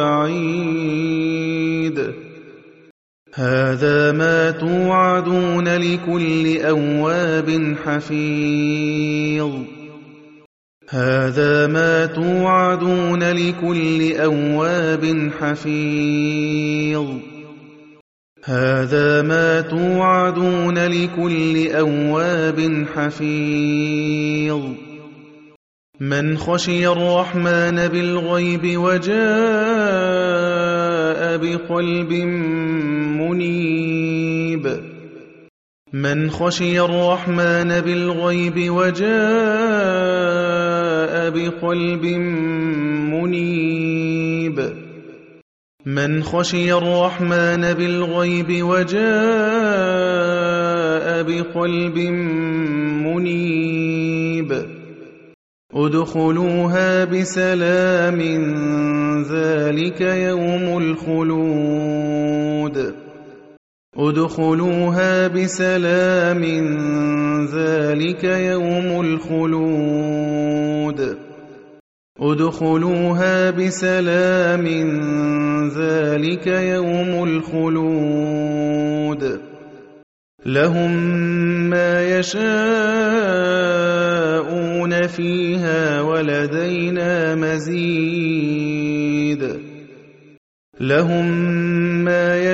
بعيد هذا ما توعدون لكل أواب حفيظ هذا ما توعدون لكل أواب حفيظ هذا ما توعدون لكل أواب حفيظ من خشي الرحمن بالغيب وجاء بقلب منيب من خشي الرحمن بالغيب وجاء بقلب منيب من خشي الرحمن بالغيب وجاء بقلب منيب ادخلوها بسلام ذلك يوم الخلود ادخلوها بسلام ذلك يوم الخلود ادخلوها بسلام ذلك يوم الخلود لهم ما يشاءون فيها ولدينا مزيد لهم ما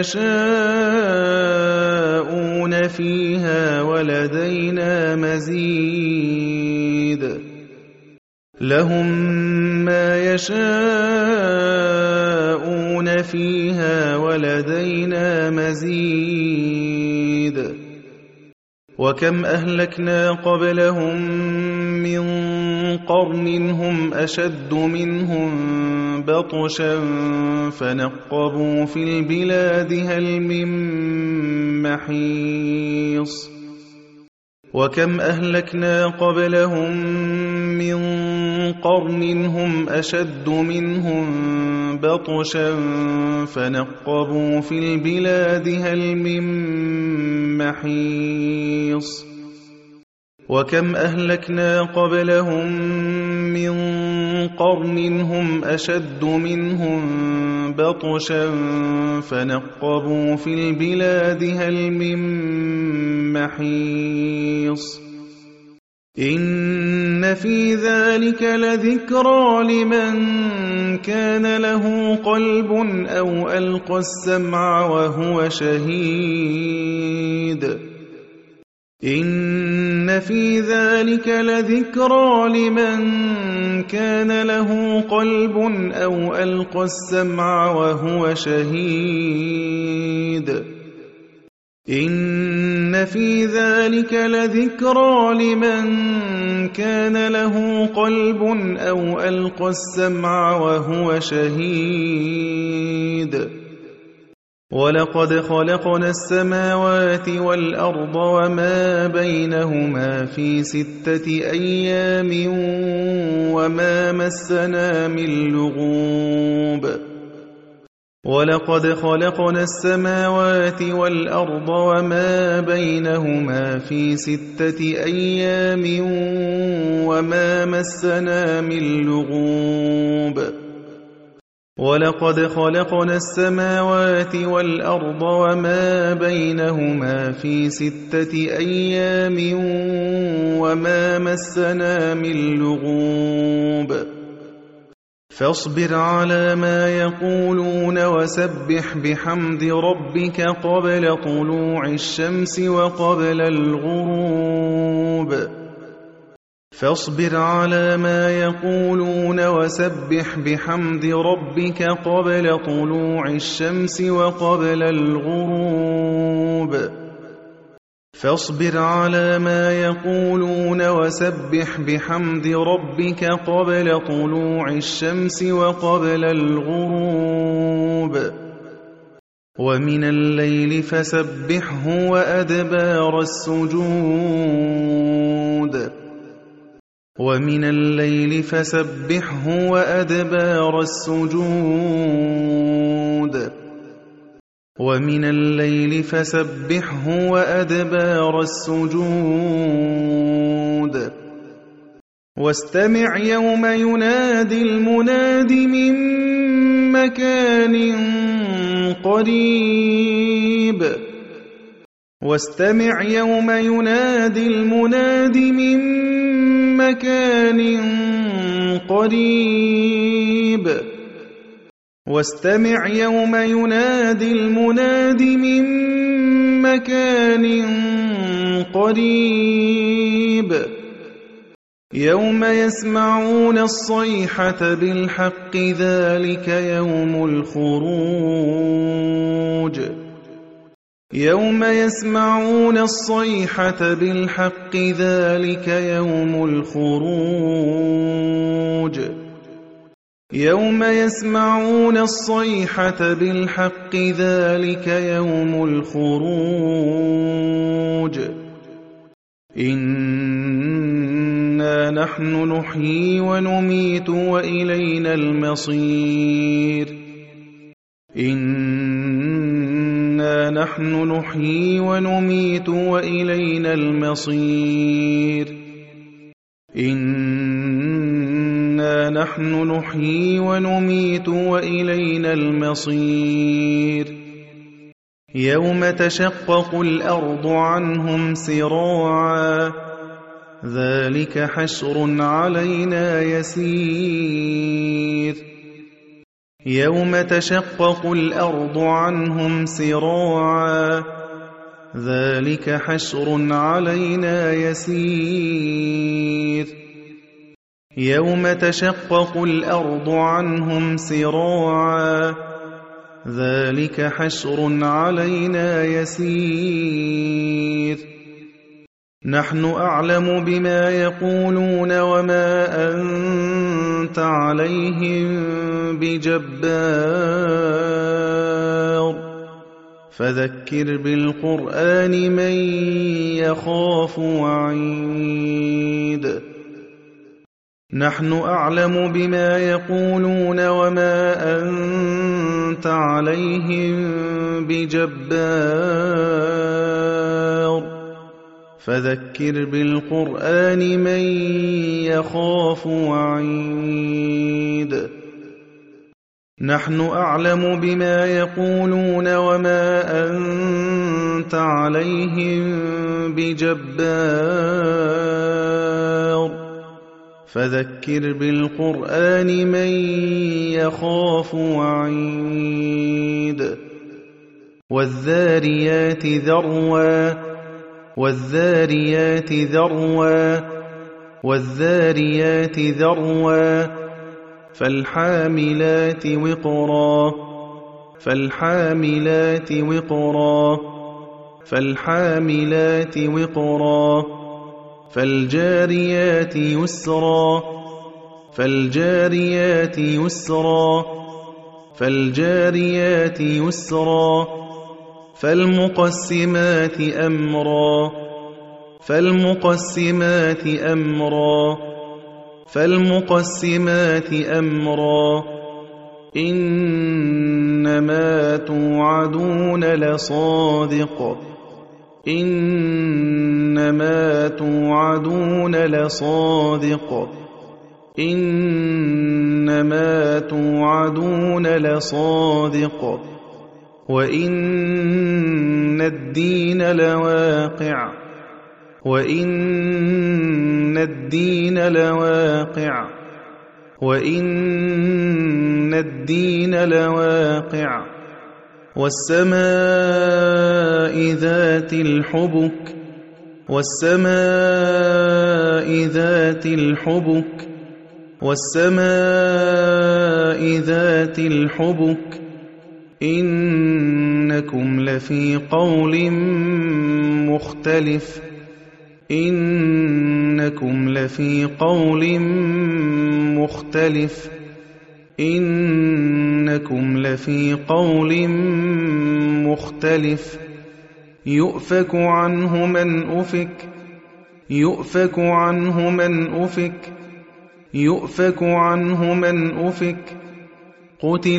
يشاءون فيها ولدينا مزيد لهم ما يشاءون فيها ولدينا مزيد وكم أهلكنا قبلهم من قرن هم أشد منهم بطشا فنقبوا في البلاد هل من محيص وكم أهلكنا قبلهم من قرن هم أشد منهم بطشا فنقبوا في البلاد هل من محيص وكم أهلكنا قبلهم من قرن هم أشد منهم بطشا فنقبوا في البلاد هل من محيص إن في ذلك لذكرى لمن كان له قلب أو ألقى السمع وهو شهيد إن في ذلك لذكرى لمن كان له قلب أو ألقى السمع وهو شهيد إن في ذلك لذكرى لمن كان له قلب أو ألقى السمع وهو شهيد ولقد خلقنا السماوات والأرض وما بينهما في 6 أيام وما مسنا من لغوب ولقد خلقنا السماوات والأرض وما بينهما في 6 أيام وما مسنا من لغوب ولقد خلقنا السماوات والأرض وما بينهما في 6 أيام وما مسنا من لغوب فاصبر على ما يقولون وسبح بحمد ربك قبل طلوع الشمس وقبل الغروب فاصبر على ما يقولون وسبح بحمد ربك قبل طلوع الشمس وقبل الغروب فاصبر على ما يقولون وسبح بحمد ربك قبل طلوع الشمس وقبل الغروب ومن الليل فسبحه وأدبار السجود ومن الليل فسبحه وأدبار السجود ومن الليل فسبحه وأدبار السجود واستمع يوم ينادي المناد من مكان قريب واستمع يوم ينادي المناد من مكان قريب واستمع يوم ينادي المناد من مكان قريب يوم يسمعون الصيحة بالحق ذلك يوم الخروج يوم يسمعون الصيحة بالحق ذلك يوم الخروج يوم يسمعون الصيحة بالحق ذلك يوم الخروج إنا نحن نحيي ونميت وإلينا المصير إنا نحن نحيي ونميت وإلينا المصير إنا نحن نحيي ونميت وإلينا المصير يوم تشقق الأرض عنهم سراعا ذلك حشر علينا يسير يوم تشقق الأرض عنهم سراعا ذلك حشر علينا يسير يوم تشقق الأرض عنهم سراعا ذلك حشر علينا يسير نحن أعلم بما يقولون وما أنت عليهم بجبار فذكر بالقرآن من يخاف وعيد نحن أعلم بما يقولون وما أنت عليهم بجبار فذكر بالقرآن من يخاف وعيد نحن أعلم بما يقولون وما أنت عليهم بجبار فذكر بالقرآن من يخاف وعيد والذاريات ذروا والذاريات ذروا والذاريات ذروا فالحاملات وقرا فالحاملات وقرا فالحاملات وقرا فالجاريات يسرا فالجاريات يسرا فالجاريات يسرا فالمقسمات أمرا فالمقسمات أمرا فالمقسمات أمرا إنما توعدون لصادق إنما توعدون لصادق إنما توعدون لصادق وإن الدين لواقع وإن الدين لواقع وإن الدين لواقع والسماء ذات الحبك والسماء ذات الحبك والسماء ذات الحبك إنكم لفي قول مختلف إنكم لفي قول مختلف إنكم لفي قول مختلف يؤفك عنه من أفك يؤفك عنه من أفك يؤفك عنه من أفك قتل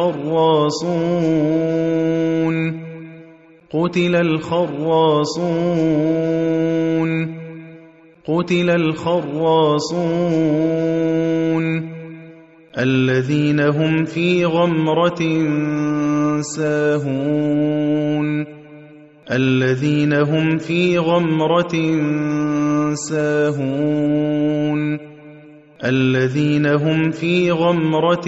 الخراصون قتل الخراصون قتل الخراصون الذين هم في غمرة ساهون الذين هم في غمرة ساهون الذين هم في غمرة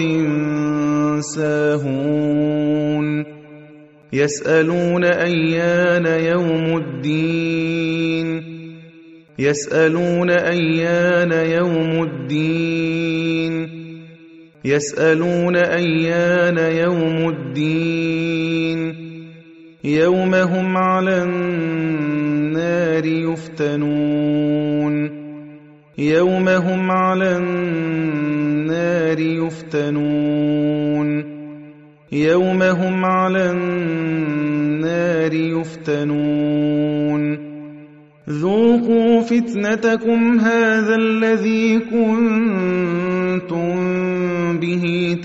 ساهون يسألون أيان يوم الدين يسألون أيان يوم الدين يسألون أيان يوم الدين يوم هم على النار يفتنون يوم هم على النار يفتنون يوم هم على النار يفتنون ذوقوا فتنتكم هذا الذي كنتم به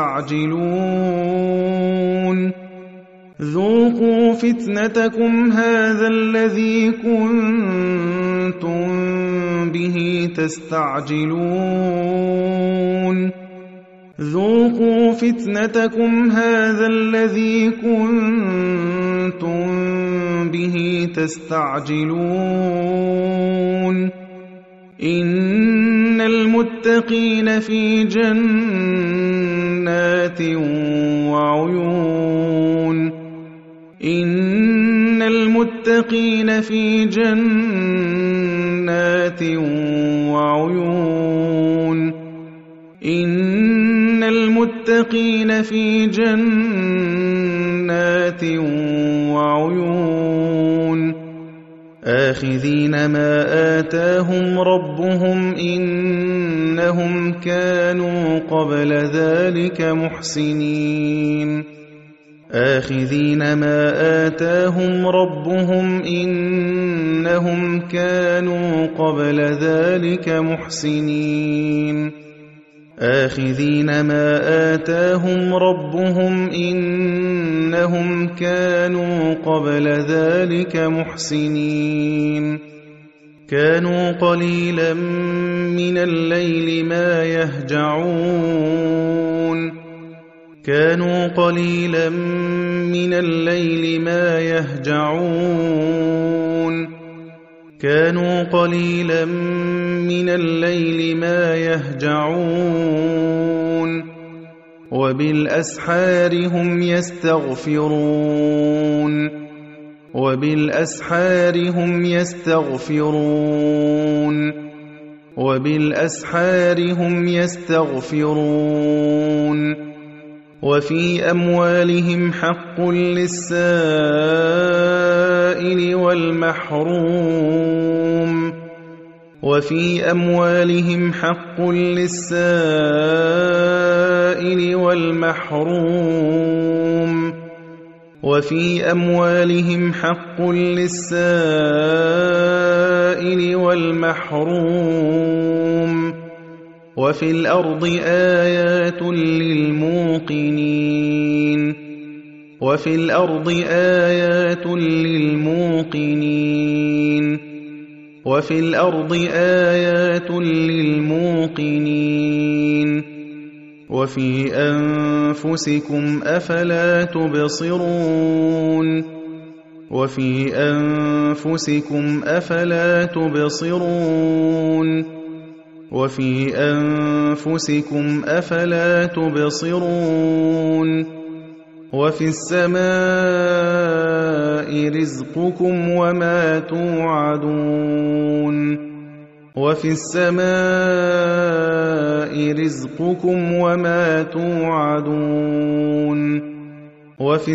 تستعجلون ذوقوا فتنتكم هذا الذي كنتم به تستعجلون ذوقوا فتنتكم هذا الذي كنتم به تستعجلون إن المتقين في جنات وعيون إن المتقين في جنات وعيون إن المتقين في جنات وعيون آخذين ما آتاهم ربهم إنهم كانوا قبل ذلك محسنين آخذين ما آتاهم ربهم إنهم كانوا قبل ذلك محسنين آخذين ما آتاهم ربهم إنهم كانوا قبل ذلك محسنين كانوا قليلا من الليل ما يهجعون كانوا قليلا من الليل ما يهجعون كانوا قليلا من الليل ما يهجعون وبالأسحار هم يستغفرون وبالأسحار هم يستغفرون وبالأسحار هم يستغفرون وفي أموالهم حق للسائل والمحروم وفي أموالهم حق للسائل والمحروم وفي أموالهم حق للسائل والمحروم وفي الأرض آيات للموقنين وفي الأرض آيات للموقنين وفي الأرض آيات للموقنين وفي أنفسكم أفلا تبصرون وفي أنفسكم أفلا تبصرون وفي أنفسكم أفلا تبصرون وفي السماء رزقكم وما توعدون وفي السماء رزقكم وما توعدون وفي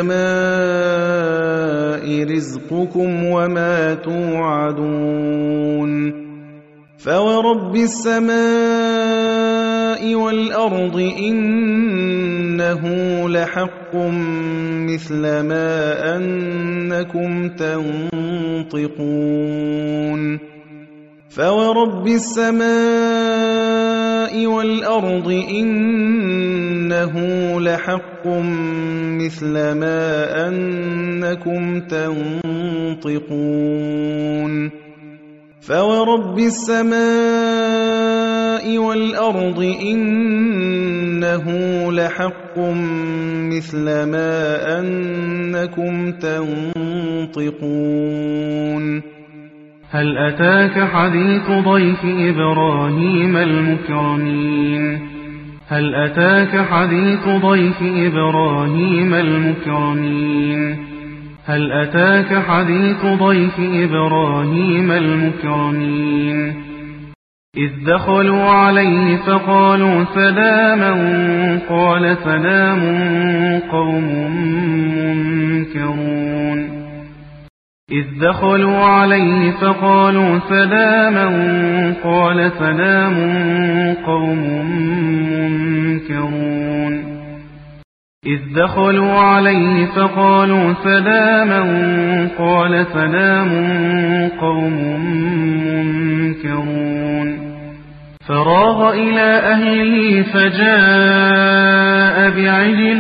السماء رزقكم وما توعدون فورب السماء والأرض إنه لحق مثل ما أنكم تنطقون فورب السماء والأرض إنه لحق مثل ما أنكم تنطقون فورب السماء والأرض إنه لحق مثل ما أنكم تنطقون هل أتاك حديث ضيف إبراهيم المكرمين هل أتاك حديث ضيف إبراهيم المكرمين هل أتاك حديث ضيف إبراهيم المكرمين إذ دخلوا عليه فقالوا سلاما قال سلام قوم منكرون إذ دخلوا عليه فقالوا سلاما قال سلام قوم منكرون إذ دخلوا عليه فقالوا سلاما قال سلام قوم منكرون فراغ إلى أهله فجاء بعجل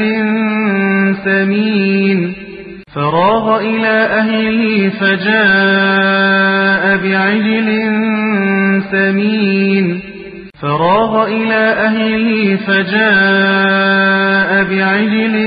سمين فراغ إلى أهله فجاء بعجل سمين فراغ إلى أهله فجاء بعجل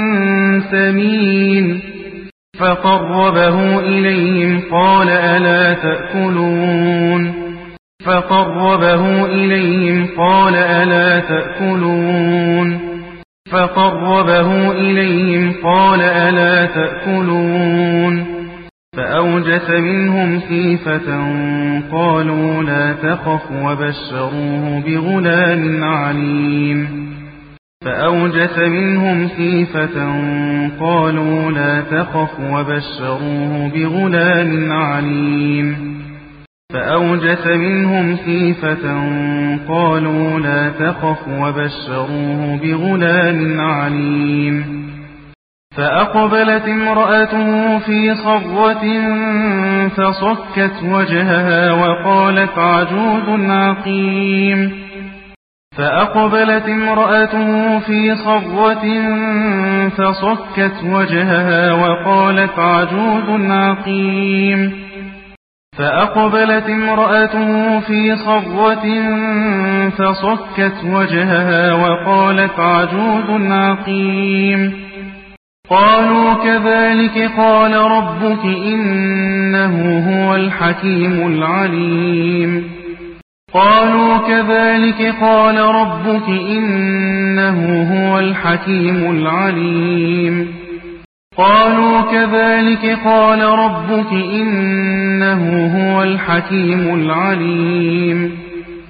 سمين فقربه إليهم قال ألا تأكلون فقربه إليهم قال ألا تأكلون فقربه إليهم قال ألا تأكلون فأوجس منهم خيفة قالوا لا تخف وبشروه بغلام عليم فأوجس منهم خيفة قالوا لا تخف وبشروه بغلام عليم فأوجس منهم خيفة قالوا لا تخف وبشروه بغلام عليم فأقبلت امرأته في صرة فصكت وجهها وقالت عجوز عقيم فأقبلت امرأته في صرة فصكت وجهها وقالت عجوز عقيم فأقبلت امرأته في صرة فصكت وجهها وقالت عجوز عقيم قالوا كذلك قال ربك إنه هو الحكيم العليم قالوا كذلك قال ربك إنه هو الحكيم العليم قالوا كذلك قال ربك إنه هو الحكيم العليم